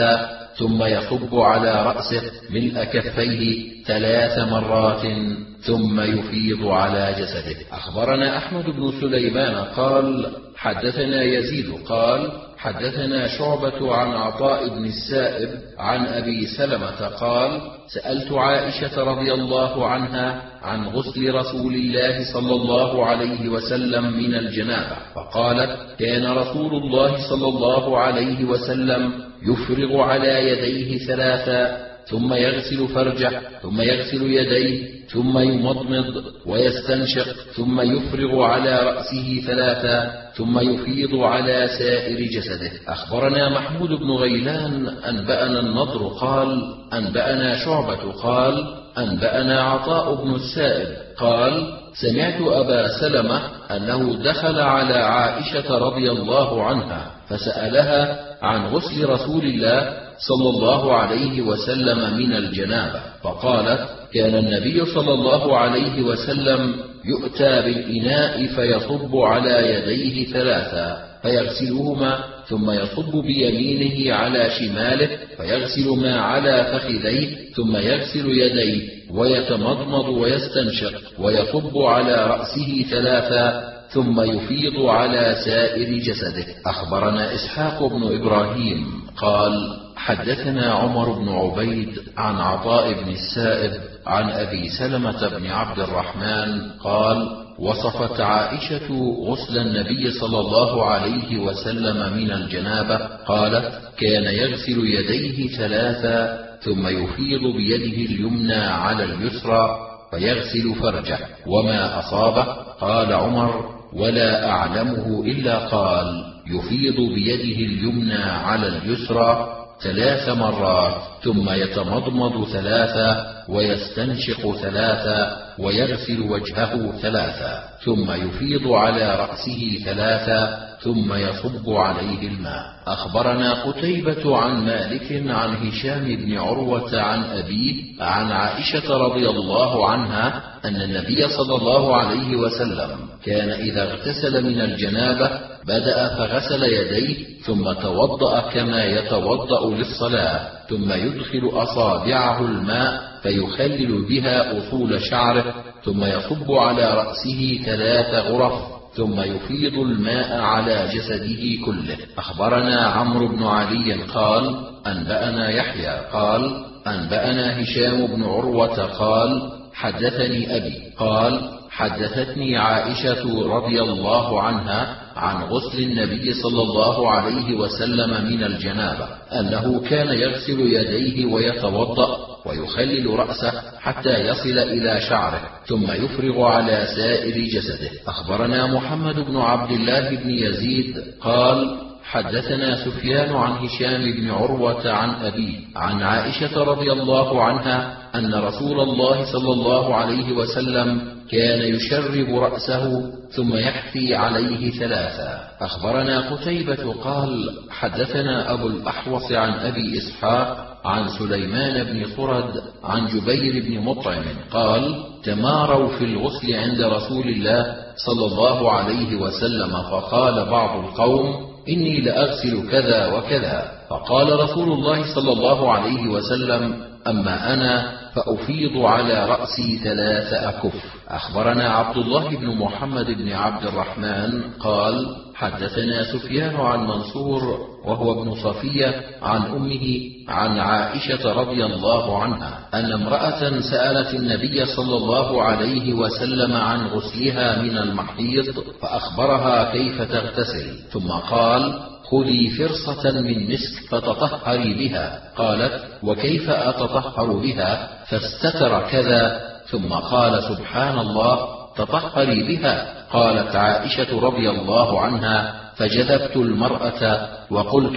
ثم يصب على رأسه ملء كفيه ثلاث مرات ثم يفيض على جسده. أخبرنا أحمد بن سليمان قال حدثنا يزيد قال حدثنا شعبة عن عطاء بن السائب عن أبي سلمة قال سألت عائشة رضي الله عنها عن غسل رسول الله صلى الله عليه وسلم من الجنابة، فقالت كان رسول الله صلى الله عليه وسلم يفرغ على يديه ثلاثا ثم يغسل فرجه ثم يغسل يديه ثم يمضمض ويستنشق ثم يفرغ على رأسه ثلاثا ثم يفيض على سائر جسده. أخبرنا محمود بن غيلان أنبأنا النضر قال أنبأنا شعبة قال أنبأنا عطاء بن السائب قال سمعت أبا سلمة أنه دخل على عائشة رضي الله عنها فسألها عن غسل رسول الله صلى الله عليه وسلم من الجنابة، فقالت كان النبي صلى الله عليه وسلم يؤتى بالإناء فيصب على يديه ثلاثا فيغسلهما ثم يصب بيمينه على شماله فيغسل ما على فخذيه ثم يغسل يديه ويتمضمض ويستنشق ويصب على رأسه ثلاثا ثم يفيض على سائر جسده. أخبرنا إسحاق بن إبراهيم قال حدثنا عمر بن عبيد عن عطاء بن السائب عن أبي سلمة بن عبد الرحمن قال وصفت عائشة غسل النبي صلى الله عليه وسلم من الجنابة قالت كان يغسل يديه ثلاثا ثم يفيض بيده اليمنى على اليسرى فيغسل فرجه وما أصابه. قال عمر ولا أعلمه إلا قال يفيض بيده اليمنى على اليسرى ثلاث مرات ثم يتمضمض ثلاثا ويستنشق ثلاثا ويغسل وجهه ثلاثا ثم يفيض على رأسه ثلاثا ثم يصب عليه الماء. أخبرنا قتيبة عن مالك عن هشام بن عروة عن أبيه عن عائشة رضي الله عنها أن النبي صلى الله عليه وسلم كان إذا اغتسل من الجنابة بدأ فغسل يديه ثم توضأ كما يتوضأ للصلاة ثم يدخل أصابعه الماء فيخلل بها أصول شعره ثم يصب على رأسه ثلاث غرف ثم يفيض الماء على جسده كله. أخبرنا عمرو بن علي قال أنبأنا يحيى قال أنبأنا هشام بن عروة قال حدثني أبي قال حدثتني عائشة رضي الله عنها عن غسل النبي صلى الله عليه وسلم من الجنابة أنه كان يغسل يديه ويتوضأ ويخلل رأسه حتى يصل إلى شعره ثم يفرغ على سائر جسده. أخبرنا محمد بن عبد الله بن يزيد قال حدثنا سفيان عن هشام بن عروة عن أبيه عن عائشة رضي الله عنها أن رسول الله صلى الله عليه وسلم كان يشرب رأسه ثم يحفي عليه ثلاثا. أخبرنا قتيبة قال حدثنا أبو الأحوص عن أبي إسحاق عن سليمان بن صرد عن جبير بن مطعم قال تماروا في الغسل عند رسول الله صلى الله عليه وسلم فقال بعض القوم إني لأغسل كذا وكذا فقال رسول الله صلى الله عليه وسلم أما أنا فأفيض على رأسي ثلاث أكف. أخبرنا عبد الله بن محمد بن عبد الرحمن قال حدثنا سفيان عن منصور وهو ابن صفية عن أمه عن عائشة رضي الله عنها أن امرأة سألت النبي صلى الله عليه وسلم عن غسلها من المحيض فأخبرها كيف تغتسل ثم قال خذي فرصة من مسك فتطهري بها. قالت وكيف أتطهر بها؟ فاستتر كذا ثم قال سبحان الله تطهري بها. قالت عائشة رضي الله عنها فجذبت المرأة وقلت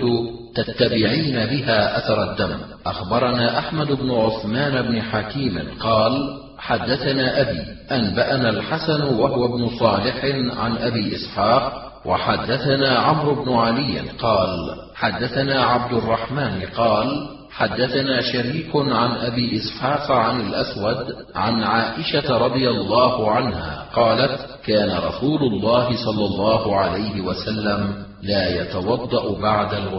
تتبعين بها أثر الدم. أخبرنا أحمد بن عثمان بن حكيم قال حدثنا أبي أنبأنا الحسن وهو ابن صالح عن أبي إسحاق وحدثنا عمرو بن علي قال حدثنا عبد الرحمن قال حدثنا شريك عن أبي إسحاق عن الأسود عن عائشة رضي الله عنها قالت كان رسول الله صلى الله عليه وسلم لا يتوضأ بعد الغسل.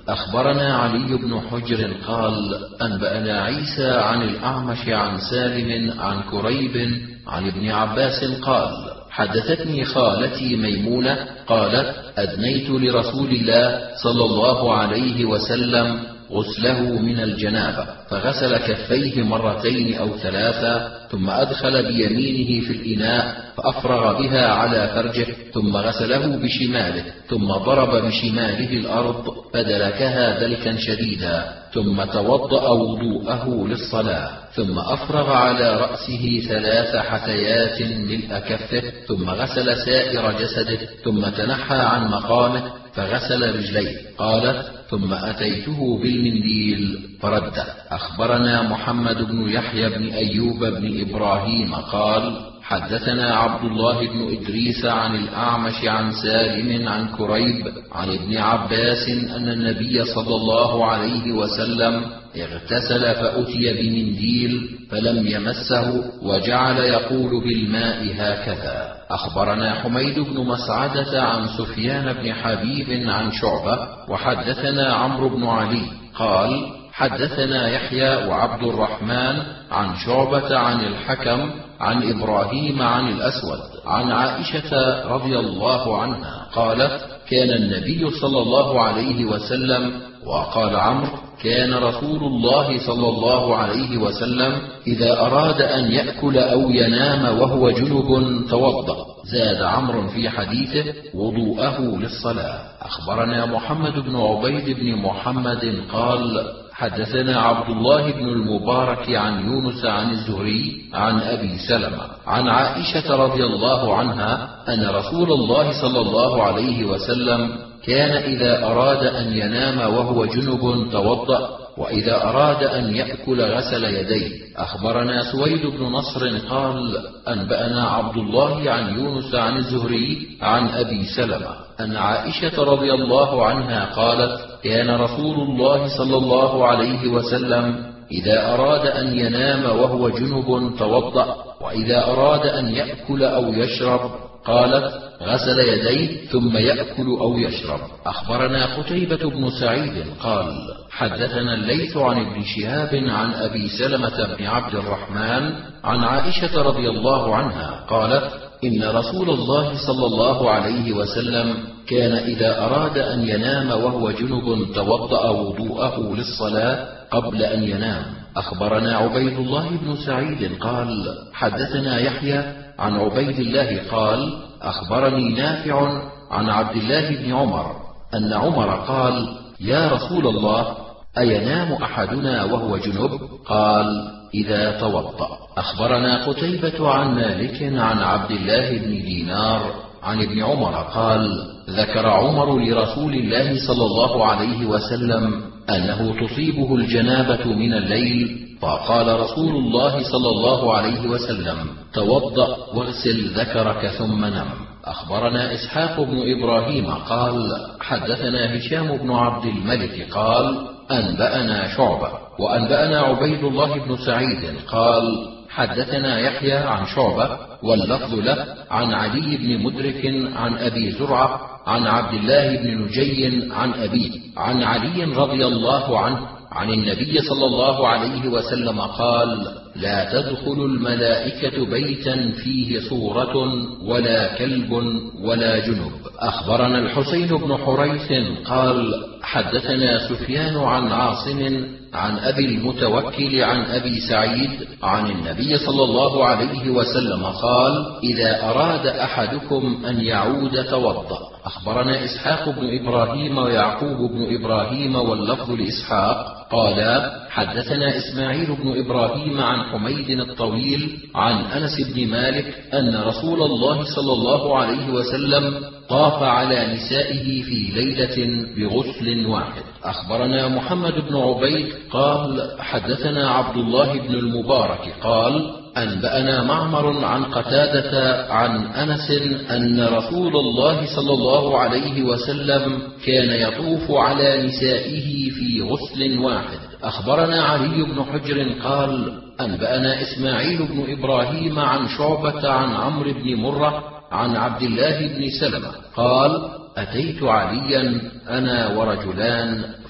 أخبرنا علي بن حجر قال أنبأنا عيسى عن الأعمش عن سالم عن كريب عن ابن عباس قال حدثتني خالتي ميمونة قالت أدنيت لرسول الله صلى الله عليه وسلم غسله من الجنابة، فغسل كفيه مرتين أو ثلاثة، ثم أدخل بيمينه في الإناء فأفرغ بها على فرجه، ثم غسله بشماله، ثم ضرب بشماله الأرض فدلكها دلكا شديدا، ثم توضأ وضوءه للصلاة، ثم أفرغ على رأسه ثلاث حثيات ملء كفه، ثم غسل سائر جسده، ثم تنحى عن مقامه فغسل رجليه. قالت ثم أتيته بالمنديل فرده. أخبرنا محمد بن يحيى بن أيوب بن إبراهيم قال حدثنا عبد الله بن إدريس عن الأعمش عن سالم عن كريب عن ابن عباس أن النبي صلى الله عليه وسلم اغتسل فأتي بمنديل فلم يمسه وجعل يقول بالماء هكذا. أخبرنا حميد بن مسعدة عن سفيان بن حبيب عن شعبة وحدثنا عمرو بن علي قال حدثنا يحيى وعبد الرحمن عن شعبة عن الحكم عن إبراهيم عن الأسود عن عائشة رضي الله عنها قالت كان النبي صلى الله عليه وسلم، وقال عمرو كان رسول الله صلى الله عليه وسلم إذا أراد أن يأكل أو ينام وهو جنب توضأ. زاد عمرو في حديثه وضوءه للصلاة. أخبرنا محمد بن عبيد بن محمد قال حدثنا عبد الله بن المبارك عن يونس عن الزهري عن أبي سلمة عن عائشة رضي الله عنها أن رسول الله صلى الله عليه وسلم كان إذا أراد أن ينام وهو جنب توضأ، وإذا أراد أن يأكل غسل يديه. أخبرنا سويد بن نصر قال أنبأنا عبد الله عن يونس عن الزهري عن أبي سلمة أن عائشة رضي الله عنها قالت كان رسول الله صلى الله عليه وسلم إذا أراد أن ينام وهو جنب توضأ، وإذا أراد أن يأكل أو يشرب قالت غسل يديه ثم يأكل أو يشرب. أخبرنا قتيبة بن سعيد قال حدثنا الليث عن ابن شهاب عن أبي سلمة بن عبد الرحمن عن عائشة رضي الله عنها قالت إن رسول الله صلى الله عليه وسلم كان إذا أراد أن ينام وهو جنب توضأ وضوءه للصلاة قبل أن ينام. أخبرنا عبيد الله بن سعيد قال حدثنا يحيى عن عبيد الله قال أخبرني نافع عن عبد الله بن عمر أن عمر قال يا رسول الله أينام أحدنا وهو جنب؟ قال إذا توضأ. أخبرنا قتيبة عن مالك عن عبد الله بن دينار عن ابن عمر قال ذكر عمر لرسول الله صلى الله عليه وسلم أنه تصيبه الجنابة من الليل، فقال رسول الله صلى الله عليه وسلم توضأ واغسل ذكرك ثم نم. أخبرنا إسحاق بن إبراهيم قال حدثنا هشام بن عبد الملك قال أنبأنا شعبة وأنبأنا عبيد الله بن سعيد قال حدثنا يحيى عن شعبة واللفظ له عن علي بن مدرك عن أبي زرعة عن عبد الله بن نجي عن أبيه عن علي رضي الله عنه عن النبي صلى الله عليه وسلم قال لا تدخل الملائكة بيتا فيه صورة ولا كلب ولا جنب. أخبرنا الحسين بن حريث قال حدثنا سفيان عن عاصم عن أبي المتوكل عن أبي سعيد عن النبي صلى الله عليه وسلم قال إذا أراد أحدكم أن يعود توضأ. أخبرنا إسحاق بن إبراهيم ويعقوب بن إبراهيم واللفظ لإسحاق قال حدثنا إسماعيل بن إبراهيم عن حميد الطويل عن أنس بن مالك أن رسول الله صلى الله عليه وسلم طاف على نسائه في ليلة بغسل واحد. أخبرنا محمد بن عبيد قال حدثنا عبد الله بن المبارك قال أنبأنا معمر عن قتادة عن أنس أن رسول الله صلى الله عليه وسلم كان يطوف على نسائه في غسل واحد. أخبرنا علي بن حجر قال أنبأنا إسماعيل بن إبراهيم عن شعبة عن عمرو بن مرة عن عبد الله بن سلمة قال أتيت عليا أنا ورجلان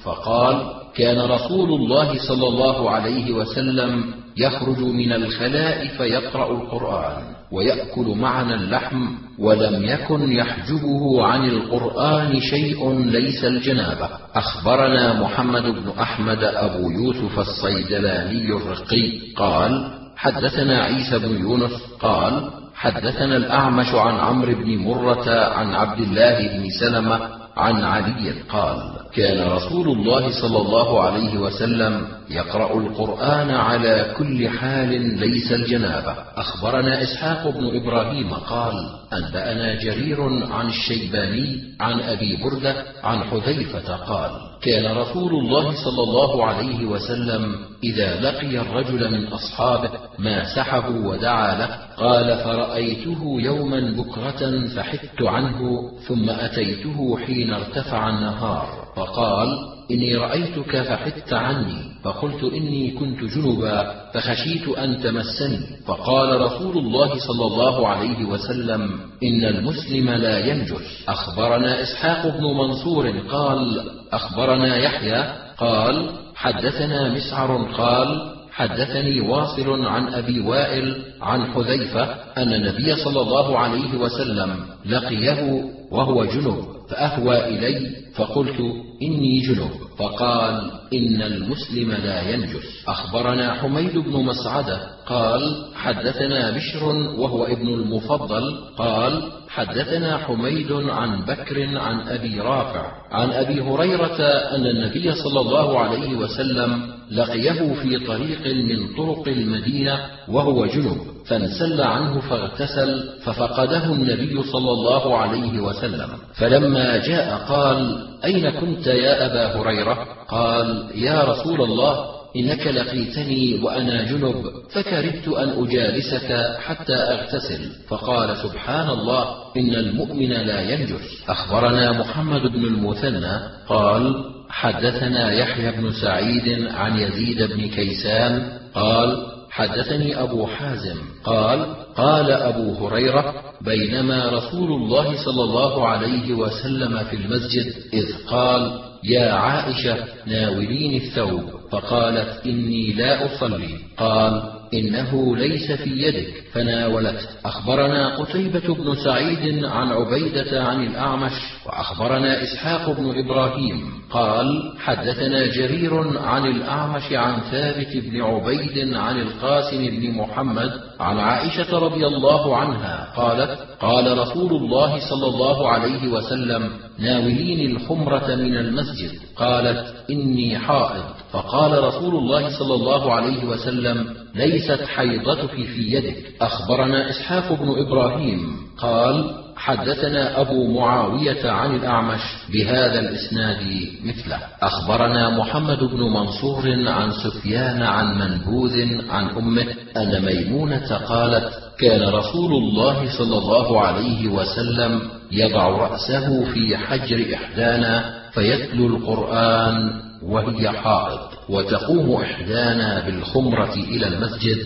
فقال: كان رسول الله صلى الله عليه وسلم يخرج من الخلاء فيقرأ القرآن ويأكل معنا اللحم، ولم يكن يحجبه عن القرآن شيء ليس الجنابة. أخبرنا محمد بن أحمد أبو يوسف الصيدلاني الرقي قال: حدثنا عيسى بن يونس قال: حدثنا الأعمش عن عمرو بن مرة عن عبد الله بن سلمة عن علي قال: كان رسول الله صلى الله عليه وسلم يقرأ القرآن على كل حال ليس الجنابة. أخبرنا إسحاق بن إبراهيم قال: أنبأنا جرير عن الشيباني عن أبي بردة عن حذيفة قال: كان رسول الله صلى الله عليه وسلم إذا لقي الرجل من أصحابه ماسحه ودعا له. قال: فرأيته يوما بكرة فحدت عنه، ثم أتيته حين ارتفع النهار فقال: إني رأيتك فحدت عني، فقلت إني كنت جنبا فخشيت أن تمسني. فقال رسول الله صلى الله عليه وسلم: إن المسلم لا ينجس. أخبرنا إسحاق بن منصور قال: أخبرنا يحيى قال: حدثنا مسعر قال: حدثني واصل عن أبي وائل عن حذيفة أن النبي صلى الله عليه وسلم لقيه وهو جنب فأهوى إلي، فقلت: إني جنب، فقال: إن المسلم لا ينجس. أخبرنا حميد بن مسعدة قال: حدثنا بشر وهو ابن المفضل قال: حدثنا حميد عن بكر عن أبي رافع عن أبي هريرة أن النبي صلى الله عليه وسلم لقيه في طريق من طرق المدينة وهو جنب، فانسل عنه فاغتسل، ففقده النبي صلى الله عليه وسلم. فلما جاء قال: أين كنت يا أبا هريرة؟ قال: يا رسول الله، إنك لقيتني وأنا جنب، فكرهت أن أجالسك حتى أغتسل. فقال: سبحان الله، إن المؤمن لا ينجس. أخبرنا محمد بن المثنى قال: حدثنا يحيى بن سعيد عن يزيد بن كيسان قال: حدثني أبو حازم قال: قال أبو هريرة: بينما رسول الله صلى الله عليه وسلم في المسجد إذ قال: يا عائشة ناوليني الثوب، فقالت: إني لا أصلي. قال: إنه ليس في يدك، فناولته. أخبرنا قتيبة بن سعيد عن عبيدة عن الأعمش، وأخبرنا إسحاق بن إبراهيم قال: حدثنا جرير عن الأعمش عن ثابت بن عبيد عن القاسم بن محمد عن عائشة رضي الله عنها قالت: قال رسول الله صلى الله عليه وسلم: ناوليني الحمرة من المسجد. قالت: إني حائض. فقال رسول الله صلى الله عليه وسلم: ليست حيضتك في يدك. أخبرنا إسحاق بن إبراهيم قال: حدثنا أبو معاوية عن الأعمش بهذا الإسناد مثله. أخبرنا محمد بن منصور عن سفيان عن منبوذ عن أمه أن ميمونة قالت: كان رسول الله صلى الله عليه وسلم يضع رأسه في حجر إحدانا فيتلو القرآن وهي حائض، وتقوم إحدانا بالخمرة إلى المسجد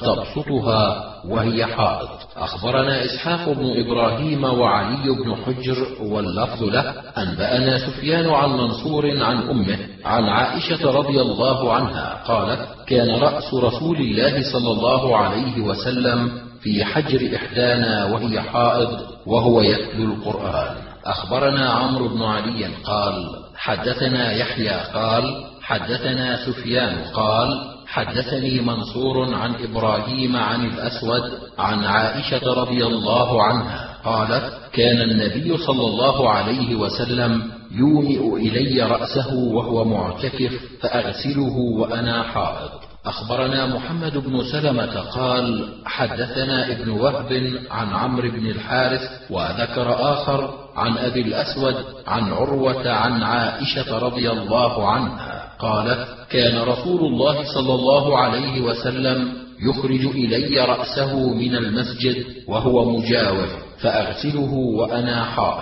فتبسطها وهي حائض. أخبرنا إسحاق بن إبراهيم وعلي بن حجر واللفظ له. أنبأنا سفيان عن منصور عن أمه عن عائشة رضي الله عنها قالت: كان رأس رسول الله صلى الله عليه وسلم في حجر إحدانا وهي حائض وهو يتلو القرآن. أخبرنا عمرو بن علي قال: حدثنا يحيى قال: حدثنا سفيان قال: حدثني منصور عن إبراهيم عن الأسود عن عائشة رضي الله عنها قالت: كان النبي صلى الله عليه وسلم يومئ إلي رأسه وهو معتكف فأغسله وأنا حائض. أخبرنا محمد بن سلمة قال: حدثنا ابن وهب عن عمرو بن الحارث، وذكر آخر عن أبي الأسود عن عروة عن عائشة رضي الله عنها قالت: كان رسول الله صلى الله عليه وسلم يخرج إلي رأسه من المسجد وهو مجاور فأغسله وأنا حائض.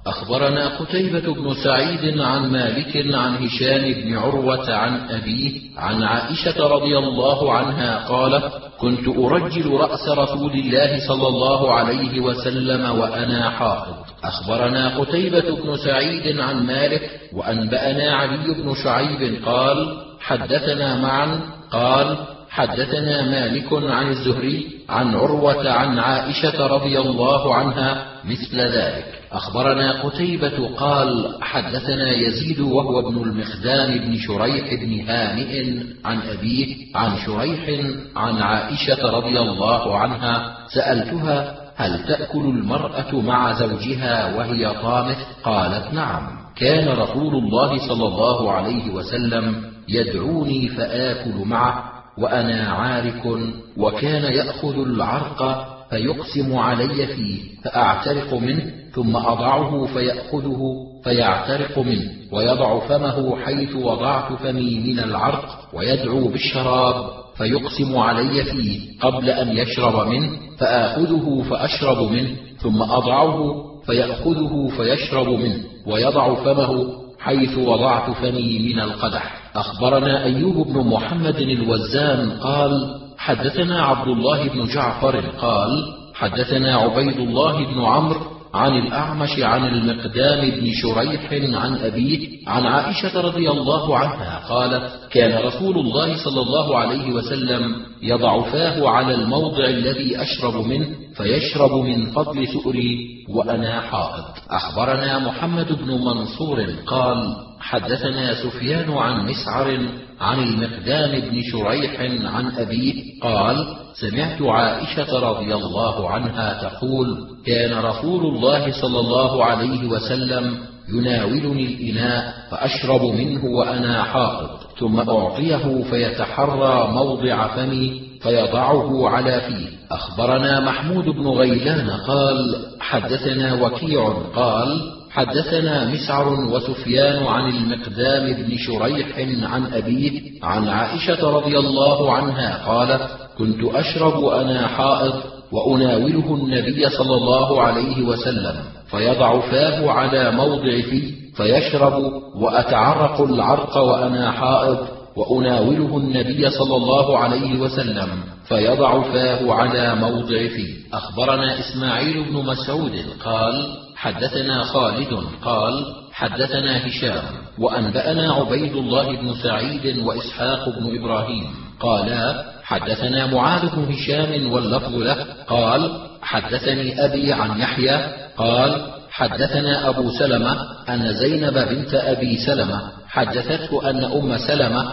أخبرنا قتيبة بن سعيد عن مالك عن هشام بن عروة عن أبيه عن عائشة رضي الله عنها قالت: كنت أرجل رأس رسول الله صلى الله عليه وسلم وأنا حائض. أخبرنا قتيبة بن سعيد عن مالك وأنبأنا علي بن شعيب قال: حدثنا معا قال: حدثنا مالك عن الزهري عن عروة عن عائشة رضي الله عنها مثل ذلك. أخبرنا قتيبة قال: حدثنا يزيد وهو ابن المخدام بن شريح بن هانئ عن أبيه عن شريح عن عائشة رضي الله عنها: سألتها: هل تأكل المرأة مع زوجها وهي طامث؟ قالت: نعم، كان رسول الله صلى الله عليه وسلم يدعوني فآكل معه وأنا عارك، وكان يأخذ العرق فيقسم علي فيه فأعترق منه، ثم أضعه فيأخذه فيعترق منه، ويضع فمه حيث وضعت فمي من العرق، ويدعو بالشراب فيقسم علي فيه قبل أن يشرب منه، فآخذه فأشرب منه، ثم أضعه فيأخذه فيشرب منه، ويضع فمه حيث وضعت فمي من القدح. أخبرنا أيوب بن محمد الوزان قال: حدثنا عبد الله بن جعفر قال: حدثنا عبيد الله بن عمرو عن الأعمش عن المقدام بن شريح عن أبيه عن عائشة رضي الله عنها قالت: كان رسول الله صلى الله عليه وسلم يضع فاه على الموضع الذي أشرب منه فيشرب من فضل سؤري وأنا حائض. أخبرنا محمد بن منصور قال: حدثنا سفيان عن مسعر عن المقدام بن شريح عن أبيه قال: سمعت عائشة رضي الله عنها تقول: كان رسول الله صلى الله عليه وسلم يناولني الإناء فأشرب منه وأنا حائض، ثم أعطيه فيتحرى موضع فمي فيضعه على فيه. أخبرنا محمود بن غيلان قال: حدثنا وكيع قال: حدثنا مسعر وسفيان عن المقدام بن شريح عن أبيه عن عائشة رضي الله عنها قالت: كنت أشرب أنا حائض وأناوله النبي صلى الله عليه وسلم فيضع فاه على موضع فيه فيشرب، وأتعرق العرق وأنا حائض وأناوله النبي صلى الله عليه وسلم فيضع فاه على موضع فيه. أخبرنا إسماعيل بن مسعود قال: حدثنا خالد قال: حدثنا هشام وأنبأنا عبيد الله بن سعيد وإسحاق بن إبراهيم قالا: حدثنا معاذ بن هشام واللفظ له قال: حدثني أبي عن يحيى قال: حدثنا أبو سلمة أن زينب بنت أبي سلمة حدثته أن أم سلمة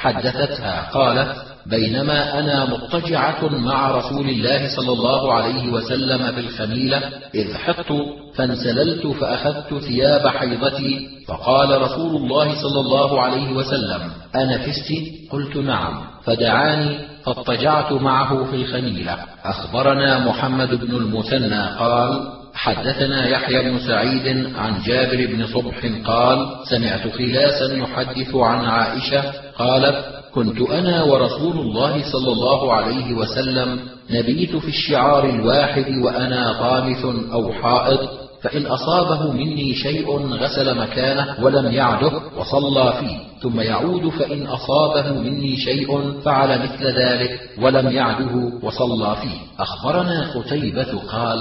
حدثتها قالت: بينما أنا مضطجعة مع رسول الله صلى الله عليه وسلم في الخميلة إذ حطت فانسللت فأخذت ثياب حيضتي، فقال رسول الله صلى الله عليه وسلم: أنفست؟ قلت: نعم، فدعاني فاضطجعت معه في الخميلة. أخبرنا محمد بن المثنى قال: حدثنا يحيى بن سعيد عن جابر بن صبح قال: سمعت خلاسا يحدث عن عائشة قالت: كنت أنا ورسول الله صلى الله عليه وسلم نبيت في الشعار الواحد وأنا طامث أو حائض، فإن أصابه مني شيء غسل مكانه ولم يعده وصلى فيه، ثم يعود فإن أصابه مني شيء فعل مثل ذلك ولم يعده وصلى فيه. أخبرنا قتيبة قال: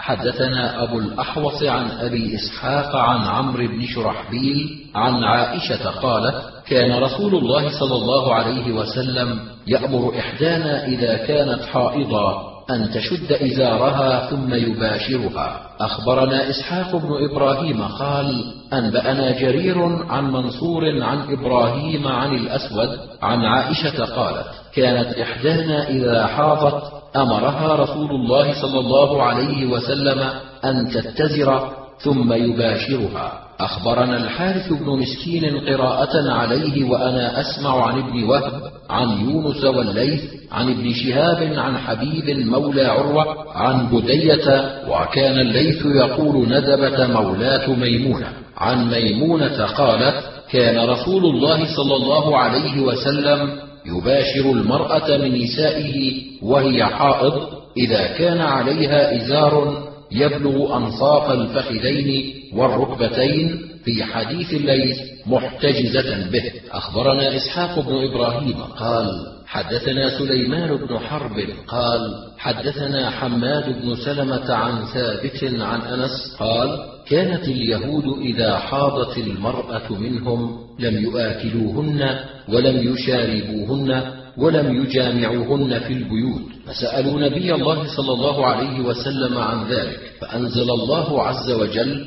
حدثنا أبو الأحوص عن أبي إسحاق عن عمرو بن شرحبيل عن عائشة قالت: كان رسول الله صلى الله عليه وسلم يأمر إحدانا إذا كانت حائضا أن تشد إزارها ثم يباشرها. أخبرنا إسحاق بن إبراهيم قال: أنبأنا جرير عن منصور عن إبراهيم عن الأسود عن عائشة قالت: كانت إحدانا إذا حاضت أمرها رسول الله صلى الله عليه وسلم أن تتزر ثم يباشرها. أخبرنا الحارث بن مسكين قراءة عليه وأنا أسمع عن ابن وهب عن يونس والليث عن ابن شهاب عن حبيب مولى عروة عن بدية، وكان الليث يقول ندبة مولاة ميمونة عن ميمونة قالت: كان رسول الله صلى الله عليه وسلم يباشر المرأة من نسائه وهي حائض إذا كان عليها إزار يبلغ أنصاف الفخذين والركبتين في حديث الليث محتجزة به. أخبرنا إسحاق بن إبراهيم قال حدثنا سليمان بن حرب قال حدثنا حماد بن سلمة عن ثابت عن أنس قال كانت اليهود إذا حاضت المرأة منهم لم يؤكلوهن ولم يشاربوهن ولم يجامعوهن في البيوت، فسألوا نبي الله صلى الله عليه وسلم عن ذلك، فأنزل الله عز وجل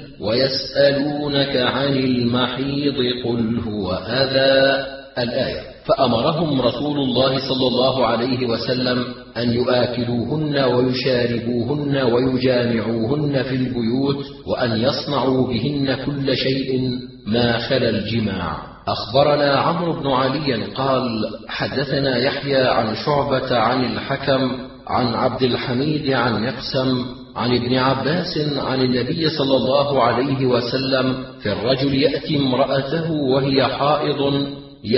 ويسألونك عن المحيض قل هو أذى الآية، فأمرهم رسول الله صلى الله عليه وسلم أن يؤكلوهن ويشاربوهن ويجامعوهن في البيوت، وأن يصنعوا بهن كل شيء ما خلا الجماع. أخبرنا عمرو بن علي قال حدثنا يحيى عن شعبة عن الحكم عن عبد الحميد عن مقسم عن ابن عباس عن النبي صلى الله عليه وسلم في الرجل يأتي امرأته وهي حائض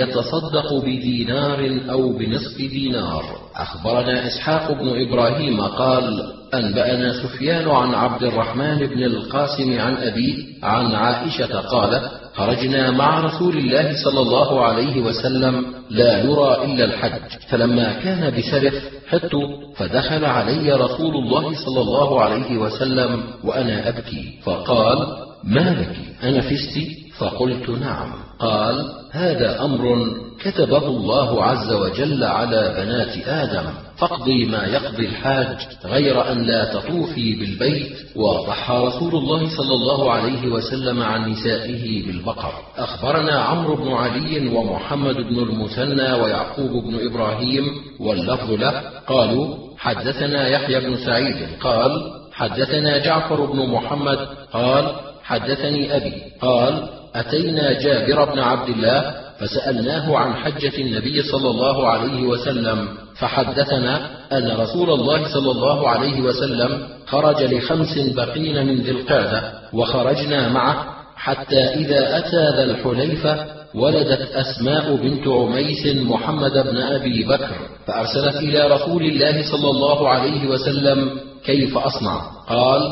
يتصدق بدينار أو بنصف دينار. أخبرنا إسحاق بن إبراهيم قال أنبأنا سفيان عن عبد الرحمن بن القاسم عن أبيه عن عائشة قالت خرجنا مع رسول الله صلى الله عليه وسلم لا نرى إلا الحج، فلما كان بسرف حدت فدخل علي رسول الله صلى الله عليه وسلم وأنا أبكي، فقال ما لك أنفست؟ فقلت نعم. قال هذا أمر كتبه الله عز وجل على بنات آدم، فاقضي ما يقضي الحاج غير أن لا تطوفي بالبيت. وضحى رسول الله صلى الله عليه وسلم عن نسائه بالبقر. أخبرنا عمرو بن علي ومحمد بن المثنى ويعقوب بن إبراهيم واللفظ له قالوا حدثنا يحيى بن سعيد قال حدثنا جعفر بن محمد قال حدثني أبي قال أتينا جابر بن عبد الله فسألناه عن حجة النبي صلى الله عليه وسلم، فحدثنا أن رسول الله صلى الله عليه وسلم خرج لخمس بقين من ذي القعدة وخرجنا معه، حتى إذا أتى ذا الحليفة ولدت أسماء بنت عميس محمد بن أبي بكر، فأرسلت إلى رسول الله صلى الله عليه وسلم كيف أصنع؟ قال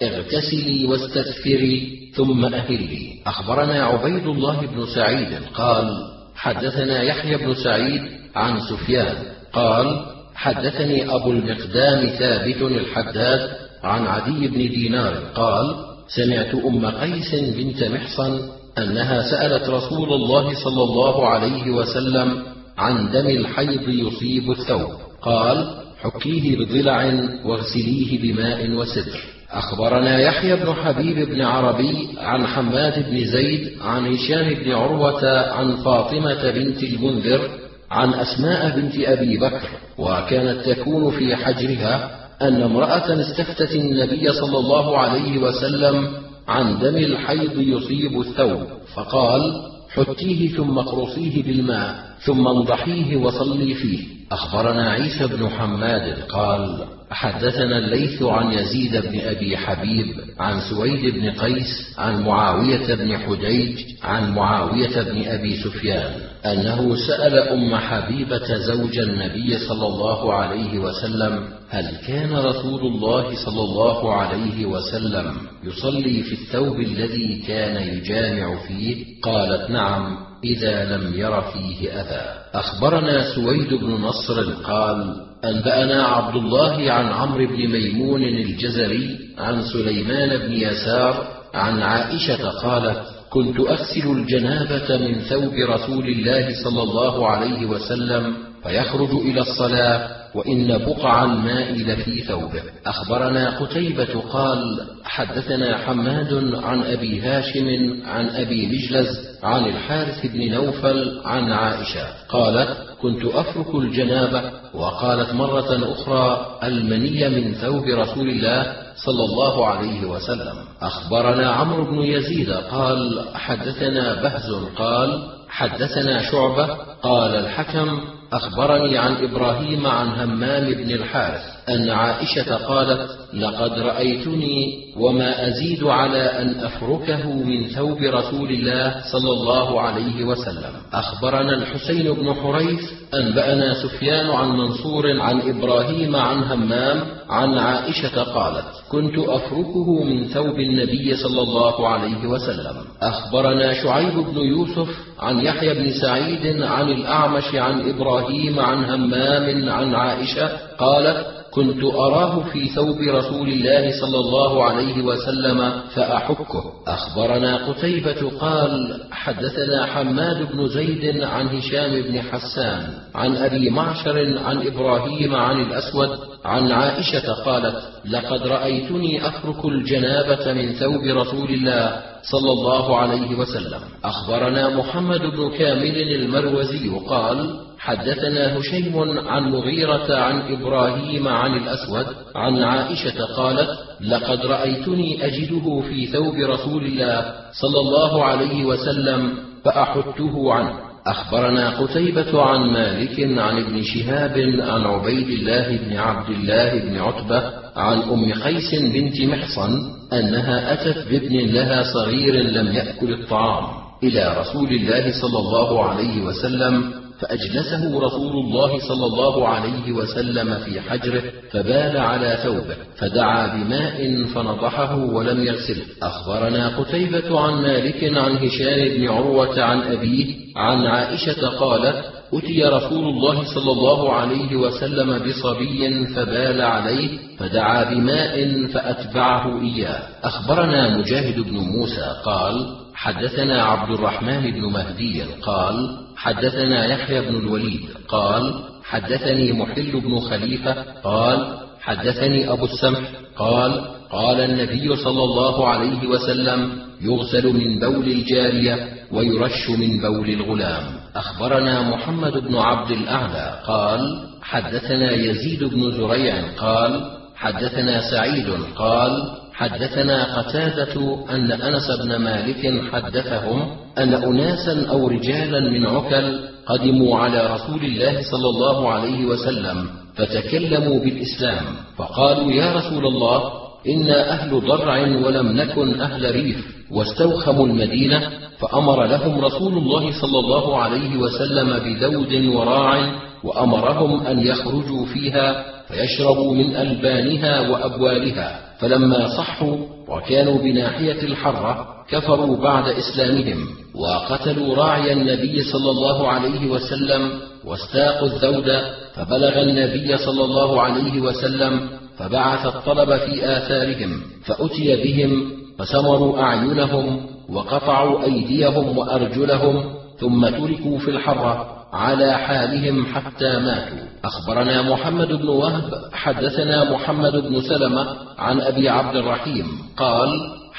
اغتسلي واستغفري ثم أهلي. أخبرنا عبيد الله بن سعيد قال حدثنا يحيى بن سعيد عن سفيان قال حدثني أبو المقدام ثابت الحداد عن عدي بن دينار قال سمعت أم قيس بنت محصن أنها سألت رسول الله صلى الله عليه وسلم عن دم الحيض يصيب الثوب، قال حكيه بضلع واغسليه بماء وسدر. أخبرنا يحيى بن حبيب بن عربي عن حماد بن زيد عن هشام بن عروة عن فاطمة بنت المنذر عن أسماء بنت أبي بكر، وكانت تكون في حجرها أن امرأة استفتت النبي صلى الله عليه وسلم عن دم الحيض يصيب الثوب، فقال حتيه ثم اقرصيه بالماء ثم انضحيه وصلي فيه. أخبرنا عيسى بن حماد قال حدثنا الليث عن يزيد بن أبي حبيب عن سويد بن قيس عن معاوية بن حديج عن معاوية بن أبي سفيان أنه سأل أم حبيبة زوج النبي صلى الله عليه وسلم هل كان رسول الله صلى الله عليه وسلم يصلي في الثوب الذي كان يجامع فيه؟ قالت نعم إذا لم ير فيه أذى. أخبرنا سويد بن نصر قال أنبأنا عبد الله عن عمرو بن ميمون الجزري عن سليمان بن يسار عن عائشة قالت كنت أغسل الجنابة من ثوب رسول الله صلى الله عليه وسلم فيخرج إلى الصلاة وإن بقع الماء لفي ثوبه. أخبرنا قتيبة قال حدثنا حماد عن أبي هاشم عن أبي مجلز عن الحارث بن نوفل عن عائشة قالت كنت أفرك الجنابة، وقالت مرة أخرى المني من ثوب رسول الله صلى الله عليه وسلم. أخبرنا عمرو بن يزيد قال حدثنا بهز قال حدثنا شعبة قال الحكم أخبرني عن إبراهيم عن همام بن الحارث أن عائشة قالت: لقد رأيتني وما أزيد على أن أفركه من ثوب رسول الله صلى الله عليه وسلم. أخبرنا الحسين بن حريث أنبأنا سفيان عن منصور عن إبراهيم عن همام عن عائشة قالت: كنت أفركه من ثوب النبي صلى الله عليه وسلم. أخبرنا شعيب بن يوسف عن يحيى بن سعيد عن الأعمش عن إبراهيم عن همام عن عائشة قالت: كنت أراه في ثوب رسول الله صلى الله عليه وسلم فأحكه. أخبرنا قتيبة قال: حدثنا حماد بن زيد عن هشام بن حسان عن أبي معشر عن إبراهيم عن الأسود عن عائشة قالت: لقد رأيتني أفرك الجنابة من ثوب رسول الله صلى الله عليه وسلم. أخبرنا محمد بن كامل المروزي قال: حدثنا هشيم عن مغيرة عن إبراهيم عن الأسود عن عائشة قالت: لقد رأيتني أجده في ثوب رسول الله صلى الله عليه وسلم فأحته عنه. أخبرنا قتيبة عن مالك عن ابن شهاب عن عبيد الله بن عبد الله بن عتبة عن أم قيس بنت محصن أنها أتت بابن لها صغير لم يأكل الطعام إلى رسول الله صلى الله عليه وسلم، فأجلسه رسول الله صلى الله عليه وسلم في حجره فبال على ثوبه، فدعا بماء فنضحه ولم يغسله. أخبرنا قتيبة عن مالك عن هشام بن عروة عن أبيه عن عائشة قالت: أتي رسول الله صلى الله عليه وسلم بصبي فبال عليه فدعا بماء فأتبعه إياه. أخبرنا مجاهد بن موسى قال: حدثنا عبد الرحمن بن مهدي قال: حدثنا يحيى بن الوليد قال: حدثني محل بن خليفة قال: حدثني أبو السمح قال: قال النبي صلى الله عليه وسلم: يغسل من بول الجارية ويرش من بول الغلام. أخبرنا محمد بن عبد الأعلى قال: حدثنا يزيد بن زريع قال: حدثنا سعيد قال: حدثنا قتادة أن أنس بن مالك حدثهم أن أناسا أو رجالا من عكل قدموا على رسول الله صلى الله عليه وسلم فتكلموا بالإسلام، فقالوا: يا رسول الله، إنا أهل ضرع ولم نكن أهل ريف، واستوخموا المدينة، فأمر لهم رسول الله صلى الله عليه وسلم بدود وراع، وأمرهم أن يخرجوا فيها فيشربوا من ألبانها وأبوالها، فلما صحوا وكانوا بناحية الحرة كفروا بعد إسلامهم، وقتلوا راعي النبي صلى الله عليه وسلم واستاقوا الذود، فبلغ النبي صلى الله عليه وسلم فبعث الطلب في آثارهم، فأتي بهم فسمروا أعينهم وقطعوا أيديهم وأرجلهم، ثم تركوا في الحرة على حالهم حتى ماتوا. أخبرنا محمد بن وهب حدثنا محمد بن سلمة عن أبي عبد الرحيم قال: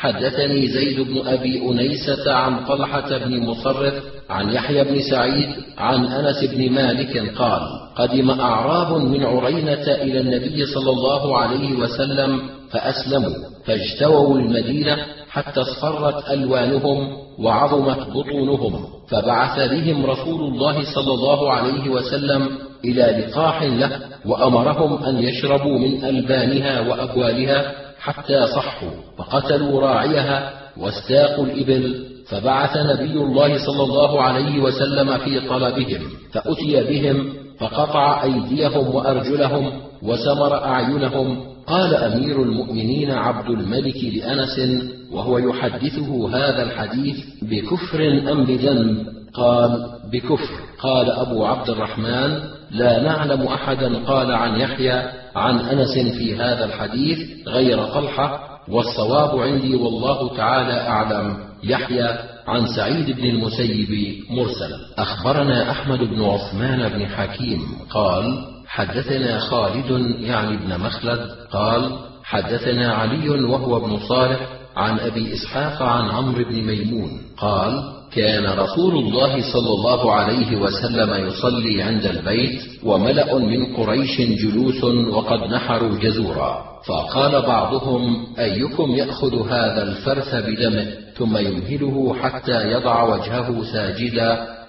حدثني زيد بن أبي أنيسة عن طلحة بن مصرف عن يحيى بن سعيد عن أنس بن مالك قال: قدم أعراب من عرينة إلى النبي صلى الله عليه وسلم فأسلموا، فاجتووا المدينة حتى اصفرت ألوانهم وعظمت بطونهم، فبعث بهم رسول الله صلى الله عليه وسلم إلى لقاح له، وأمرهم أن يشربوا من ألبانها وأبوالها حتى صحوا، فقتلوا راعيها واستاقوا الإبل، فبعث نبي الله صلى الله عليه وسلم في طلبهم، فأتي بهم فقطع أيديهم وأرجلهم وسمر أعينهم. قال أمير المؤمنين عبد الملك لأنس وهو يحدثه هذا الحديث: بكفر أم بذنب؟ قال: بكفر. قال أبو عبد الرحمن: لا نعلم أحدا قال عن يحيى عن أنس في هذا الحديث غير طلحة، والصواب عندي والله تعالى أعلم يحيى عن سعيد بن المسيب مرسل. أخبرنا أحمد بن عثمان بن حكيم قال: حدثنا خالد يعني ابن مخلد قال: حدثنا علي وهو ابن صالح عن أبي إسحاق عن عمرو بن ميمون قال: كان رسول الله صلى الله عليه وسلم يصلي عند البيت وملأ من قريش جلوس وقد نحروا جزورا، فقال بعضهم: أيكم يأخذ هذا الفرث بدمه ثم يمهله حتى يضع وجهه ساجدا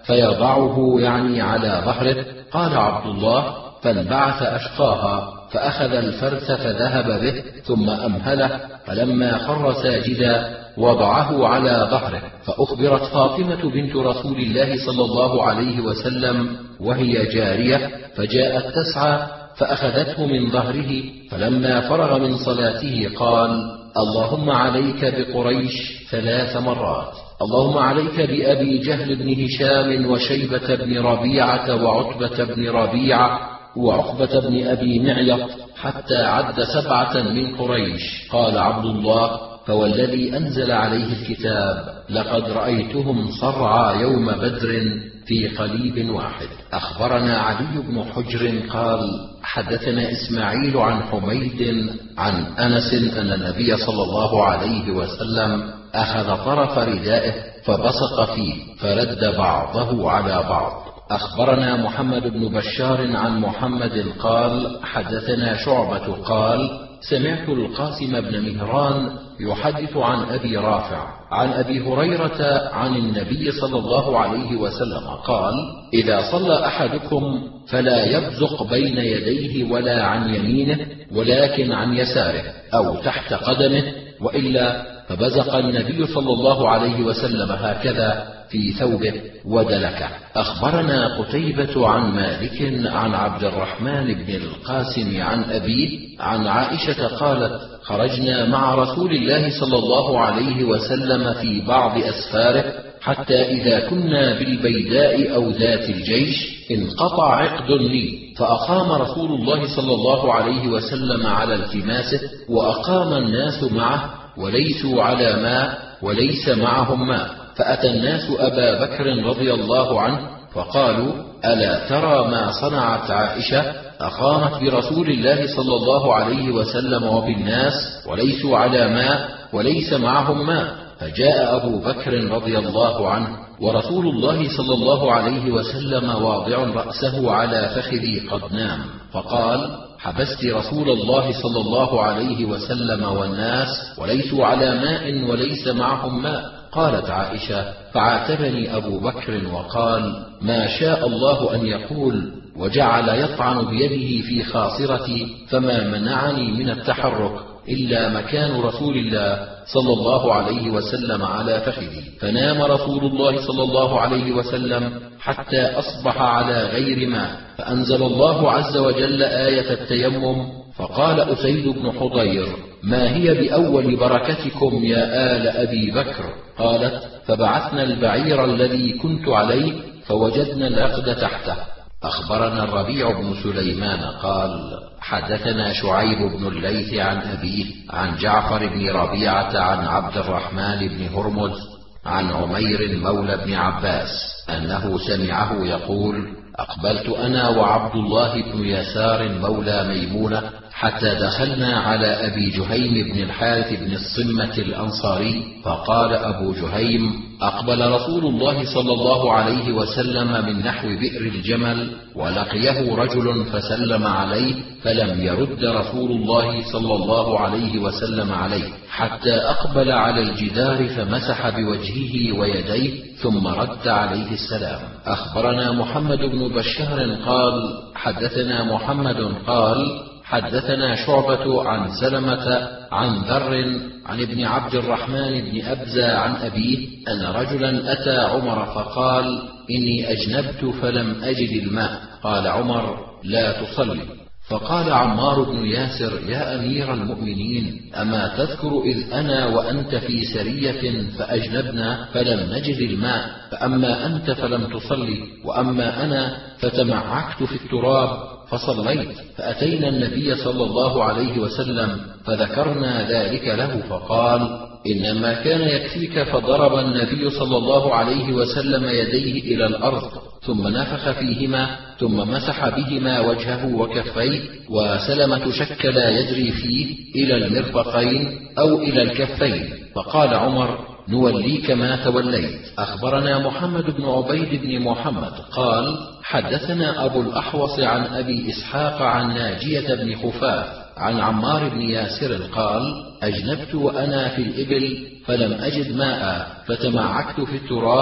فيضعه يعني على ظهره. قال عبد الله: فانبعث أشقاها فأخذ الفرث فذهب به ثم أمهله، فلما خر ساجدا وضعه على ظهره. فأخبرت فاطمة بنت رسول الله صلى الله عليه وسلم وهي جارية، فجاءت تسعى فأخذته من ظهره، فلما فرغ من صلاته قال: اللهم عليك بقريش ثلاث مرات، اللهم عليك بأبي جهل بن هشام وشيبة بن ربيعة وعتبة بن ربيعة وعقبة بن أبي معيط، حتى عد سبعة من قريش. قال عبد الله: فوالذي أنزل عليه الكتاب لقد رأيتهم صرعى يوم بدر في قليب واحد. أخبرنا علي بن حجر قال: حدثنا إسماعيل عن حميد عن أنس أن النبي صلى الله عليه وسلم أخذ طرف ردائه فبصق فيه فرد بعضه على بعض. أخبرنا محمد بن بشار عن محمد قال: حدثنا شعبة قال: سمعت القاسم بن مهران يحدث عن أبي رافع عن أبي هريرة عن النبي صلى الله عليه وسلم قال: إذا صلى أحدكم فلا يبزق بين يديه ولا عن يمينه ولكن عن يساره أو تحت قدمه، وإلا فبزق النبي صلى الله عليه وسلم هكذا في ثوبه ودلكه. أخبرنا قتيبة عن مالك عن عبد الرحمن بن القاسم عن أبيه عن عائشة قالت: خرجنا مع رسول الله صلى الله عليه وسلم في بعض أسفاره، حتى إذا كنا بالبيداء أو ذات الجيش انقطع عقد لي، فأقام رسول الله صلى الله عليه وسلم على التماسه، وأقام الناس معه وليسوا على ماء وليس معهم ماء، فأتى الناس أبا بكر رضي الله عنه فقالوا: ألا ترى ما صنعت عائشة؟ أقامت برسول الله صلى الله عليه وسلم وبالناس وليسوا على ماء وليس معهم ماء. فجاء أبو بكر رضي الله عنه ورسول الله صلى الله عليه وسلم واضع رأسه على فخذي قد نام، فقال: حبست رسول الله صلى الله عليه وسلم والناس وليسوا على ماء وليس معهم ماء. قالت عائشة: فعاتبني أبو بكر وقال: ما شاء الله أن يقول، وجعل يطعن بيده في خاصرتي، فما منعني من التحرك إلا مكان رسول الله صلى الله عليه وسلم على فخذي. فنام رسول الله صلى الله عليه وسلم حتى أصبح على غير ماء، فأنزل الله عز وجل آية التيمم، فقال أسيد بن حضير: ما هي بأول بركتكم يا آل أبي بكر؟ قالت: فبعثنا البعير الذي كنت عليه فوجدنا العقد تحته. أخبرنا الربيع بن سليمان قال: حدثنا شعيب بن الليث عن أبيه عن جعفر بن ربيعة عن عبد الرحمن بن هرمز عن عمير مولى بن عباس أنه سمعه يقول: أقبلت أنا وعبد الله بن يسار مولى ميمونة حتى دخلنا على أبي جهيم بن الحارث بن الصمة الأنصاري، فقال أبو جهيم: أقبل رسول الله صلى الله عليه وسلم من نحو بئر الجمل، ولقيه رجل فسلم عليه، فلم يرد رسول الله صلى الله عليه وسلم عليه، حتى أقبل على الجدار فمسح بوجهه ويديه ثم رد عليه السلام. أخبرنا محمد بن بشار قال: حدثنا محمد قال: حدثنا شعبة عن سلمة عن ذر عن ابن عبد الرحمن بن أبزة عن أبيه أن رجلا أتى عمر فقال: إني أجنبت فلم أجد الماء. قال عمر: لا تصلي. فقال عمار بن ياسر: يا أمير المؤمنين، أما تذكر إذ أنا وأنت في سرية فأجنبنا فلم نجد الماء، فأما أنت فلم تصلي، وأما أنا فتمعكت في التراب فصليت. فأتينا النبي صلى الله عليه وسلم فذكرنا ذلك له، فقال: إنما كان يكفيك. فضرب النبي صلى الله عليه وسلم يديه إلى الأرض ثم نفخ فيهما ثم مسح بهما وجهه وكفيه، وسلمة شك لا يدري فيه إلى المرفقين أو إلى الكفين. فقال عمر: نوليك ما توليت. أخبرنا محمد بن عبيد بن محمد قال: حدثنا أبو الأحوص عن أبي إسحاق عن ناجية بن خفاف عن عمار بن ياسر قال: أجنبت وأنا في الإبل فلم أجد ماء، فتمعكت في التراب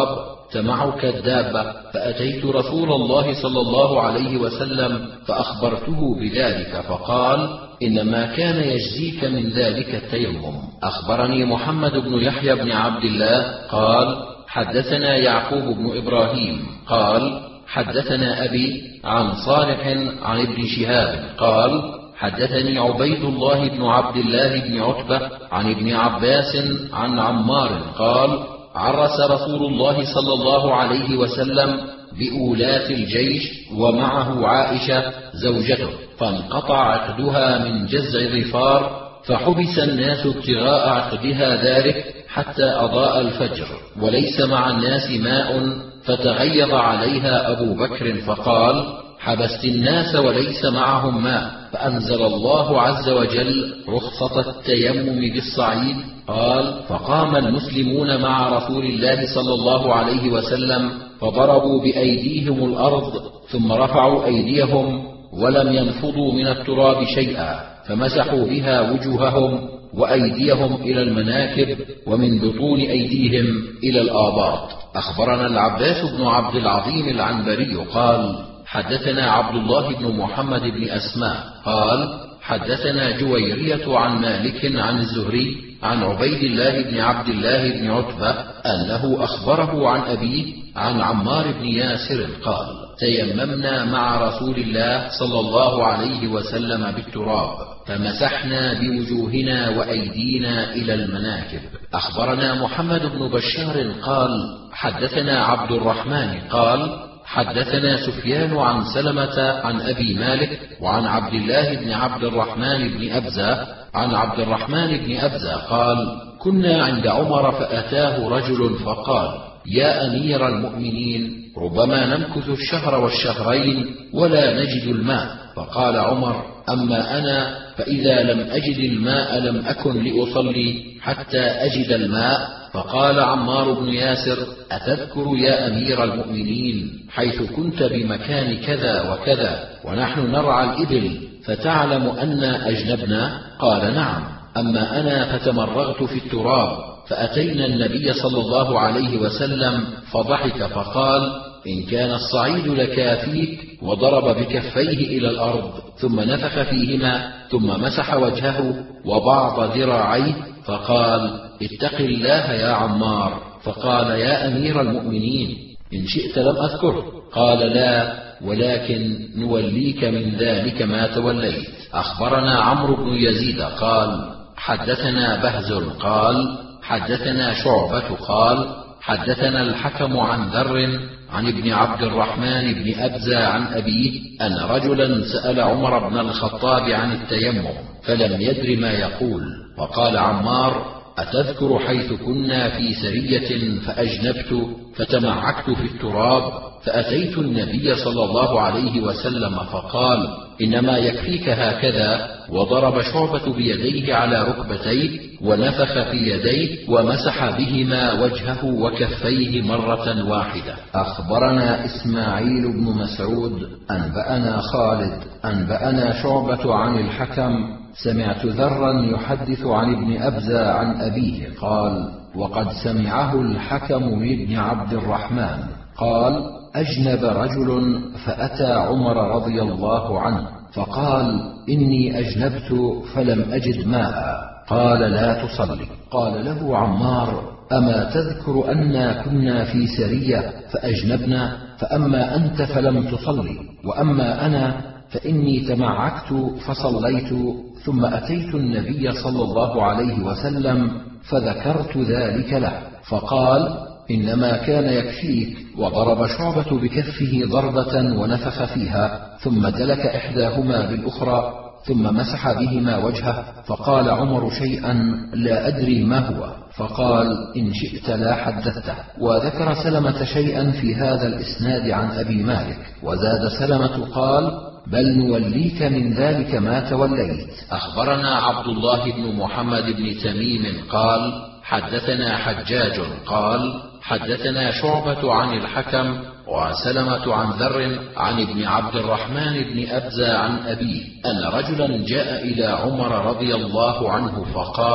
تمعك الدابة، فأتيت رسول الله صلى الله عليه وسلم فأخبرته بذلك فقال: إنما كان يجزيك من ذلك التيمم. أخبرني محمد بن يحيى بن عبد الله قال: حدثنا يعقوب بن إبراهيم قال: حدثنا أبي عن صالح عن ابن شهاب قال: حدثني عبيد الله بن عبد الله بن عتبة عن ابن عباس عن عمار قال: عرس رسول الله صلى الله عليه وسلم بأولاة الجيش ومعه عائشة زوجته، فانقطع عقدها من جزع ظفار، فحبس الناس ابتغاء عقدها ذلك حتى أضاء الفجر، وليس مع الناس ماء، فتغيظ عليها أبو بكر فقال: حبست الناس وليس معهم ماء، فأنزل الله عز وجل رخصة التيمم بالصعيد. قال: فقام المسلمون مع رسول الله صلى الله عليه وسلم فضربوا بأيديهم الأرض، ثم رفعوا أيديهم ولم ينفضوا من التراب شيئا، فمسحوا بها وجوههم وأيديهم إلى المناكب، ومن بطون أيديهم إلى الآباط. أخبرنا العباس بن عبد العظيم العنبري قال: حدثنا عبد الله بن محمد بن أسماء قال: حدثنا جويرية عن مالك عن الزهري عن عبيد الله بن عبد الله بن عتبة أنه أخبره عن أبيه عن عمار بن ياسر قال: تيممنا مع رسول الله صلى الله عليه وسلم بالتراب، فمسحنا بوجوهنا وأيدينا إلى المناكب. أخبرنا محمد بن بشار قال: حدثنا عبد الرحمن قال: حدثنا سفيان عن سلمة عن أبي مالك وعن عبد الله بن عبد الرحمن بن أبزة عن عبد الرحمن بن أبزة قال: كنا عند عمر فأتاه رجل فقال: يا أمير المؤمنين، ربما نمكث الشهر والشهرين ولا نجد الماء. فقال عمر: أما أنا فإذا لم أجد الماء لم أكن لأصلي حتى أجد الماء. فقال عمار بن ياسر: أتذكر يا أمير المؤمنين حيث كنت بمكان كذا وكذا ونحن نرعى الإبل فتعلم أنا أجنبنا؟ قال: نعم. أما أنا فتمرغت في التراب، فأتينا النبي صلى الله عليه وسلم فضحك فقال: إن كان الصعيد لكافيك، وضرب بكفيه إلى الأرض ثم نفخ فيهما ثم مسح وجهه وبعض ذراعيه، فقال: اتق الله يا عمار. فقال: يا أمير المؤمنين، إن شئت لم أذكره. قال: لا، ولكن نوليك من ذلك ما توليت. أخبرنا عمرو بن يزيد قال: حدثنا بهز قال: حدثنا شعبة قال: حدثنا الحكم عن ذر عن ابن عبد الرحمن بن أبزة عن أبيه أن رجلا سأل عمر بن الخطاب عن التيمم فلم يدر ما يقول، وقال عمار: أتذكر حيث كنا في سرية فأجنبت فتمعكت في التراب، فأتيت النبي صلى الله عليه وسلم فقال: إنما يكفيك هكذا، وضرب شعبة بيديه على ركبتيه ونفخ في يديه ومسح بهما وجهه وكفيه مرة واحدة. أخبرنا إسماعيل بن مسعود أنبأنا خالد أنبأنا شعبة عن الحكم سمعت ذرا يحدث عن ابن أبزة عن أبيه قال: وقد سمعه الحكم من ابن عبد الرحمن قال: أجنب رجل فأتى عمر رضي الله عنه فقال: إني أجنبت فلم أجد ماء. قال: لا تصلي. قال له عمار: أما تذكر أنا كنا في سرية فأجنبنا، فأما أنت فلم تصلي، وأما أنا فإني تمعكت فصليت، ثم أتيت النبي صلى الله عليه وسلم فذكرت ذلك له، فقال: إنما كان يكفيك، وضرب شعبة بكفه ضربة ونفخ فيها ثم دلك إحداهما بالأخرى ثم مسح بهما وجهه. فقال عمر شيئا لا أدري ما هو، فقال: إن شئت لا حدثته. وذكر سلمة شيئا في هذا الإسناد عن أبي مالك، وزاد سلمة قال: بل نوليك من ذلك ما توليت. أخبرنا عبد الله بن محمد بن تميم قال: حدثنا حجاج قال: حدثنا شعبة عن الحكم وسلمة عن ذر عن ابن عبد الرحمن بن أبزة عن أبيه أن رجلا جاء إلى عمر رضي الله عنه فقال: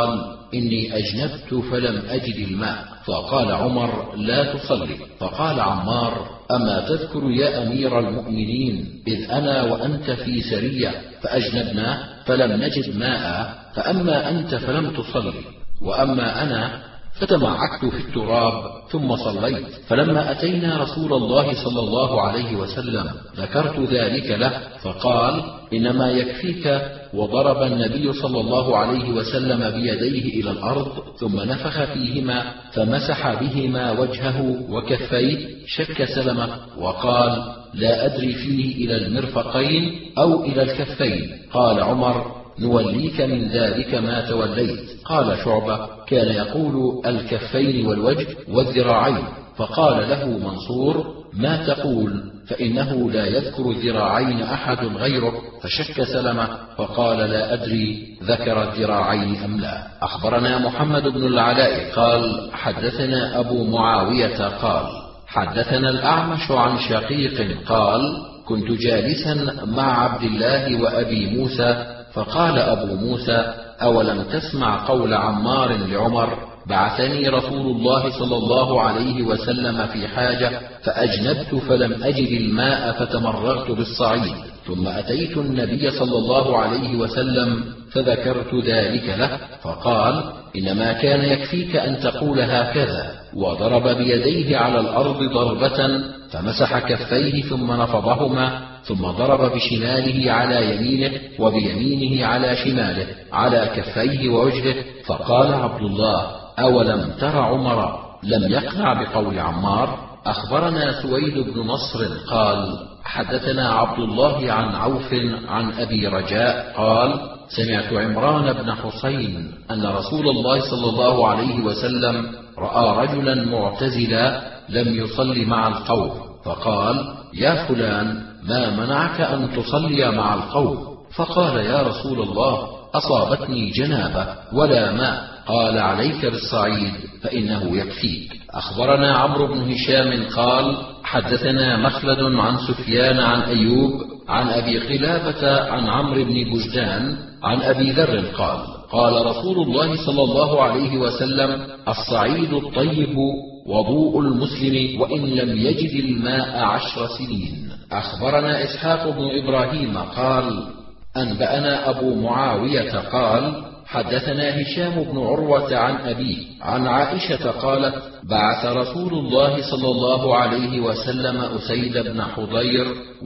إني أجنبت فلم أجد الماء. فقال عمر: لا تصلي. فقال عمار: أما تذكر يا أمير المؤمنين إذ أنا وأنت في سرية فأجنبنا فلم نجد ماء، فأما أنت فلم تصلي، وأما أنا فتمعكت في التراب ثم صليت. فلما أتينا رسول الله صلى الله عليه وسلم ذكرت ذلك له، فقال: إنما يكفيك. وضرب النبي صلى الله عليه وسلم بيديه إلى الأرض ثم نفخ فيهما فمسح بهما وجهه وكفيه. شك سلمة وقال: لا أدري فيه إلى المرفقين أو إلى الكفين. قال عمر: نوليك من ذلك ما توليت. قال شعبة: كان يقول الكفين والوجه والذراعين. فقال له منصور: ما تقول؟ فإنه لا يذكر الذراعين أحد غيره. فشك سلمة فقال: لا أدري ذكر الذراعين أم لا. أخبرنا محمد بن العلاء قال: حدثنا أبو معاوية قال: حدثنا الأعمش عن شقيق قال: كنت جالسا مع عبد الله وأبي موسى، فقال أبو موسى: أولم تسمع قول عمار لعمر: بعثني رسول الله صلى الله عليه وسلم في حاجة فأجنبت فلم أجد الماء فتمرغت بالصعيد، ثم أتيت النبي صلى الله عليه وسلم فذكرت ذلك له، فقال: إنما كان يكفيك أن تقول هكذا. وضرب بيديه على الأرض ضربة فمسح كفيه ثم نفضهما، ثم ضرب بشماله على يمينه وبيمينه على شماله على كفيه ووجهه. فقال عبد الله: أولم تر عمر لم يقنع بقول عمار؟ أخبرنا سويد بن نصر قال: حدثنا عبد الله عن عوف عن أبي رجاء قال: سمعت عمران بن حسين أن رسول الله صلى الله عليه وسلم رأى رجلا معتزلا لم يصل مع القوم، فقال: يا فلان، ما منعك أن تصلي مع القوم؟ فقال: يا رسول الله، أصابتني جنابة ولا ماء. قال: عليك بالصعيد فإنه يكفيك. أخبرنا عمرو بن هشام قال: حدثنا مخلد عن سفيان عن أيوب عن أبي قلابة عن عمرو بن بجدان عن أبي ذر قال: قال رسول الله صلى الله عليه وسلم: الصعيد الطيب وضوء المسلم وإن لم يجد الماء عشر سنين. أخبرنا إسحاق بن إبراهيم قال: أنبأنا أبو معاوية قال: حدثنا هشام بن عروة عن أبيه عن عائشة قالت: بعث رسول الله صلى الله عليه وسلم أسيد بن حضير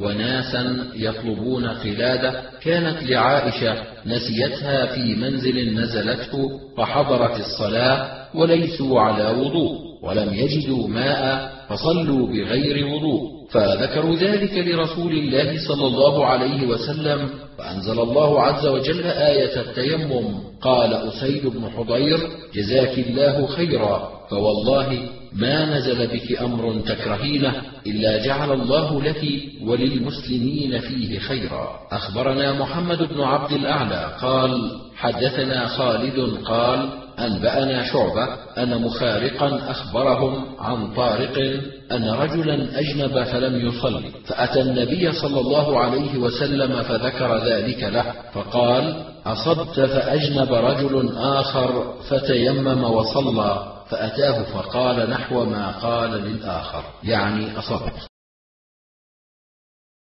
وناسا يطلبون قلادة كانت لعائشة نسيتها في منزل نزلته، فحضرت الصلاة وليسوا على وضوء ولم يجدوا ماء فصلوا بغير وضوء، فذكروا ذلك لرسول الله صلى الله عليه وسلم، فأنزل الله عز وجل آية التيمم. قال أسيد بن حضير: جزاك الله خيرا، فوالله ما نزل بك أمر تكرهينه إلا جعل الله لك وللمسلمين فيه خيرا. أخبرنا محمد بن عبد الأعلى قال: حدثنا خالد قال: أنبأنا شعبة أن مخارقا أخبرهم عن طارق أن رجلا أجنب فلم يصلي، فأتى النبي صلى الله عليه وسلم فذكر ذلك له، فقال: أصبت. فأجنب رجل آخر فتيمم وصلى، فأتاه فقال نحو ما قال للآخر، يعني أصبت.